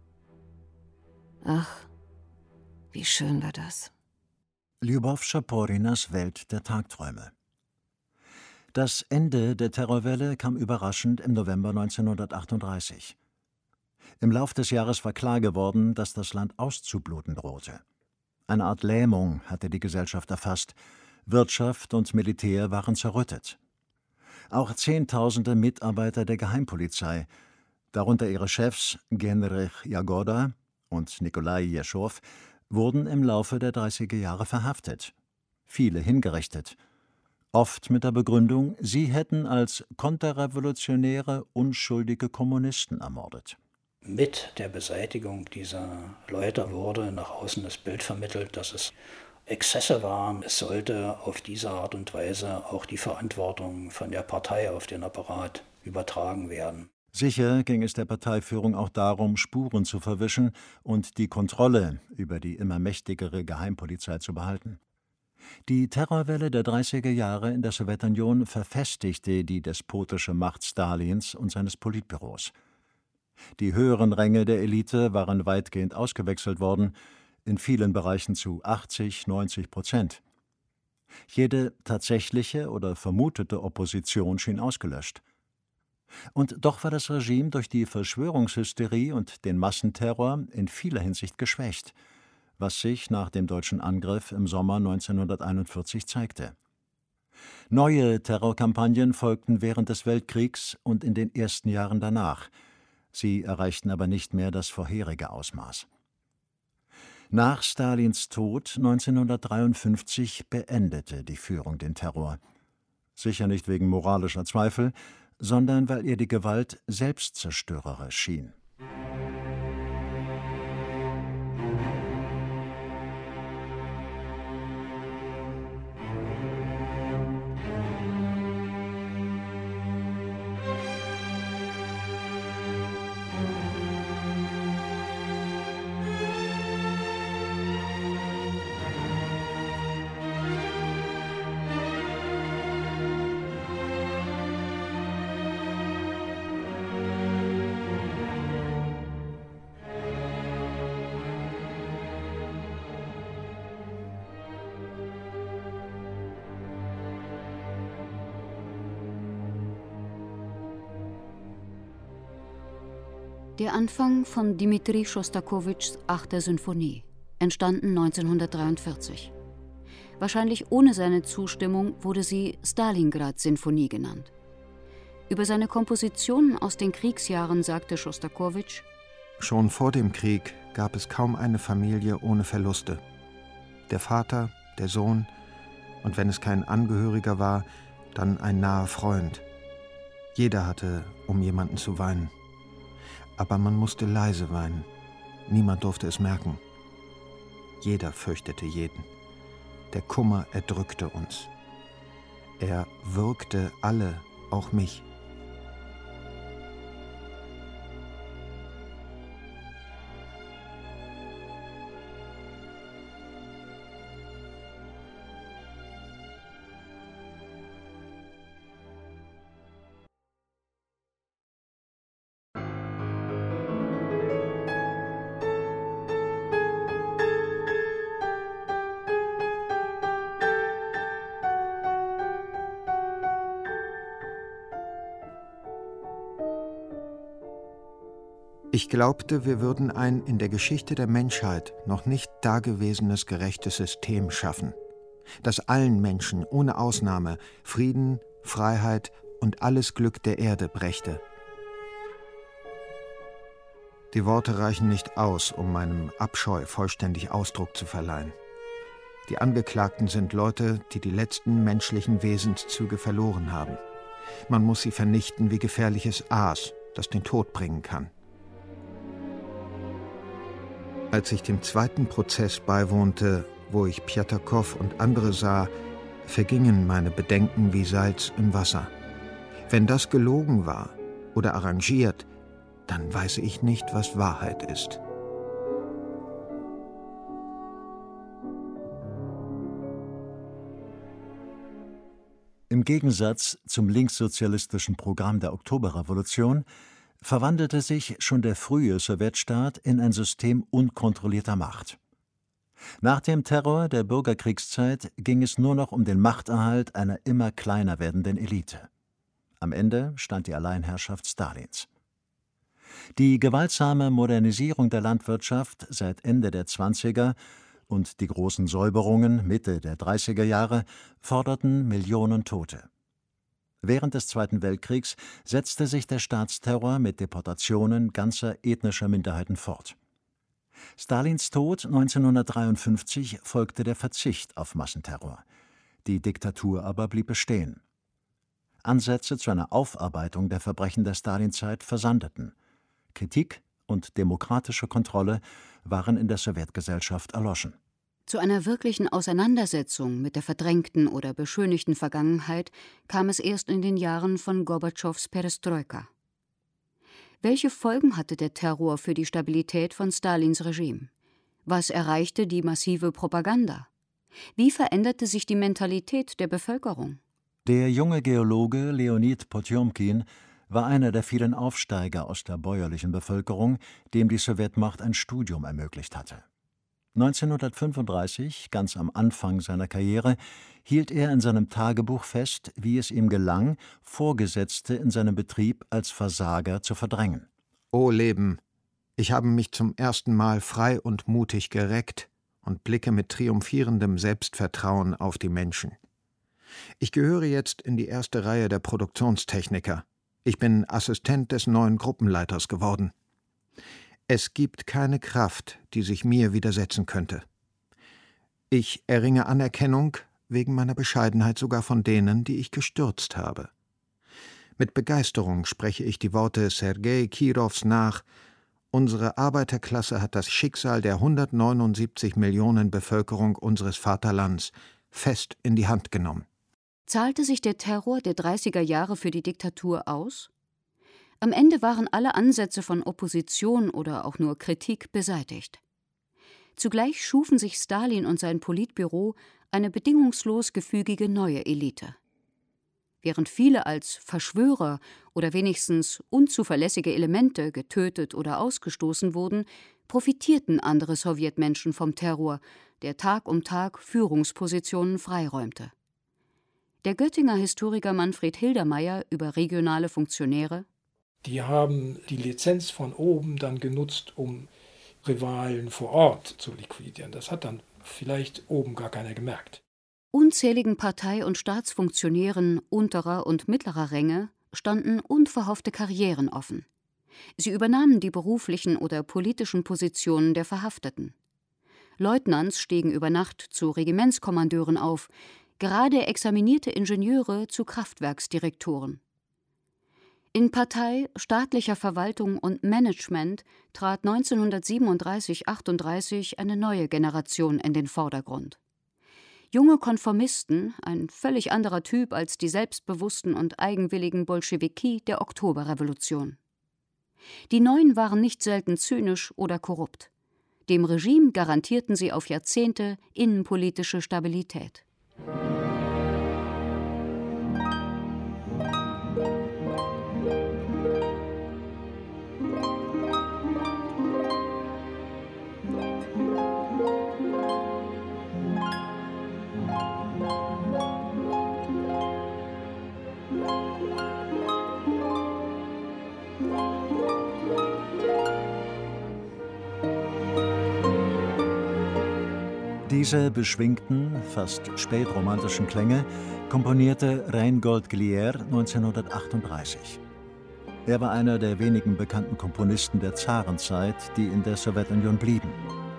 Ach, wie schön war das. Lyubov Schaporinas Welt der Tagträume. Das Ende der Terrorwelle kam überraschend im November 1938. Im Lauf des Jahres war klar geworden, dass das Land auszubluten drohte. Eine Art Lähmung hatte die Gesellschaft erfasst. Wirtschaft und Militär waren zerrüttet. Auch Zehntausende Mitarbeiter der Geheimpolizei, darunter ihre Chefs Genrikh Jagoda und Nikolai Jeschow, wurden im Laufe der 30er Jahre verhaftet. Viele hingerichtet. Oft mit der Begründung, sie hätten als konterrevolutionäre, unschuldige Kommunisten ermordet. Mit der Beseitigung dieser Leute wurde nach außen das Bild vermittelt, dass es Exzesse waren. Es sollte auf diese Art und Weise auch die Verantwortung von der Partei auf den Apparat übertragen werden. Sicher ging es der Parteiführung auch darum, Spuren zu verwischen und die Kontrolle über die immer mächtigere Geheimpolizei zu behalten. Die Terrorwelle der 30er Jahre in der Sowjetunion verfestigte die despotische Macht Stalins und seines Politbüros. Die höheren Ränge der Elite waren weitgehend ausgewechselt worden, in vielen Bereichen zu 80-90%. Jede tatsächliche oder vermutete Opposition schien ausgelöscht. Und doch war das Regime durch die Verschwörungshysterie und den Massenterror in vieler Hinsicht geschwächt, was sich nach dem deutschen Angriff im Sommer 1941 zeigte. Neue Terrorkampagnen folgten während des Weltkriegs und in den ersten Jahren danach. Sie erreichten aber nicht mehr das vorherige Ausmaß. Nach Stalins Tod 1953 beendete die Führung den Terror. Sicher nicht wegen moralischer Zweifel, sondern weil ihr die Gewalt selbstzerstörerisch schien. Der Anfang von Dmitri Schostakowitschs 8. Sinfonie, entstanden 1943. Wahrscheinlich ohne seine Zustimmung wurde sie Stalingrad-Sinfonie genannt. Über seine Kompositionen aus den Kriegsjahren sagte Schostakowitsch: Schon vor dem Krieg gab es kaum eine Familie ohne Verluste. Der Vater, der Sohn und wenn es kein Angehöriger war, dann ein naher Freund. Jeder hatte, um jemanden zu weinen. Aber man musste leise weinen. Niemand durfte es merken. Jeder fürchtete jeden. Der Kummer erdrückte uns. Er würgte alle, auch mich. Ich glaubte, wir würden ein in der Geschichte der Menschheit noch nicht dagewesenes gerechtes System schaffen, das allen Menschen ohne Ausnahme Frieden, Freiheit und alles Glück der Erde brächte. Die Worte reichen nicht aus, um meinem Abscheu vollständig Ausdruck zu verleihen. Die Angeklagten sind Leute, die die letzten menschlichen Wesenszüge verloren haben. Man muss sie vernichten wie gefährliches Aas, das den Tod bringen kann. Als ich dem zweiten Prozess beiwohnte, wo ich Pjatakow und andere sah, vergingen meine Bedenken wie Salz im Wasser. Wenn das gelogen war oder arrangiert, dann weiß ich nicht, was Wahrheit ist. Im Gegensatz zum linkssozialistischen Programm der Oktoberrevolution verwandelte sich schon der frühe Sowjetstaat in ein System unkontrollierter Macht. Nach dem Terror der Bürgerkriegszeit ging es nur noch um den Machterhalt einer immer kleiner werdenden Elite. Am Ende stand die Alleinherrschaft Stalins. Die gewaltsame Modernisierung der Landwirtschaft seit Ende der 20er und die großen Säuberungen Mitte der 30er Jahre forderten Millionen Tote. Während des Zweiten Weltkriegs setzte sich der Staatsterror mit Deportationen ganzer ethnischer Minderheiten fort. Stalins Tod 1953 folgte der Verzicht auf Massenterror. Die Diktatur aber blieb bestehen. Ansätze zu einer Aufarbeitung der Verbrechen der Stalinzeit versandeten. Kritik und demokratische Kontrolle waren in der Sowjetgesellschaft erloschen. Zu einer wirklichen Auseinandersetzung mit der verdrängten oder beschönigten Vergangenheit kam es erst in den Jahren von Gorbatschows Perestroika. Welche Folgen hatte der Terror für die Stabilität von Stalins Regime? Was erreichte die massive Propaganda? Wie veränderte sich die Mentalität der Bevölkerung? Der junge Geologe Leonid Potjomkin war einer der vielen Aufsteiger aus der bäuerlichen Bevölkerung, dem die Sowjetmacht ein Studium ermöglicht hatte. 1935, ganz am Anfang seiner Karriere, hielt er in seinem Tagebuch fest, wie es ihm gelang, Vorgesetzte in seinem Betrieb als Versager zu verdrängen. O Leben, ich habe mich zum ersten Mal frei und mutig gereckt und blicke mit triumphierendem Selbstvertrauen auf die Menschen. Ich gehöre jetzt in die erste Reihe der Produktionstechniker. Ich bin Assistent des neuen Gruppenleiters geworden. Es gibt keine Kraft, die sich mir widersetzen könnte. Ich erringe Anerkennung wegen meiner Bescheidenheit sogar von denen, die ich gestürzt habe. Mit Begeisterung spreche ich die Worte Sergei Kirows nach: Unsere Arbeiterklasse hat das Schicksal der 179 Millionen Bevölkerung unseres Vaterlands fest in die Hand genommen. Zahlte sich der Terror der 30er Jahre für die Diktatur aus? Am Ende waren alle Ansätze von Opposition oder auch nur Kritik beseitigt. Zugleich schufen sich Stalin und sein Politbüro eine bedingungslos gefügige neue Elite. Während viele als Verschwörer oder wenigstens unzuverlässige Elemente getötet oder ausgestoßen wurden, profitierten andere Sowjetmenschen vom Terror, der Tag um Tag Führungspositionen freiräumte. Der Göttinger Historiker Manfred Hildermeier über regionale Funktionäre: Die haben die Lizenz von oben dann genutzt, um Rivalen vor Ort zu liquidieren. Das hat dann vielleicht oben gar keiner gemerkt. Unzähligen Partei- und Staatsfunktionären unterer und mittlerer Ränge standen unverhoffte Karrieren offen. Sie übernahmen die beruflichen oder politischen Positionen der Verhafteten. Leutnants stiegen über Nacht zu Regimentskommandeuren auf, gerade examinierte Ingenieure zu Kraftwerksdirektoren. In Partei, staatlicher Verwaltung und Management trat 1937/38 eine neue Generation in den Vordergrund. Junge Konformisten, ein völlig anderer Typ als die selbstbewussten und eigenwilligen Bolschewiki der Oktoberrevolution. Die Neuen waren nicht selten zynisch oder korrupt. Dem Regime garantierten sie auf Jahrzehnte innenpolitische Stabilität. Diese beschwingten, fast spätromantischen Klänge komponierte Reingold Glier 1938. Er war einer der wenigen bekannten Komponisten der Zarenzeit, die in der Sowjetunion blieben.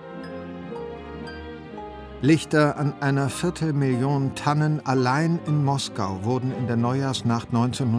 Lichter an einer 250.000 Tannen allein in Moskau wurden in der Neujahrsnacht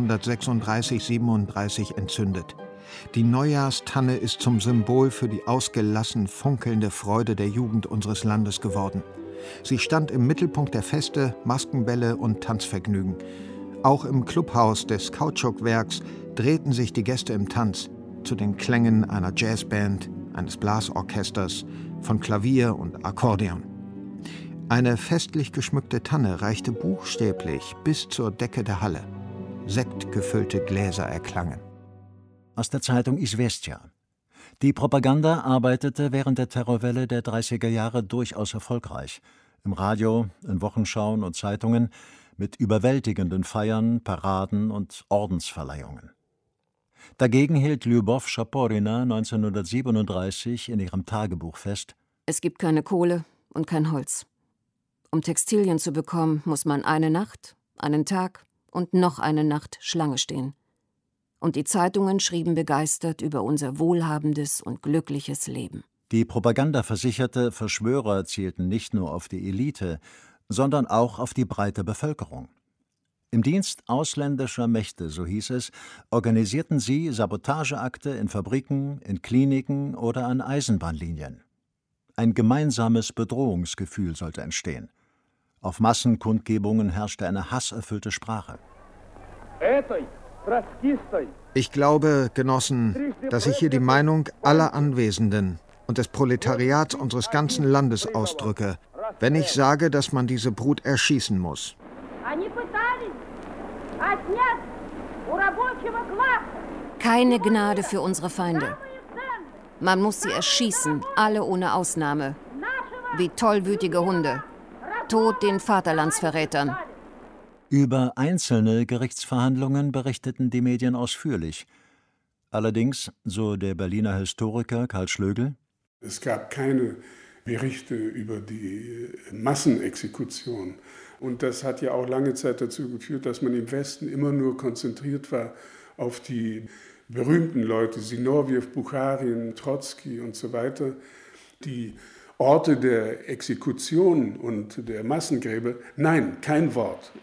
1936/37 entzündet. Die Neujahrstanne ist zum Symbol für die ausgelassen funkelnde Freude der Jugend unseres Landes geworden. Sie stand im Mittelpunkt der Feste, Maskenbälle und Tanzvergnügen. Auch im Clubhaus des Kautschukwerks drehten sich die Gäste im Tanz zu den Klängen einer Jazzband, eines Blasorchesters, von Klavier und Akkordeon. Eine festlich geschmückte Tanne reichte buchstäblich bis zur Decke der Halle. Sektgefüllte Gläser erklangen. Aus der Zeitung Izvestia. Die Propaganda arbeitete während der Terrorwelle der 30er Jahre durchaus erfolgreich. Im Radio, in Wochenschauen und Zeitungen, mit überwältigenden Feiern, Paraden und Ordensverleihungen. Dagegen hielt Lyubov Schaporina 1937 in ihrem Tagebuch fest: Es gibt keine Kohle und kein Holz. Um Textilien zu bekommen, muss man eine Nacht, einen Tag und noch eine Nacht Schlange stehen. Und die Zeitungen schrieben begeistert über unser wohlhabendes und glückliches Leben. Die Propaganda versicherte, Verschwörer zielten nicht nur auf die Elite, sondern auch auf die breite Bevölkerung. Im Dienst ausländischer Mächte, so hieß es, organisierten sie Sabotageakte in Fabriken, in Kliniken oder an Eisenbahnlinien. Ein gemeinsames Bedrohungsgefühl sollte entstehen. Auf Massenkundgebungen herrschte eine hasserfüllte Sprache. Ich glaube, Genossen, dass ich hier die Meinung aller Anwesenden und des Proletariats unseres ganzen Landes ausdrücke, wenn ich sage, dass man diese Brut erschießen muss. Keine Gnade für unsere Feinde. Man muss sie erschießen, alle ohne Ausnahme. Wie tollwütige Hunde. Tod den Vaterlandsverrätern. Über einzelne Gerichtsverhandlungen berichteten die Medien ausführlich. Allerdings, so der Berliner Historiker Karl Schlögl: Es gab keine Berichte über die Massenexekution. Und das hat ja auch lange Zeit dazu geführt, dass man im Westen immer nur konzentriert war auf die berühmten Leute, Sinowjew, Bucharin, Trotzki und so weiter. Die Orte der Exekution und der Massengräber, nein, kein Wort.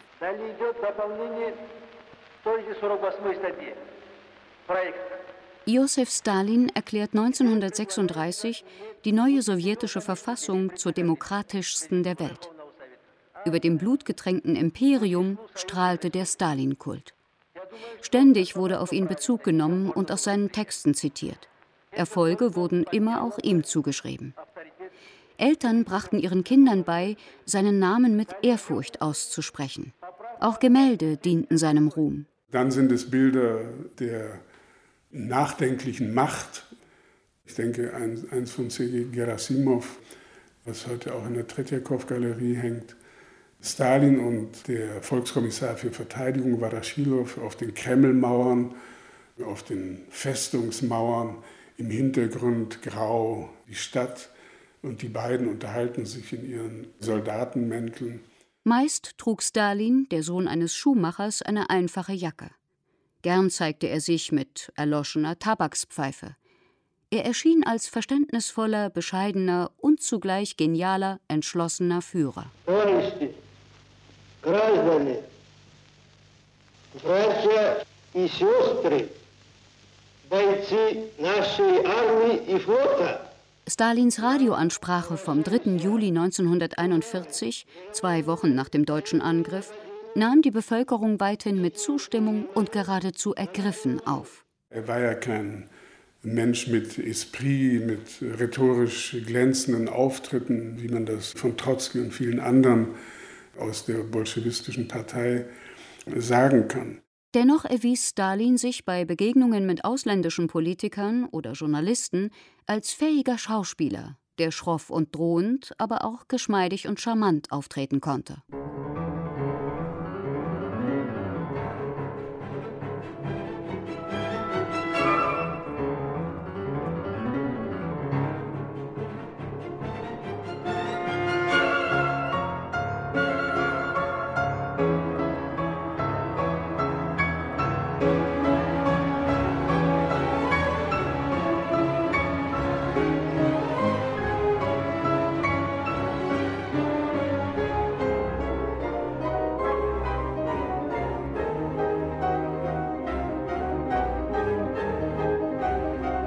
Josef Stalin erklärt 1936 die neue sowjetische Verfassung zur demokratischsten der Welt. Über dem blutgetränkten Imperium strahlte der Stalin-Kult. Ständig wurde auf ihn Bezug genommen und aus seinen Texten zitiert. Erfolge wurden immer auch ihm zugeschrieben. Eltern brachten ihren Kindern bei, seinen Namen mit Ehrfurcht auszusprechen. Auch Gemälde dienten seinem Ruhm. Dann sind es Bilder der nachdenklichen Macht. Ich denke, eins von Sergei Gerasimov, was heute auch in der Tretjakow-Galerie hängt. Stalin und der Volkskommissar für Verteidigung Waraschilow auf den Kremlmauern, auf den Festungsmauern, im Hintergrund grau die Stadt. Und die beiden unterhalten sich in ihren Soldatenmänteln. Meist trug Stalin, der Sohn eines Schuhmachers, eine einfache Jacke. Gern zeigte er sich mit erloschener Tabakspfeife. Er erschien als verständnisvoller, bescheidener und zugleich genialer, entschlossener Führer. Stalins Radioansprache vom 3. Juli 1941, 2 Wochen nach dem deutschen Angriff, nahm die Bevölkerung weithin mit Zustimmung und geradezu ergriffen auf. Er war ja kein Mensch mit Esprit, mit rhetorisch glänzenden Auftritten, wie man das von Trotzki und vielen anderen aus der bolschewistischen Partei sagen kann. Dennoch erwies Stalin sich bei Begegnungen mit ausländischen Politikern oder Journalisten als fähiger Schauspieler, der schroff und drohend, aber auch geschmeidig und charmant auftreten konnte.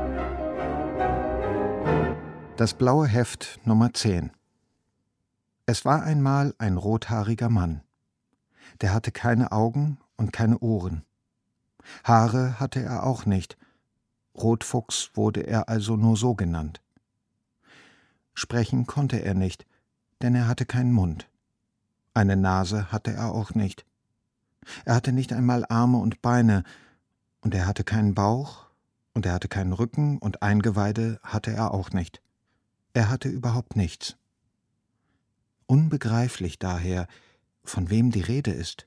Das blaue Heft Nummer 10. Es war einmal ein rothaariger Mann. Der hatte keine Augen und keine Ohren. Haare hatte er auch nicht. Rotfuchs wurde er also nur so genannt. Sprechen konnte er nicht, denn er hatte keinen Mund. Eine Nase hatte er auch nicht. Er hatte nicht einmal Arme und Beine, und er hatte keinen Bauch, und er hatte keinen Rücken, und Eingeweide hatte er auch nicht. Er hatte überhaupt nichts. Unbegreiflich daher, von wem die Rede ist.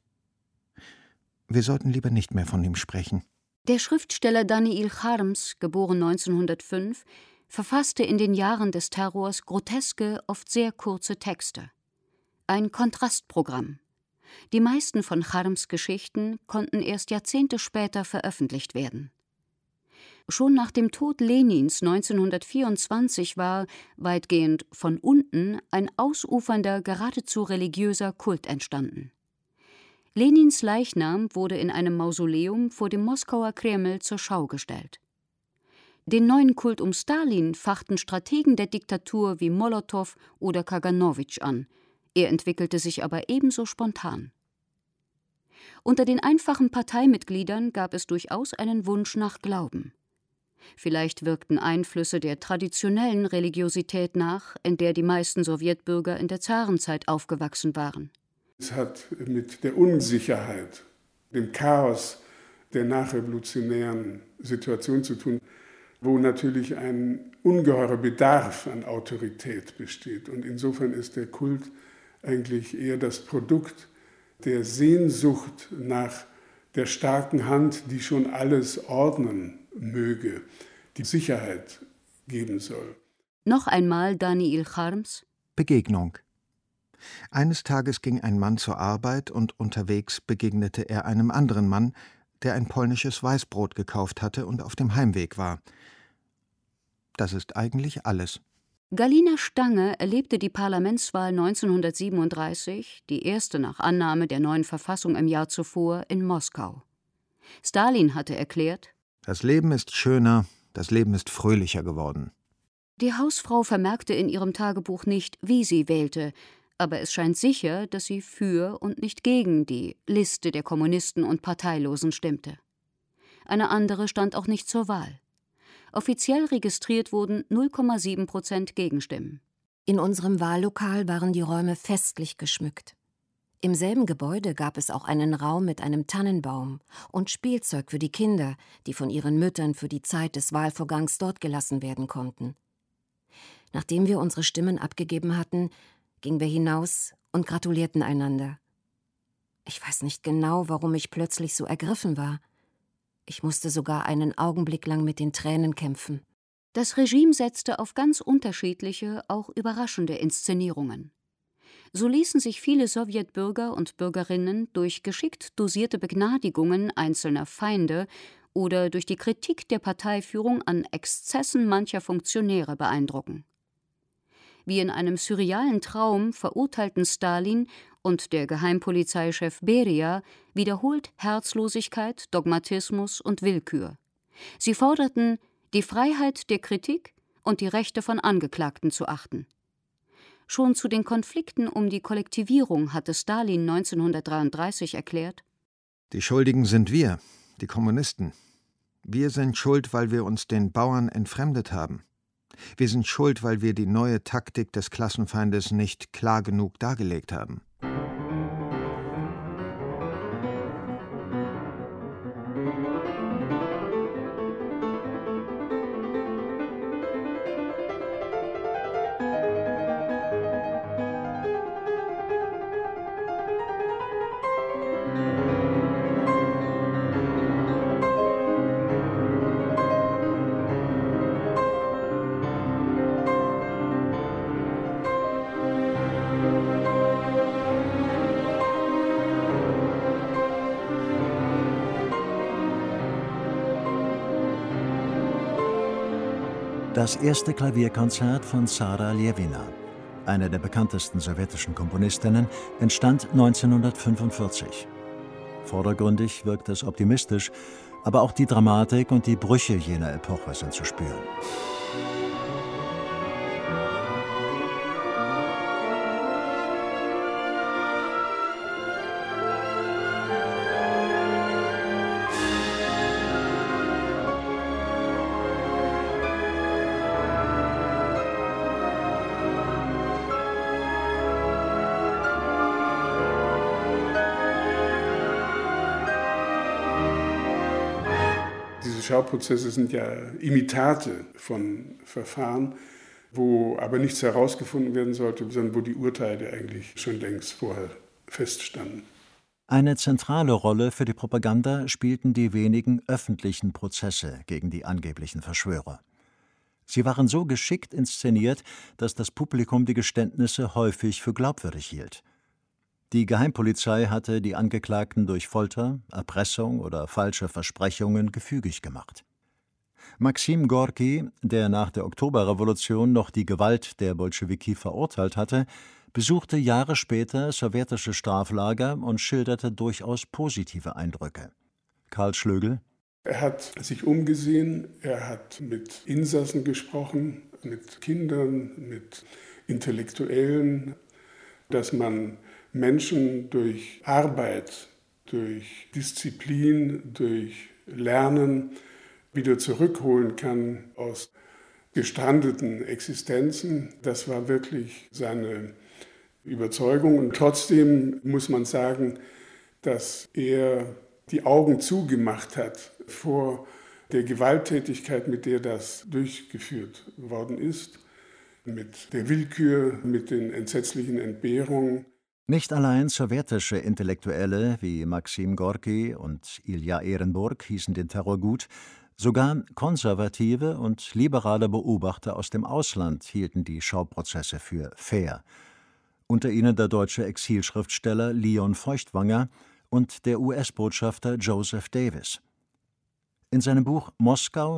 Wir sollten lieber nicht mehr von ihm sprechen. Der Schriftsteller Daniil Charms, geboren 1905, verfasste in den Jahren des Terrors groteske, oft sehr kurze Texte. Ein Kontrastprogramm. Die meisten von Charms Geschichten konnten erst Jahrzehnte später veröffentlicht werden. Schon nach dem Tod Lenins 1924 war, weitgehend von unten, ein ausufernder, geradezu religiöser Kult entstanden. Lenins Leichnam wurde in einem Mausoleum vor dem Moskauer Kreml zur Schau gestellt. Den neuen Kult um Stalin fachten Strategen der Diktatur wie Molotow oder Kaganowitsch an. Er entwickelte sich aber ebenso spontan. Unter den einfachen Parteimitgliedern gab es durchaus einen Wunsch nach Glauben. Vielleicht wirkten Einflüsse der traditionellen Religiosität nach, in der die meisten Sowjetbürger in der Zarenzeit aufgewachsen waren. Es hat mit der Unsicherheit, dem Chaos der nachrevolutionären Situation zu tun, wo natürlich ein ungeheurer Bedarf an Autorität besteht. Und insofern ist der Kult eigentlich eher das Produkt der Sehnsucht nach der starken Hand, die schon alles ordnen möge, die Sicherheit geben soll. Noch einmal Daniil Charms. Begegnung. Eines Tages ging ein Mann zur Arbeit und unterwegs begegnete er einem anderen Mann, der ein polnisches Weißbrot gekauft hatte und auf dem Heimweg war. Das ist eigentlich alles. Galina Stange erlebte die Parlamentswahl 1937, die erste nach Annahme der neuen Verfassung im Jahr zuvor, in Moskau. Stalin hatte erklärt: Das Leben ist schöner, das Leben ist fröhlicher geworden. Die Hausfrau vermerkte in ihrem Tagebuch nicht, wie sie wählte, aber es scheint sicher, dass sie für und nicht gegen die Liste der Kommunisten und Parteilosen stimmte. Eine andere stand auch nicht zur Wahl. Offiziell registriert wurden 0,7% Gegenstimmen. In unserem Wahllokal waren die Räume festlich geschmückt. Im selben Gebäude gab es auch einen Raum mit einem Tannenbaum und Spielzeug für die Kinder, die von ihren Müttern für die Zeit des Wahlvorgangs dort gelassen werden konnten. Nachdem wir unsere Stimmen abgegeben hatten, gingen wir hinaus und gratulierten einander. Ich weiß nicht genau, warum ich plötzlich so ergriffen war. Ich musste sogar einen Augenblick lang mit den Tränen kämpfen. Das Regime setzte auf ganz unterschiedliche, auch überraschende Inszenierungen. So ließen sich viele Sowjetbürger und Bürgerinnen durch geschickt dosierte Begnadigungen einzelner Feinde oder durch die Kritik der Parteiführung an Exzessen mancher Funktionäre beeindrucken. Wie in einem surrealen Traum verurteilten Stalin und der Geheimpolizeichef Beria wiederholt Herzlosigkeit, Dogmatismus und Willkür. Sie forderten, die Freiheit der Kritik und die Rechte von Angeklagten zu achten. Schon zu den Konflikten um die Kollektivierung hatte Stalin 1933 erklärt: Die Schuldigen sind wir, die Kommunisten. Wir sind schuld, weil wir uns den Bauern entfremdet haben. Wir sind schuld, weil wir die neue Taktik des Klassenfeindes nicht klar genug dargelegt haben. Das erste Klavierkonzert von Sara Ljewina, einer der bekanntesten sowjetischen Komponistinnen, entstand 1945. Vordergründig wirkt es optimistisch, aber auch die Dramatik und die Brüche jener Epoche sind zu spüren. Diese Schauprozesse sind ja Imitate von Verfahren, wo aber nichts herausgefunden werden sollte, sondern wo die Urteile eigentlich schon längst vorher feststanden. Eine zentrale Rolle für die Propaganda spielten die wenigen öffentlichen Prozesse gegen die angeblichen Verschwörer. Sie waren so geschickt inszeniert, dass das Publikum die Geständnisse häufig für glaubwürdig hielt. Die Geheimpolizei hatte die Angeklagten durch Folter, Erpressung oder falsche Versprechungen gefügig gemacht. Maxim Gorki, der nach der Oktoberrevolution noch die Gewalt der Bolschewiki verurteilt hatte, besuchte Jahre später sowjetische Straflager und schilderte durchaus positive Eindrücke. Karl Schlögl: Er hat sich umgesehen, er hat mit Insassen gesprochen, mit Kindern, mit Intellektuellen, dass man Menschen durch Arbeit, durch Disziplin, durch Lernen wieder zurückholen kann aus gestrandeten Existenzen. Das war wirklich seine Überzeugung. Und trotzdem muss man sagen, dass er die Augen zugemacht hat vor der Gewalttätigkeit, mit der das durchgeführt worden ist, mit der Willkür, mit den entsetzlichen Entbehrungen. Nicht allein sowjetische Intellektuelle wie Maxim Gorki und Ilja Ehrenburg hießen den Terror gut, sogar konservative und liberale Beobachter aus dem Ausland hielten die Schauprozesse für fair. Unter ihnen der deutsche Exilschriftsteller Leon Feuchtwanger und der US-Botschafter Joseph Davis. In seinem Buch Moskau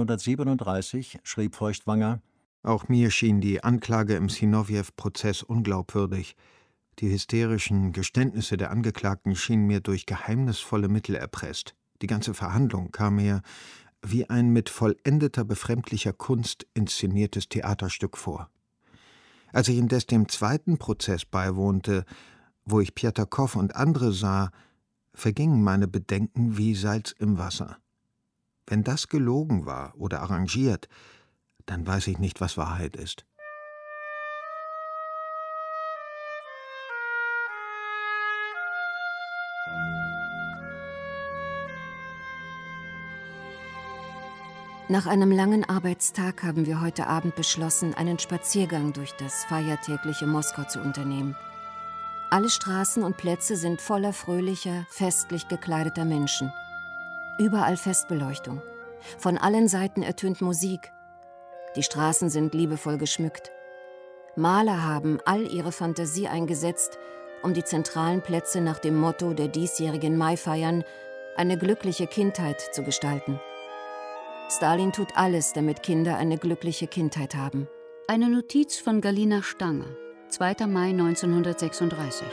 1937 schrieb Feuchtwanger: Auch mir schien die Anklage im Sinowjew-Prozess unglaubwürdig. Die hysterischen Geständnisse der Angeklagten schienen mir durch geheimnisvolle Mittel erpresst. Die ganze Verhandlung kam mir wie ein mit vollendeter befremdlicher Kunst inszeniertes Theaterstück vor. Als ich indes dem zweiten Prozess beiwohnte, wo ich Pjatakow und andere sah, vergingen meine Bedenken wie Salz im Wasser. Wenn das gelogen war oder arrangiert, dann weiß ich nicht, was Wahrheit ist. Nach einem langen Arbeitstag haben wir heute Abend beschlossen, einen Spaziergang durch das feiertägliche Moskau zu unternehmen. Alle Straßen und Plätze sind voller fröhlicher, festlich gekleideter Menschen. Überall Festbeleuchtung. Von allen Seiten ertönt Musik. Die Straßen sind liebevoll geschmückt. Maler haben all ihre Fantasie eingesetzt, um die zentralen Plätze nach dem Motto der diesjährigen Maifeiern eine glückliche Kindheit zu gestalten. Stalin tut alles, damit Kinder eine glückliche Kindheit haben. Eine Notiz von Galina Stange, 2. Mai 1936.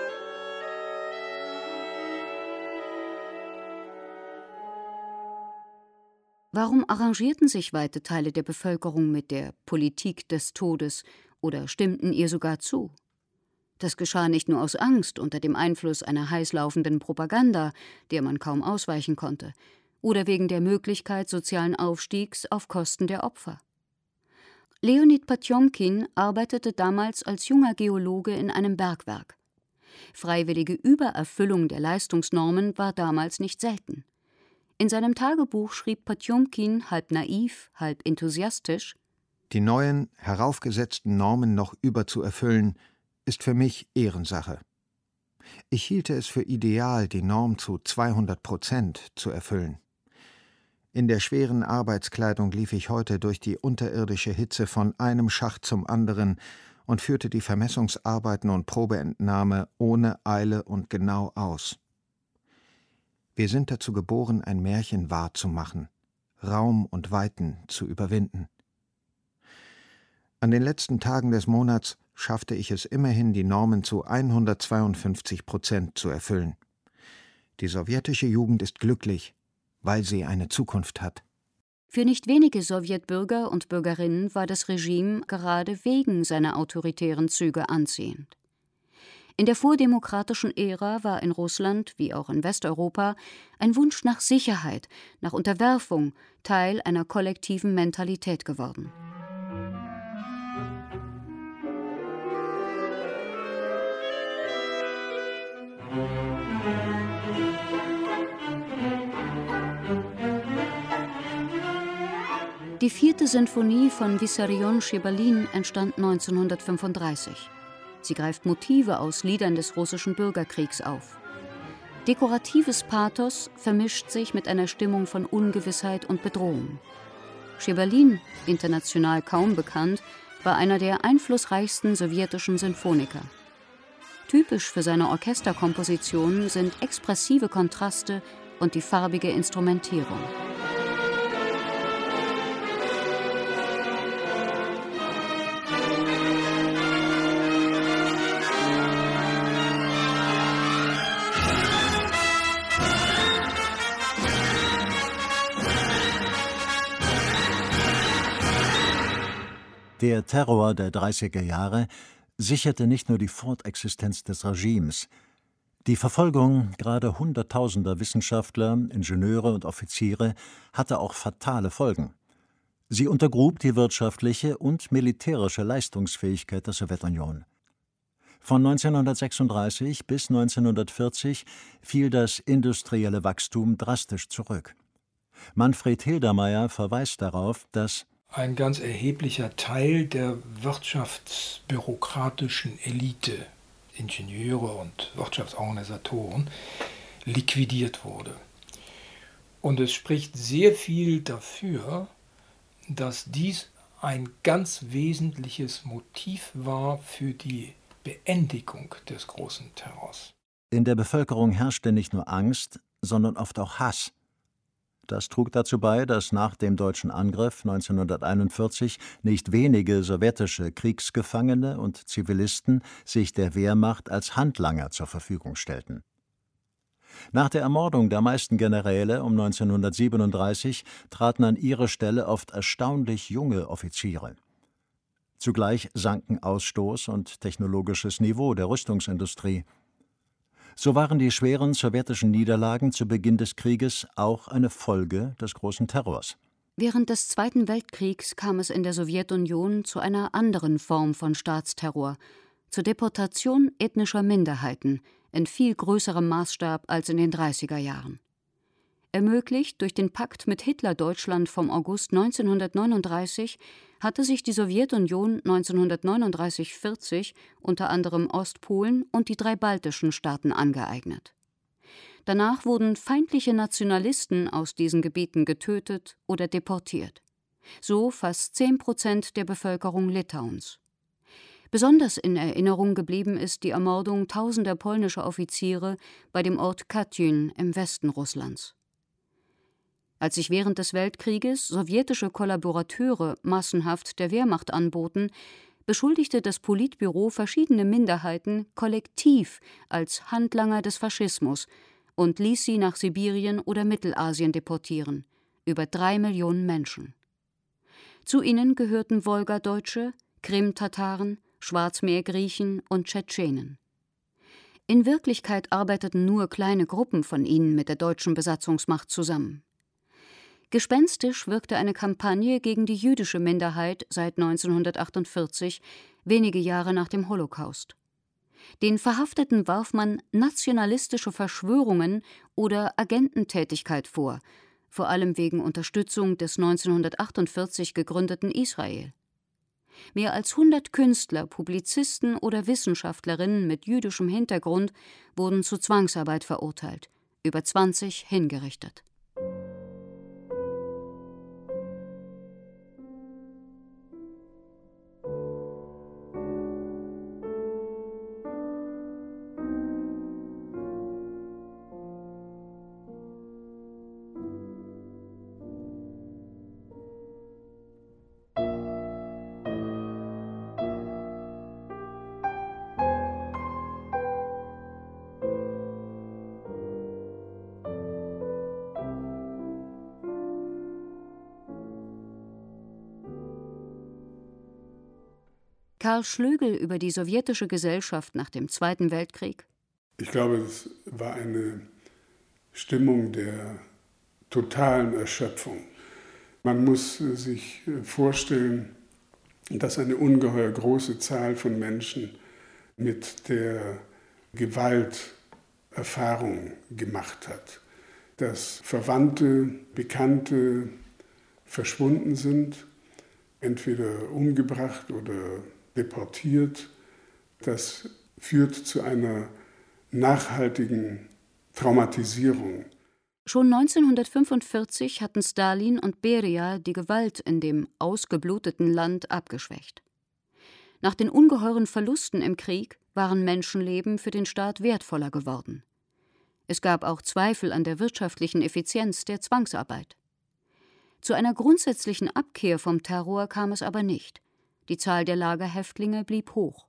Warum arrangierten sich weite Teile der Bevölkerung mit der Politik des Todes oder stimmten ihr sogar zu? Das geschah nicht nur aus Angst unter dem Einfluss einer heißlaufenden Propaganda, der man kaum ausweichen konnte, oder wegen der Möglichkeit sozialen Aufstiegs auf Kosten der Opfer. Leonid Potjomkin arbeitete damals als junger Geologe in einem Bergwerk. Freiwillige Übererfüllung der Leistungsnormen war damals nicht selten. In seinem Tagebuch schrieb Potjomkin halb naiv, halb enthusiastisch: Die neuen, heraufgesetzten Normen noch überzuerfüllen, ist für mich Ehrensache. Ich hielte es für ideal, die Norm zu 200% zu erfüllen. In der schweren Arbeitskleidung lief ich heute durch die unterirdische Hitze von einem Schacht zum anderen und führte die Vermessungsarbeiten und Probeentnahme ohne Eile und genau aus. Wir sind dazu geboren, ein Märchen wahrzumachen, Raum und Weiten zu überwinden. An den letzten Tagen des Monats schaffte ich es immerhin, die Normen zu 152% zu erfüllen. Die sowjetische Jugend ist glücklich, weil sie eine Zukunft hat. Für nicht wenige Sowjetbürger und Bürgerinnen war das Regime gerade wegen seiner autoritären Züge anziehend. In der vordemokratischen Ära war in Russland, wie auch in Westeuropa, ein Wunsch nach Sicherheit, nach Unterwerfung Teil einer kollektiven Mentalität geworden. Die 4. Sinfonie von Wissarion Schebalin entstand 1935. Sie greift Motive aus Liedern des russischen Bürgerkriegs auf. Dekoratives Pathos vermischt sich mit einer Stimmung von Ungewissheit und Bedrohung. Schebalin, international kaum bekannt, war einer der einflussreichsten sowjetischen Sinfoniker. Typisch für seine Orchesterkompositionen sind expressive Kontraste und die farbige Instrumentierung. Der Terror der 30er Jahre sicherte nicht nur die Fortexistenz des Regimes. Die Verfolgung gerade Hunderttausender Wissenschaftler, Ingenieure und Offiziere hatte auch fatale Folgen. Sie untergrub die wirtschaftliche und militärische Leistungsfähigkeit der Sowjetunion. Von 1936 bis 1940 fiel das industrielle Wachstum drastisch zurück. Manfred Hildermeier verweist darauf, dass ein ganz erheblicher Teil der wirtschaftsbürokratischen Elite, Ingenieure und Wirtschaftsorganisatoren, liquidiert wurde. Und es spricht sehr viel dafür, dass dies ein ganz wesentliches Motiv war für die Beendigung des großen Terrors. In der Bevölkerung herrschte nicht nur Angst, sondern oft auch Hass. Das trug dazu bei, dass nach dem deutschen Angriff 1941 nicht wenige sowjetische Kriegsgefangene und Zivilisten sich der Wehrmacht als Handlanger zur Verfügung stellten. Nach der Ermordung der meisten Generäle um 1937 traten an ihre Stelle oft erstaunlich junge Offiziere. Zugleich sanken Ausstoß und technologisches Niveau der Rüstungsindustrie. So waren die schweren sowjetischen Niederlagen zu Beginn des Krieges auch eine Folge des großen Terrors. Während des Zweiten Weltkriegs kam es in der Sowjetunion zu einer anderen Form von Staatsterror, zur Deportation ethnischer Minderheiten in viel größerem Maßstab als in den 30er Jahren. Ermöglicht durch den Pakt mit Hitler-Deutschland vom August 1939 hatte sich die Sowjetunion 1939/40 unter anderem Ostpolen und die 3 baltischen Staaten angeeignet. Danach wurden feindliche Nationalisten aus diesen Gebieten getötet oder deportiert. So fast 10% der Bevölkerung Litauens. Besonders in Erinnerung geblieben ist die Ermordung tausender polnischer Offiziere bei dem Ort Katyn im Westen Russlands. Als sich während des Weltkrieges sowjetische Kollaborateure massenhaft der Wehrmacht anboten, beschuldigte das Politbüro verschiedene Minderheiten kollektiv als Handlanger des Faschismus und ließ sie nach Sibirien oder Mittelasien deportieren, über 3 Millionen Menschen. Zu ihnen gehörten Wolgadeutsche, Krim-Tataren, Schwarzmeergriechen und Tschetschenen. In Wirklichkeit arbeiteten nur kleine Gruppen von ihnen mit der deutschen Besatzungsmacht zusammen. Gespenstisch wirkte eine Kampagne gegen die jüdische Minderheit seit 1948, wenige Jahre nach dem Holocaust. Den Verhafteten warf man nationalistische Verschwörungen oder Agententätigkeit vor allem wegen Unterstützung des 1948 gegründeten Israel. Mehr als 100 Künstler, Publizisten oder Wissenschaftlerinnen mit jüdischem Hintergrund wurden zu Zwangsarbeit verurteilt, über 20 hingerichtet. Karl Schlögel über die sowjetische Gesellschaft nach dem Zweiten Weltkrieg? Ich glaube, es war eine Stimmung der totalen Erschöpfung. Man muss sich vorstellen, dass eine ungeheuer große Zahl von Menschen mit der Gewalt Erfahrung gemacht hat. Dass Verwandte, Bekannte, verschwunden sind, entweder umgebracht oder deportiert. Das führt zu einer nachhaltigen Traumatisierung. Schon 1945 hatten Stalin und Beria die Gewalt in dem ausgebluteten Land abgeschwächt. Nach den ungeheuren Verlusten im Krieg waren Menschenleben für den Staat wertvoller geworden. Es gab auch Zweifel an der wirtschaftlichen Effizienz der Zwangsarbeit. Zu einer grundsätzlichen Abkehr vom Terror kam es aber nicht. Die Zahl der Lagerhäftlinge blieb hoch.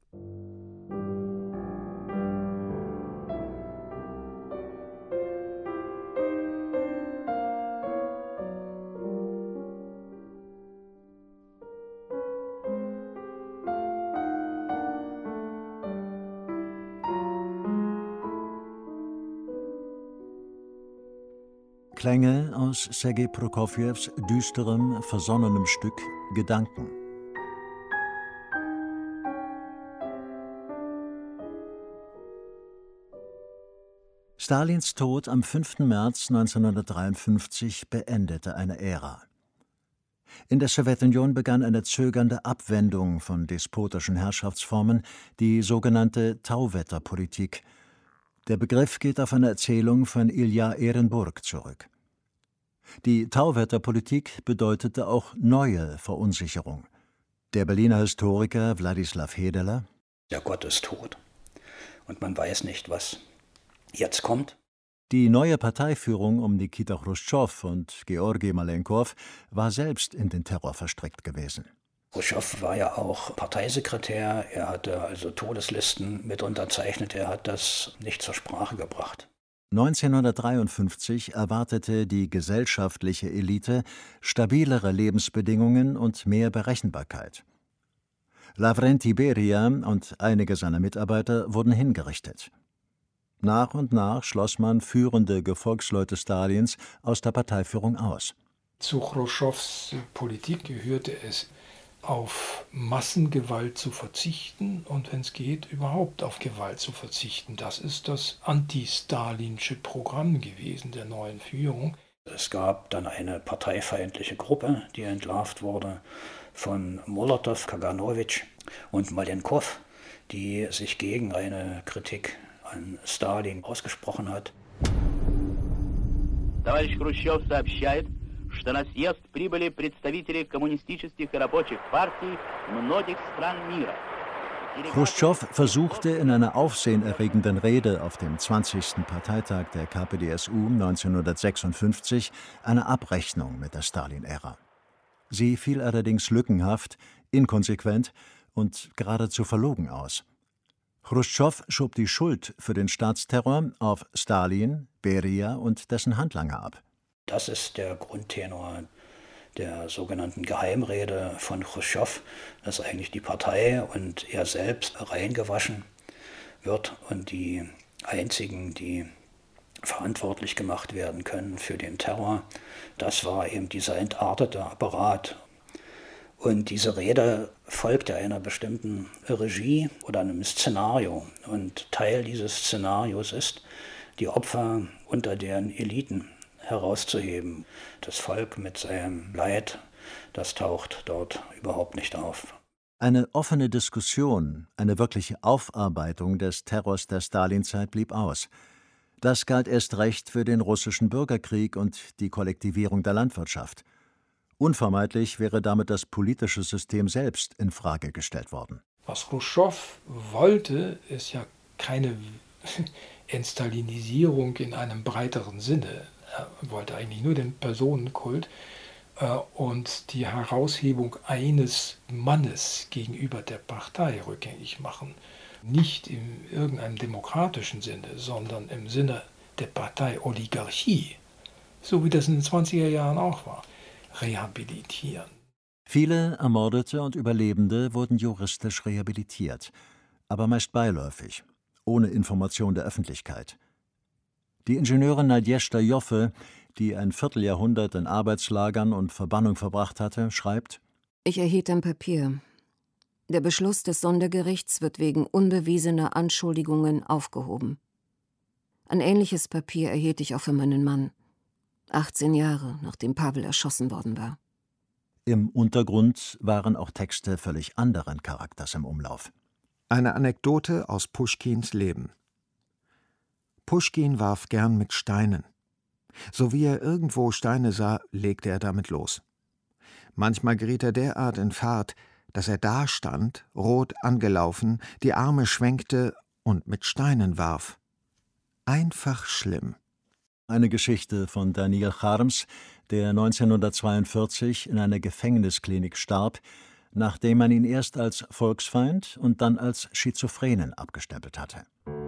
Klänge aus Sergei Prokofjews düsterem, versonnenem Stück Gedanken. Stalins Tod am 5. März 1953 beendete eine Ära. In der Sowjetunion begann eine zögernde Abwendung von despotischen Herrschaftsformen, die sogenannte Tauwetterpolitik. Der Begriff geht auf eine Erzählung von Ilja Ehrenburg zurück. Die Tauwetterpolitik bedeutete auch neue Verunsicherung. Der Berliner Historiker Wladislaw Hedeler: Der Gott ist tot und man weiß nicht, was jetzt kommt. Die neue Parteiführung um Nikita Chruschtschow und Georgi Malenkow war selbst in den Terror verstrickt gewesen. Chruschtschow war ja auch Parteisekretär, er hatte also Todeslisten mit unterzeichnet, er hat das nicht zur Sprache gebracht. 1953 erwartete die gesellschaftliche Elite stabilere Lebensbedingungen und mehr Berechenbarkeit. Lavrenti Beria und einige seiner Mitarbeiter wurden hingerichtet. Nach und nach schloss man führende Gefolgsleute Stalins aus der Parteiführung aus. Zu Chruschtschows Politik gehörte es, auf Massengewalt zu verzichten und, wenn es geht, überhaupt auf Gewalt zu verzichten. Das ist das anti-stalinsche Programm gewesen der neuen Führung. Es gab dann eine parteifeindliche Gruppe, die entlarvt wurde von Molotow, Kaganowitsch und Malenkow, die sich gegen eine Kritik an Stalin ausgesprochen hat. Товарищ Хрущев сообщает, что на съезд прибыли представители коммунистических и рабочих партий многих стран мира. Chruschtschow versuchte in einer aufsehenerregenden Rede auf dem 20. Parteitag der KPdSU 1956 eine Abrechnung mit der Stalin-Ära. Sie fiel allerdings lückenhaft, inkonsequent und geradezu verlogen aus. Chruschtschow schob die Schuld für den Staatsterror auf Stalin, Beria und dessen Handlanger ab. Das ist der Grundtenor der sogenannten Geheimrede von Chruschtschow, dass eigentlich die Partei und er selbst reingewaschen wird und die einzigen, die verantwortlich gemacht werden können für den Terror, das war eben dieser entartete Apparat. Und diese Rede folgte einer bestimmten Regie oder einem Szenario. Und Teil dieses Szenarios ist, die Opfer unter deren Eliten herauszuheben. Das Volk mit seinem Leid, das taucht dort überhaupt nicht auf. Eine offene Diskussion, eine wirkliche Aufarbeitung des Terrors der Stalinzeit blieb aus. Das galt erst recht für den russischen Bürgerkrieg und die Kollektivierung der Landwirtschaft. Unvermeidlich wäre damit das politische System selbst in Frage gestellt worden. Was Chruschtschow wollte, ist ja keine Entstalinisierung in einem breiteren Sinne. Er wollte eigentlich nur den Personenkult und die Heraushebung eines Mannes gegenüber der Partei rückgängig machen. Nicht in irgendeinem demokratischen Sinne, sondern im Sinne der Parteioligarchie, so wie das in den 20er Jahren auch war, rehabilitieren. Viele Ermordete und Überlebende wurden juristisch rehabilitiert, aber meist beiläufig, ohne Information der Öffentlichkeit. Die Ingenieurin Nadjezhda Joffe, die ein Vierteljahrhundert in Arbeitslagern und Verbannung verbracht hatte, schreibt: Ich erhielt ein Papier. Der Beschluss des Sondergerichts wird wegen unbewiesener Anschuldigungen aufgehoben. Ein ähnliches Papier erhielt ich auch für meinen Mann, 18 Jahre nachdem Pavel erschossen worden war. Im Untergrund waren auch Texte völlig anderen Charakters im Umlauf. Eine Anekdote aus Puschkins Leben. Puschkin warf gern mit Steinen. So wie er irgendwo Steine sah, legte er damit los. Manchmal geriet er derart in Fahrt, dass er dastand, rot angelaufen, die Arme schwenkte und mit Steinen warf. Einfach schlimm. Eine Geschichte von Daniel Charms, der 1942 in einer Gefängnisklinik starb, nachdem man ihn erst als Volksfeind und dann als Schizophrenen abgestempelt hatte.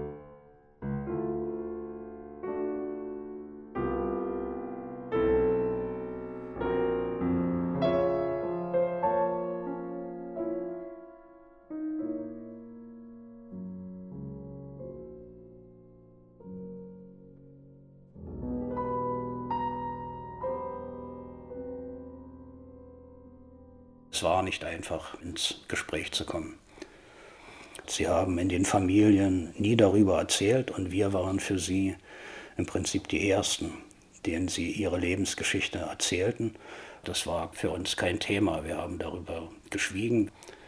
Es war nicht einfach, ins Gespräch zu kommen. Sie haben in den Familien nie darüber erzählt und wir waren für sie im Prinzip die Ersten, denen sie ihre Lebensgeschichte erzählten. Das war für uns kein Thema, wir haben darüber geschwiegen.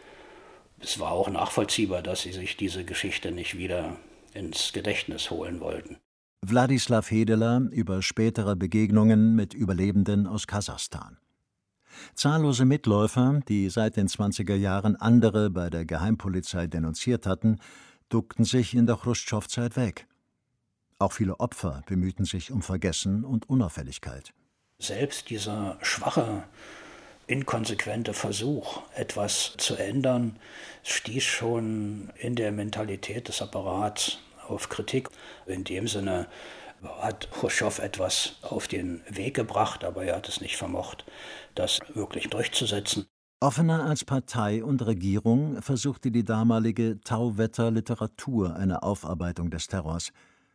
Es war auch nachvollziehbar, dass sie sich diese Geschichte nicht wieder ins Gedächtnis holen wollten. Wladislaw Hedeler über spätere Begegnungen mit Überlebenden aus Kasachstan. Zahllose Mitläufer, die seit den 20er Jahren andere bei der Geheimpolizei denunziert hatten, duckten sich in der Chruschtschow-Zeit weg. Auch viele Opfer bemühten sich um Vergessen und Unauffälligkeit. Selbst dieser schwache, inkonsequente Versuch, etwas zu ändern, stieß schon in der Mentalität des Apparats auf Kritik. In dem Sinne hat Chruschtschow etwas auf den Weg gebracht, aber er hat es nicht vermocht, das wirklich durchzusetzen. Offener als Partei und Regierung versuchte die damalige Tauwetter Literatur eine Aufarbeitung des Terrors.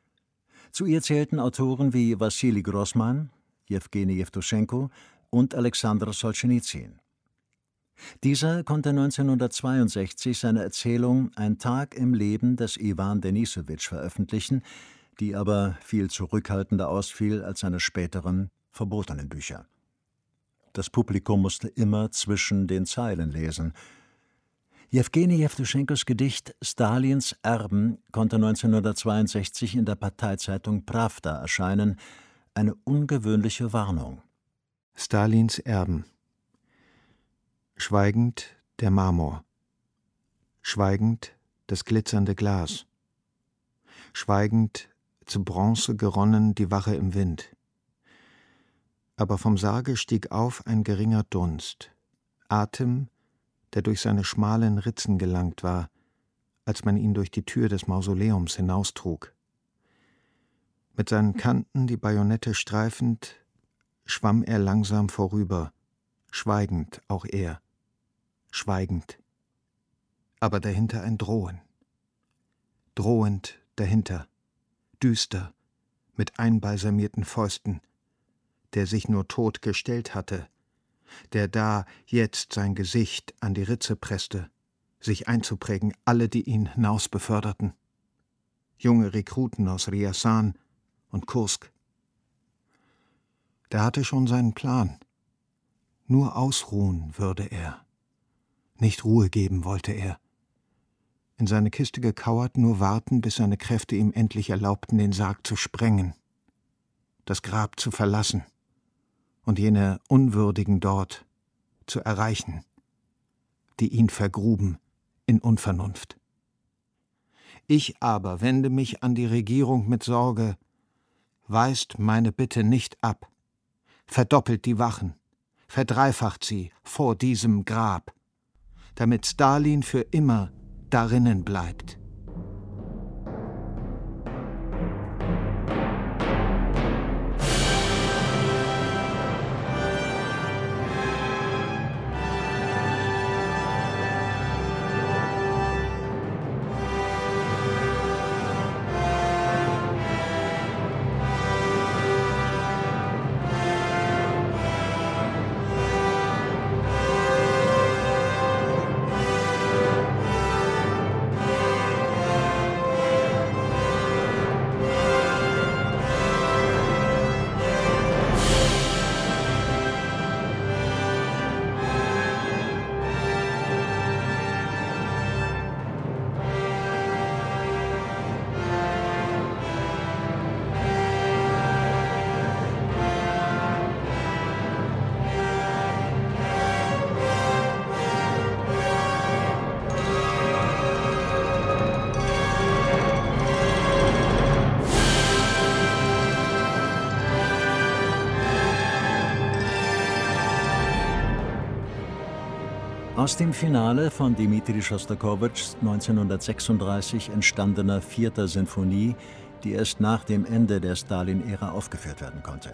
Zu ihr zählten Autoren wie Wassili Grossman, Jewgeni Jewtuschenko und Alexander Solschenizyn. Dieser konnte 1962 seine Erzählung »Ein Tag im Leben des Iwan Denisowitsch« veröffentlichen, die aber viel zurückhaltender ausfiel als seine späteren, verbotenen Bücher. Das Publikum musste immer zwischen den Zeilen lesen. Jewgeni Jewtuschenkos Gedicht »Stalins Erben« konnte 1962 in der Parteizeitung Prawda erscheinen, eine ungewöhnliche Warnung. Stalins Erben. Schweigend der Marmor. Schweigend das glitzernde Glas. Schweigend zu Bronze geronnen die Wache im Wind. Aber vom Sarge stieg auf ein geringer Dunst, Atem, der durch seine schmalen Ritzen gelangt war, als man ihn durch die Tür des Mausoleums hinaustrug. Mit seinen Kanten die Bajonette streifend, schwamm er langsam vorüber, schweigend auch er, schweigend. Aber dahinter ein Drohen. Drohend dahinter, düster, mit einbalsamierten Fäusten, der sich nur tot gestellt hatte, der da jetzt sein Gesicht an die Ritze presste, sich einzuprägen, alle, die ihn hinausbeförderten. Junge Rekruten aus Rjasan und Kursk. Der hatte schon seinen Plan. Nur ausruhen würde er. Nicht Ruhe geben wollte er. In seine Kiste gekauert, nur warten, bis seine Kräfte ihm endlich erlaubten, den Sarg zu sprengen, das Grab zu verlassen und jene Unwürdigen dort zu erreichen, die ihn vergruben in Unvernunft. Ich aber wende mich an die Regierung mit Sorge, weist meine Bitte nicht ab, verdoppelt die Wachen, verdreifacht sie vor diesem Grab, damit Stalin für immer darinnen bleibt. Aus dem Finale von Dmitri Schostakowitschs 1936 entstandener 4. Sinfonie, die erst nach dem Ende der Stalin-Ära aufgeführt werden konnte.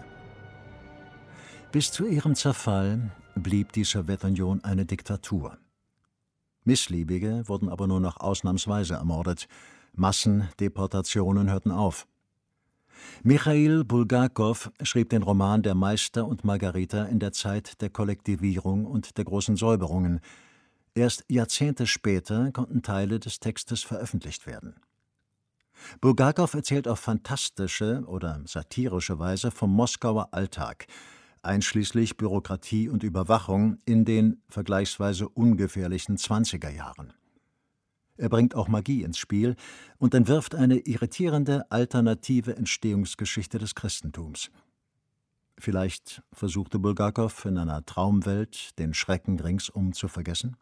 Bis zu ihrem Zerfall blieb die Sowjetunion eine Diktatur. Missliebige wurden aber nur noch ausnahmsweise ermordet. Massendeportationen hörten auf. Michail Bulgakow schrieb den Roman Der Meister und Margarita in der Zeit der Kollektivierung und der großen Säuberungen. Erst Jahrzehnte später konnten Teile des Textes veröffentlicht werden. Bulgakow erzählt auf fantastische oder satirische Weise vom Moskauer Alltag, einschließlich Bürokratie und Überwachung in den vergleichsweise ungefährlichen 20er Jahren. Er bringt auch Magie ins Spiel und entwirft eine irritierende alternative Entstehungsgeschichte des Christentums. Vielleicht versuchte Bulgakow in einer Traumwelt den Schrecken ringsum zu vergessen?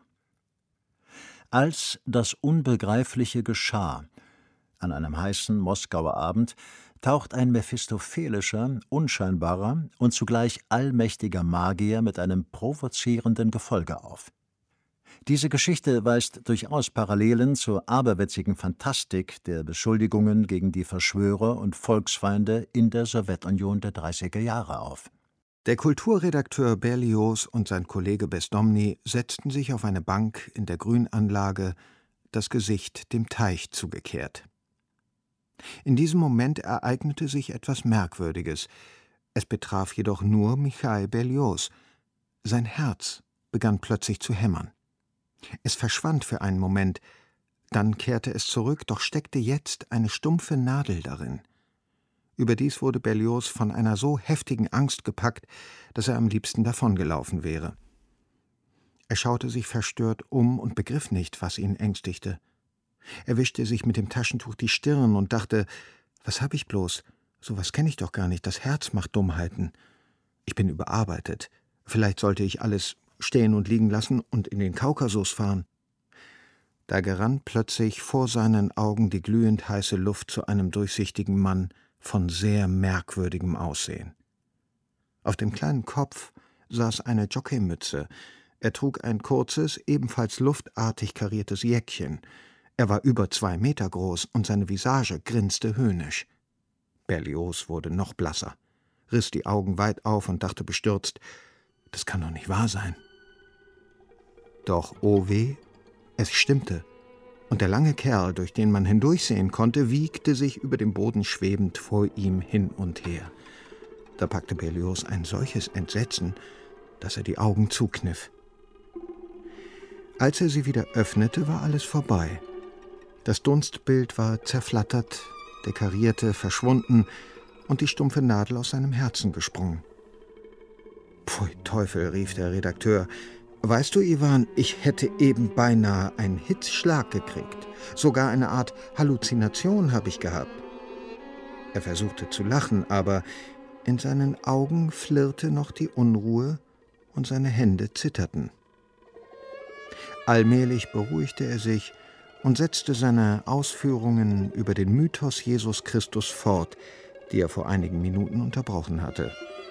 Als Das Unbegreifliche geschah, an einem heißen Moskauer Abend, taucht ein mephistophelischer, unscheinbarer und zugleich allmächtiger Magier mit einem provozierenden Gefolge auf. Diese Geschichte weist durchaus Parallelen zur aberwitzigen Fantastik der Beschuldigungen gegen die Verschwörer und Volksfeinde in der Sowjetunion der 30er Jahre auf. Der Kulturredakteur Berlioz und sein Kollege Bezdomny setzten sich auf eine Bank in der Grünanlage, das Gesicht dem Teich zugekehrt. In diesem Moment ereignete sich etwas Merkwürdiges. Es betraf jedoch nur Michail Berlioz. Sein Herz begann plötzlich zu hämmern. Es verschwand für einen Moment, dann kehrte es zurück, doch steckte jetzt eine stumpfe Nadel darin. Überdies wurde Berlioz von einer so heftigen Angst gepackt, dass er am liebsten davongelaufen wäre. Er schaute sich verstört um und begriff nicht, was ihn ängstigte. Er wischte sich mit dem Taschentuch die Stirn und dachte, was hab ich bloß? Sowas kenne ich doch gar nicht, das Herz macht Dummheiten. Ich bin überarbeitet. Vielleicht sollte ich alles stehen und liegen lassen und in den Kaukasus fahren. Da gerann plötzlich vor seinen Augen die glühend heiße Luft zu einem durchsichtigen Mann von sehr merkwürdigem Aussehen. Auf dem kleinen Kopf saß eine Jockeymütze. Er trug ein kurzes, ebenfalls luftartig kariertes Jäckchen. Er war über 2 Meter groß und seine Visage grinste höhnisch. Berlioz wurde noch blasser, riss die Augen weit auf und dachte bestürzt, das kann doch nicht wahr sein. Doch, oh weh, es stimmte, und der lange Kerl, durch den man hindurchsehen konnte, wiegte sich über dem Boden schwebend vor ihm hin und her. Da packte Berlioz ein solches Entsetzen, dass er die Augen zukniff. Als er sie wieder öffnete, war alles vorbei. Das Dunstbild war zerflattert, der Karierte verschwunden und die stumpfe Nadel aus seinem Herzen gesprungen. »Pfui Teufel«, rief der Redakteur, »weißt du, Iwan, ich hätte eben beinahe einen Hitzschlag gekriegt. Sogar eine Art Halluzination habe ich gehabt.« Er versuchte zu lachen, aber in seinen Augen flirrte noch die Unruhe und seine Hände zitterten. Allmählich beruhigte er sich und setzte seine Ausführungen über den Mythos Jesus Christus fort, die er vor einigen Minuten unterbrochen hatte.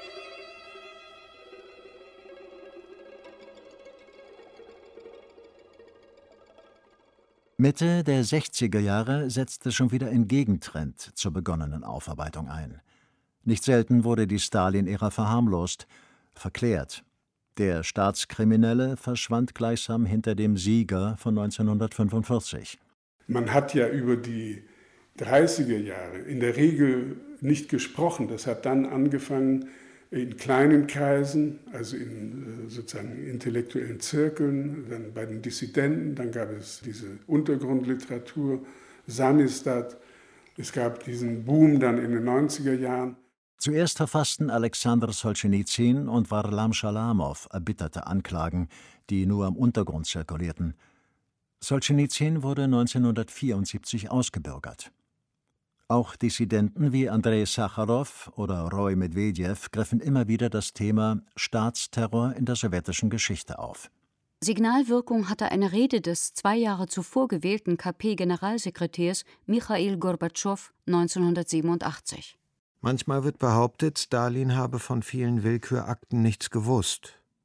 Mitte der 60er Jahre setzte schon wieder ein Gegentrend zur begonnenen Aufarbeitung ein. Nicht selten wurde die Stalin-Ära verharmlost, verklärt. Der Staatskriminelle verschwand gleichsam hinter dem Sieger von 1945. Man hat ja über die 30er Jahre in der Regel nicht gesprochen. Das hat dann angefangen in kleinen Kreisen, also in sozusagen intellektuellen Zirkeln, dann bei den Dissidenten, dann gab es diese Untergrundliteratur, Samizdat, es gab diesen Boom dann in den 90er Jahren. Zuerst verfassten Alexander Solschenizyn und Warlam Schalamow erbitterte Anklagen, die nur am Untergrund zirkulierten. Solschenizyn wurde 1974 ausgebürgert. Auch Dissidenten wie Andrei Sacharow oder Roy Medwedew griffen immer wieder das Thema Staatsterror in der sowjetischen Geschichte auf. Signalwirkung hatte eine Rede des 2 Jahre zuvor gewählten KP-Generalsekretärs Michail Gorbatschow 1987. Manchmal wird behauptet, Stalin habe von vielen Willkürakten nichts gewusst.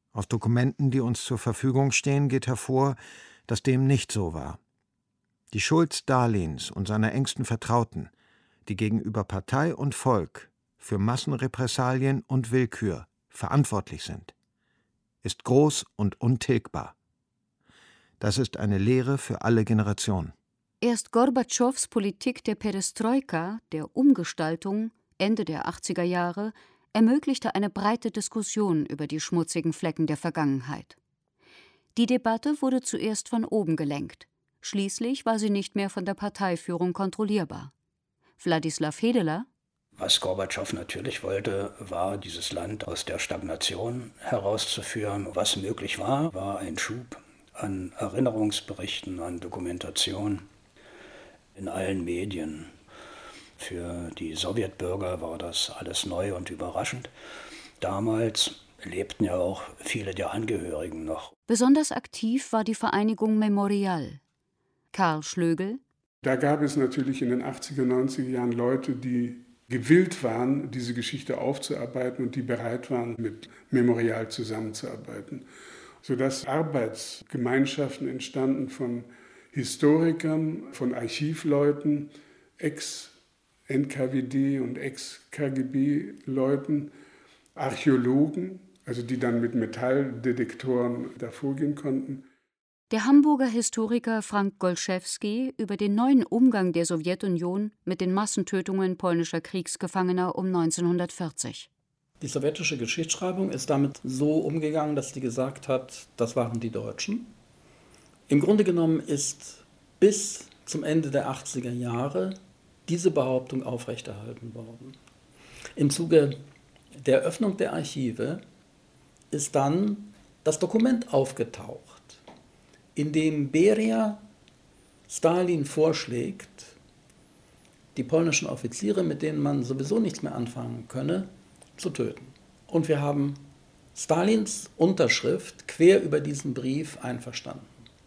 Aus Dokumenten, die uns zur Verfügung stehen, geht hervor, dass dem nicht so war. Die Schuld Stalins und seiner engsten Vertrauten, die gegenüber Partei und Volk für Massenrepressalien und Willkür verantwortlich sind, ist groß und untilgbar. Das ist eine Lehre für alle Generationen. Erst Gorbatschows Politik der Perestroika, der Umgestaltung, Ende der 80er Jahre, ermöglichte eine breite Diskussion über die schmutzigen Flecken der Vergangenheit. Die Debatte wurde zuerst von oben gelenkt. Schließlich war sie nicht mehr von der Parteiführung kontrollierbar. Wladislaw Hedeler: Was Gorbatschow natürlich wollte, war, dieses Land aus der Stagnation herauszuführen. Was möglich war, war ein Schub an Erinnerungsberichten, an Dokumentation in allen Medien. Für die Sowjetbürger war das alles neu und überraschend. Damals lebten ja auch viele der Angehörigen noch. Besonders aktiv war die Vereinigung Memorial. Karl Schlögel: Da gab es natürlich in den 80er, 90er Jahren Leute, die gewillt waren, diese Geschichte aufzuarbeiten und die bereit waren, mit Memorial zusammenzuarbeiten. Sodass Arbeitsgemeinschaften entstanden von Historikern, von Archivleuten, Ex-NKWD und Ex-KGB-Leuten, Archäologen, also die dann mit Metalldetektoren da vorgehen konnten. Der Hamburger Historiker Frank Golszewski über den neuen Umgang der Sowjetunion mit den Massentötungen polnischer Kriegsgefangener um 1940. Die sowjetische Geschichtsschreibung ist damit so umgegangen, dass sie gesagt hat, das waren die Deutschen. Im Grunde genommen ist bis zum Ende der 80er Jahre diese Behauptung aufrechterhalten worden. Im Zuge der Öffnung der Archive ist dann das Dokument aufgetaucht, in dem Beria Stalin vorschlägt, die polnischen Offiziere, mit denen man sowieso nichts mehr anfangen könne, zu töten. Und wir haben Stalins Unterschrift quer über diesen Brief einverstanden.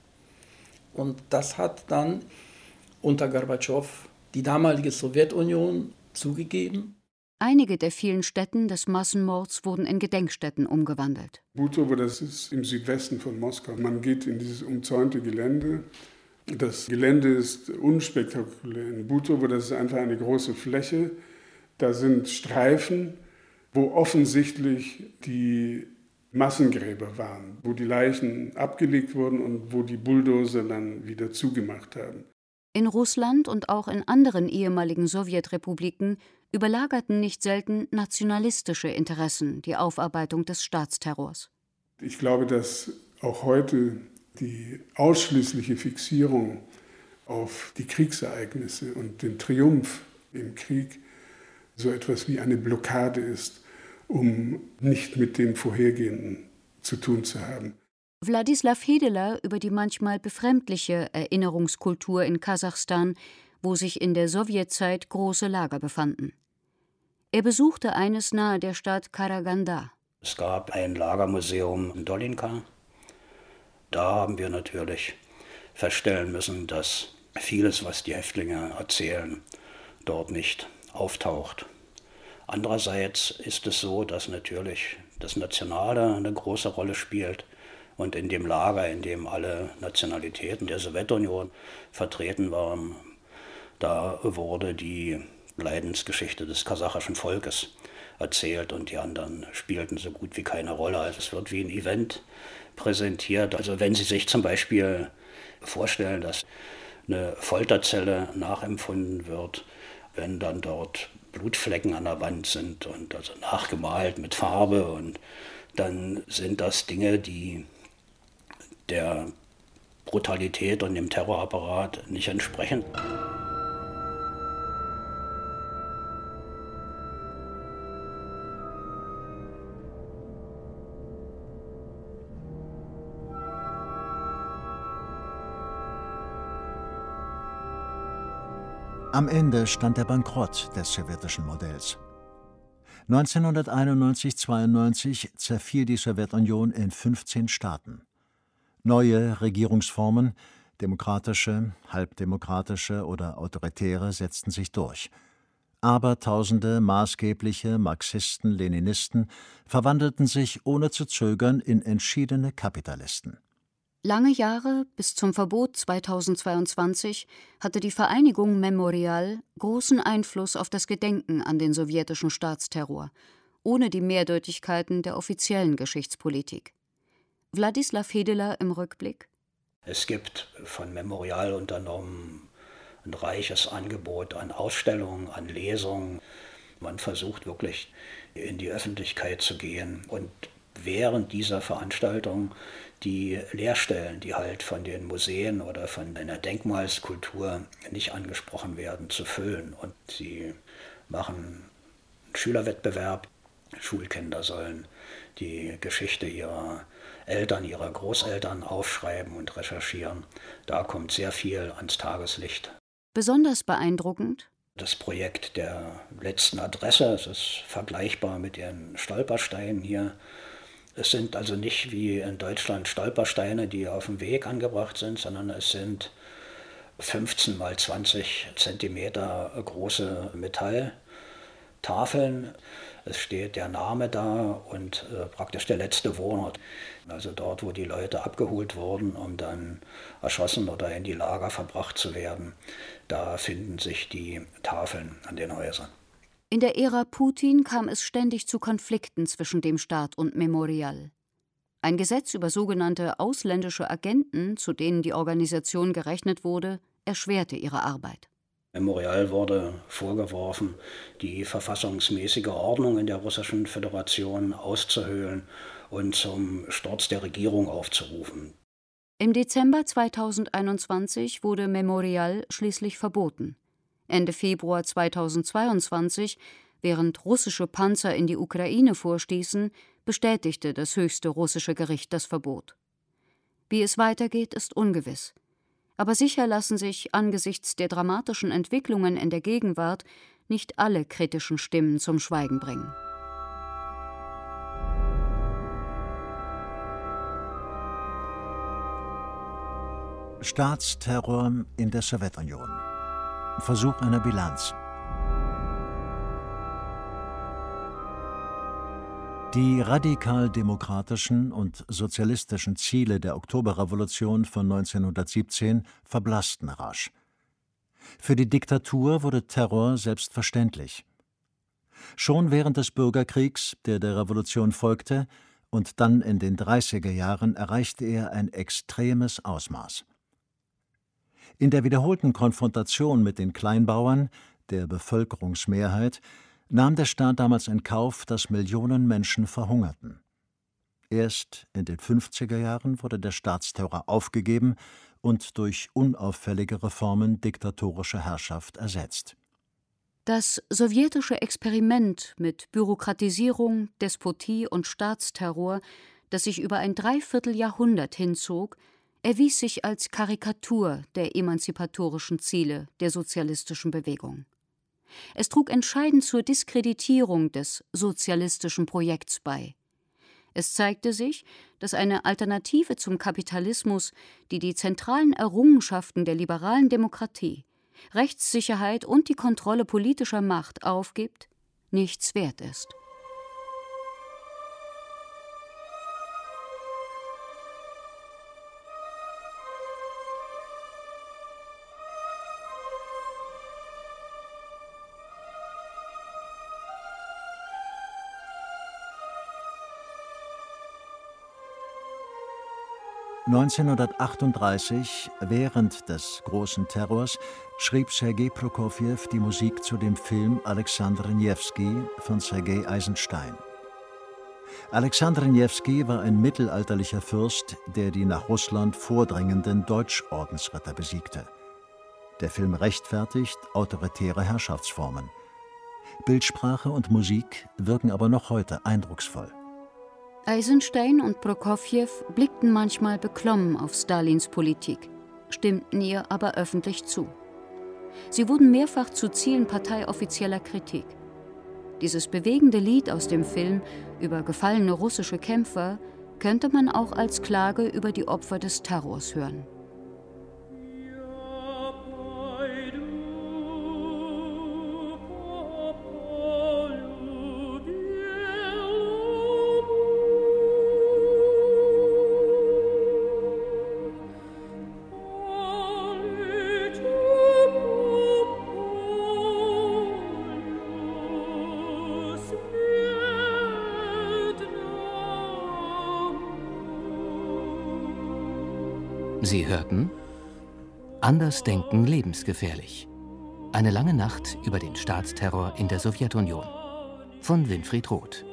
Und das hat dann unter Gorbatschow die damalige Sowjetunion zugegeben. Einige der vielen Stätten des Massenmords wurden in Gedenkstätten umgewandelt. Butovo, das ist im Südwesten von Moskau. Man geht in dieses umzäunte Gelände. Das Gelände ist unspektakulär. In Butovo, das ist einfach eine große Fläche. Da sind Streifen, wo offensichtlich die Massengräber waren, wo die Leichen abgelegt wurden und wo die Bulldozer dann wieder zugemacht haben. In Russland und auch in anderen ehemaligen Sowjetrepubliken überlagerten nicht selten nationalistische Interessen die Aufarbeitung des Staatsterrors. Ich glaube, dass auch heute die ausschließliche Fixierung auf die Kriegsereignisse und den Triumph im Krieg so etwas wie eine Blockade ist, um nicht mit dem Vorhergehenden zu tun zu haben. Wladislaw Hedeler über die manchmal befremdliche Erinnerungskultur in Kasachstan, wo sich in der Sowjetzeit große Lager befanden. Er besuchte eines nahe der Stadt Karaganda. Es gab ein Lagermuseum in Dolinka. Da haben wir natürlich feststellen müssen, dass vieles, was die Häftlinge erzählen, dort nicht auftaucht. Andererseits ist es so, dass natürlich das Nationale eine große Rolle spielt. Und in dem Lager, in dem alle Nationalitäten der Sowjetunion vertreten waren, da wurde die Leidensgeschichte des kasachischen Volkes erzählt und die anderen spielten so gut wie keine Rolle. Also es wird wie ein Event präsentiert. Also wenn Sie sich zum Beispiel vorstellen, dass eine Folterzelle nachempfunden wird, wenn dann dort Blutflecken an der Wand sind und also nachgemalt mit Farbe, und dann sind das Dinge, die der Brutalität und dem Terrorapparat nicht entsprechen. Am Ende stand der Bankrott des sowjetischen Modells. 1991/92 zerfiel die Sowjetunion in 15 Staaten. Neue Regierungsformen, demokratische, halbdemokratische oder autoritäre, setzten sich durch. Abertausende maßgebliche Marxisten, Leninisten verwandelten sich ohne zu zögern in entschiedene Kapitalisten. Lange Jahre, bis zum Verbot 2022, hatte die Vereinigung Memorial großen Einfluss auf das Gedenken an den sowjetischen Staatsterror, ohne die Mehrdeutigkeiten der offiziellen Geschichtspolitik. Wladislaw Hedeler im Rückblick: Es gibt von Memorial unternommen ein reiches Angebot an Ausstellungen, an Lesungen. Man versucht wirklich in die Öffentlichkeit zu gehen und während dieser Veranstaltung die Leerstellen, die halt von den Museen oder von einer Denkmalskultur nicht angesprochen werden, zu füllen. Und sie machen einen Schülerwettbewerb. Schulkinder sollen die Geschichte ihrer Eltern, ihrer Großeltern aufschreiben und recherchieren. Da kommt sehr viel ans Tageslicht. Besonders beeindruckend: Das Projekt der letzten Adresse, es ist vergleichbar mit den Stolpersteinen hier. Es sind also nicht wie in Deutschland Stolpersteine, die auf dem Weg angebracht sind, sondern es sind 15 mal 20 Zentimeter große Metalltafeln. Es steht der Name da und praktisch der letzte Wohnort. Also dort, wo die Leute abgeholt wurden, um dann erschossen oder in die Lager verbracht zu werden, da finden sich die Tafeln an den Häusern. In der Ära Putin kam es ständig zu Konflikten zwischen dem Staat und Memorial. Ein Gesetz über sogenannte ausländische Agenten, zu denen die Organisation gerechnet wurde, erschwerte ihre Arbeit. Memorial wurde vorgeworfen, die verfassungsmäßige Ordnung in der Russischen Föderation auszuhöhlen und zum Sturz der Regierung aufzurufen. Im Dezember 2021 wurde Memorial schließlich verboten. Ende Februar 2022, während russische Panzer in die Ukraine vorstießen, bestätigte das höchste russische Gericht das Verbot. Wie es weitergeht, ist ungewiss. Aber sicher lassen sich angesichts der dramatischen Entwicklungen in der Gegenwart nicht alle kritischen Stimmen zum Schweigen bringen. Staatsterror in der Sowjetunion. Versuch einer Bilanz. Die radikal-demokratischen und sozialistischen Ziele der Oktoberrevolution von 1917 verblassten rasch. Für die Diktatur wurde Terror selbstverständlich. Schon während des Bürgerkriegs, der der Revolution folgte, und dann in den 30er Jahren erreichte er ein extremes Ausmaß. In der wiederholten Konfrontation mit den Kleinbauern, der Bevölkerungsmehrheit, nahm der Staat damals in Kauf, dass Millionen Menschen verhungerten. Erst in den 50er Jahren wurde der Staatsterror aufgegeben und durch unauffällige Reformen diktatorischer Herrschaft ersetzt. Das sowjetische Experiment mit Bürokratisierung, Despotie und Staatsterror, das sich über ein Dreivierteljahrhundert hinzog, erwies sich als Karikatur der emanzipatorischen Ziele der sozialistischen Bewegung. Es trug entscheidend zur Diskreditierung des sozialistischen Projekts bei. Es zeigte sich, dass eine Alternative zum Kapitalismus, die die zentralen Errungenschaften der liberalen Demokratie, Rechtssicherheit und die Kontrolle politischer Macht aufgibt, nichts wert ist. (1938), während des großen Terrors, schrieb Sergei Prokofjew die Musik zu dem Film Alexander Newski von Sergei Eisenstein. Alexander Newski war ein mittelalterlicher Fürst, der die nach Russland vordringenden Deutschordensritter besiegte. Der Film rechtfertigt autoritäre Herrschaftsformen. Bildsprache und Musik wirken aber noch heute eindrucksvoll. Eisenstein und Prokofjew blickten manchmal beklommen auf Stalins Politik, stimmten ihr aber öffentlich zu. Sie wurden mehrfach zu Zielen parteiоffizieller Kritik. Dieses bewegende Lied aus dem Film über gefallene russische Kämpfer könnte man auch als Klage über die Opfer des Terrors hören. Sie hörten Andersdenken lebensgefährlich. Eine lange Nacht über den Staatsterror in der Sowjetunion von Winfried Roth.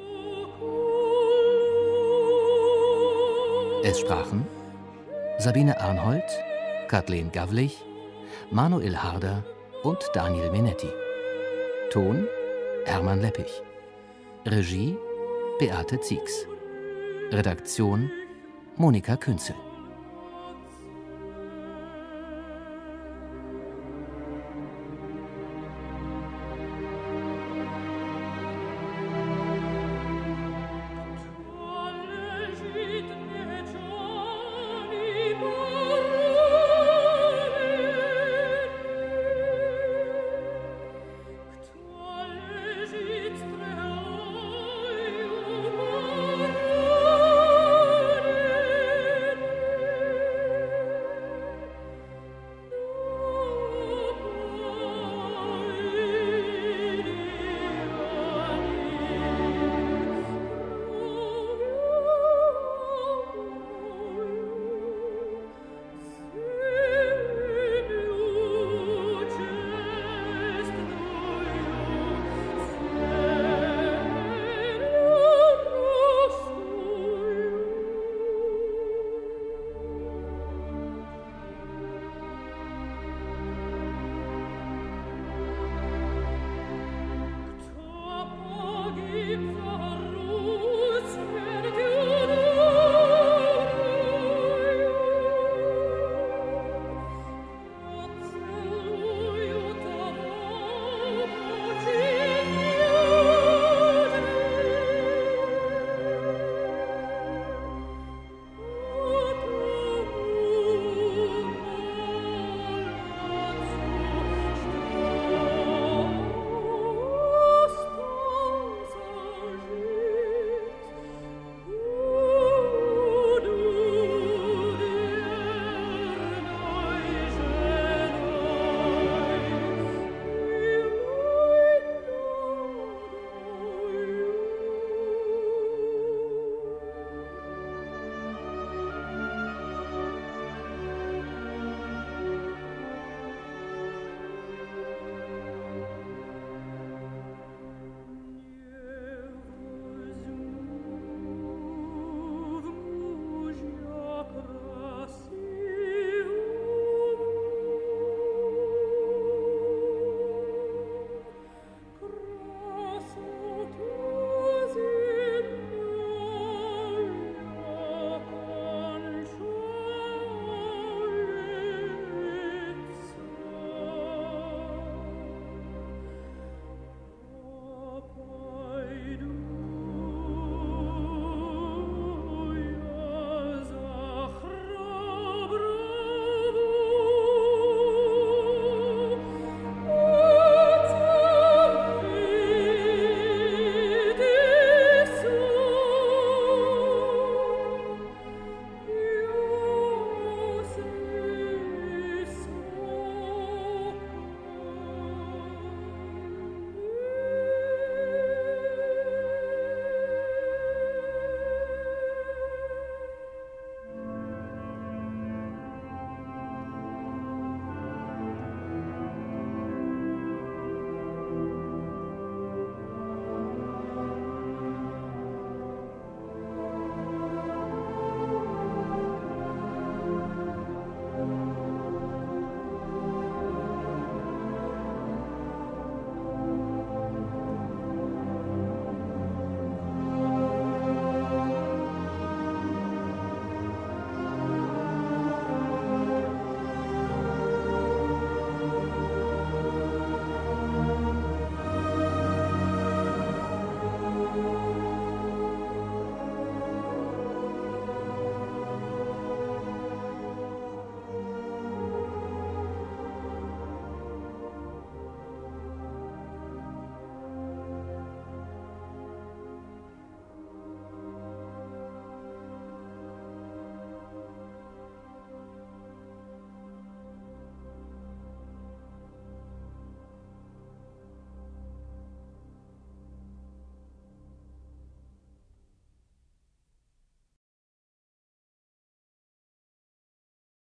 Es sprachen Sabine Arnhold, Kathleen Gavlich, Manuel Harder und Daniel Minetti. Ton Hermann Leppich. Regie Beate Zieks. Redaktion Monika Künzel.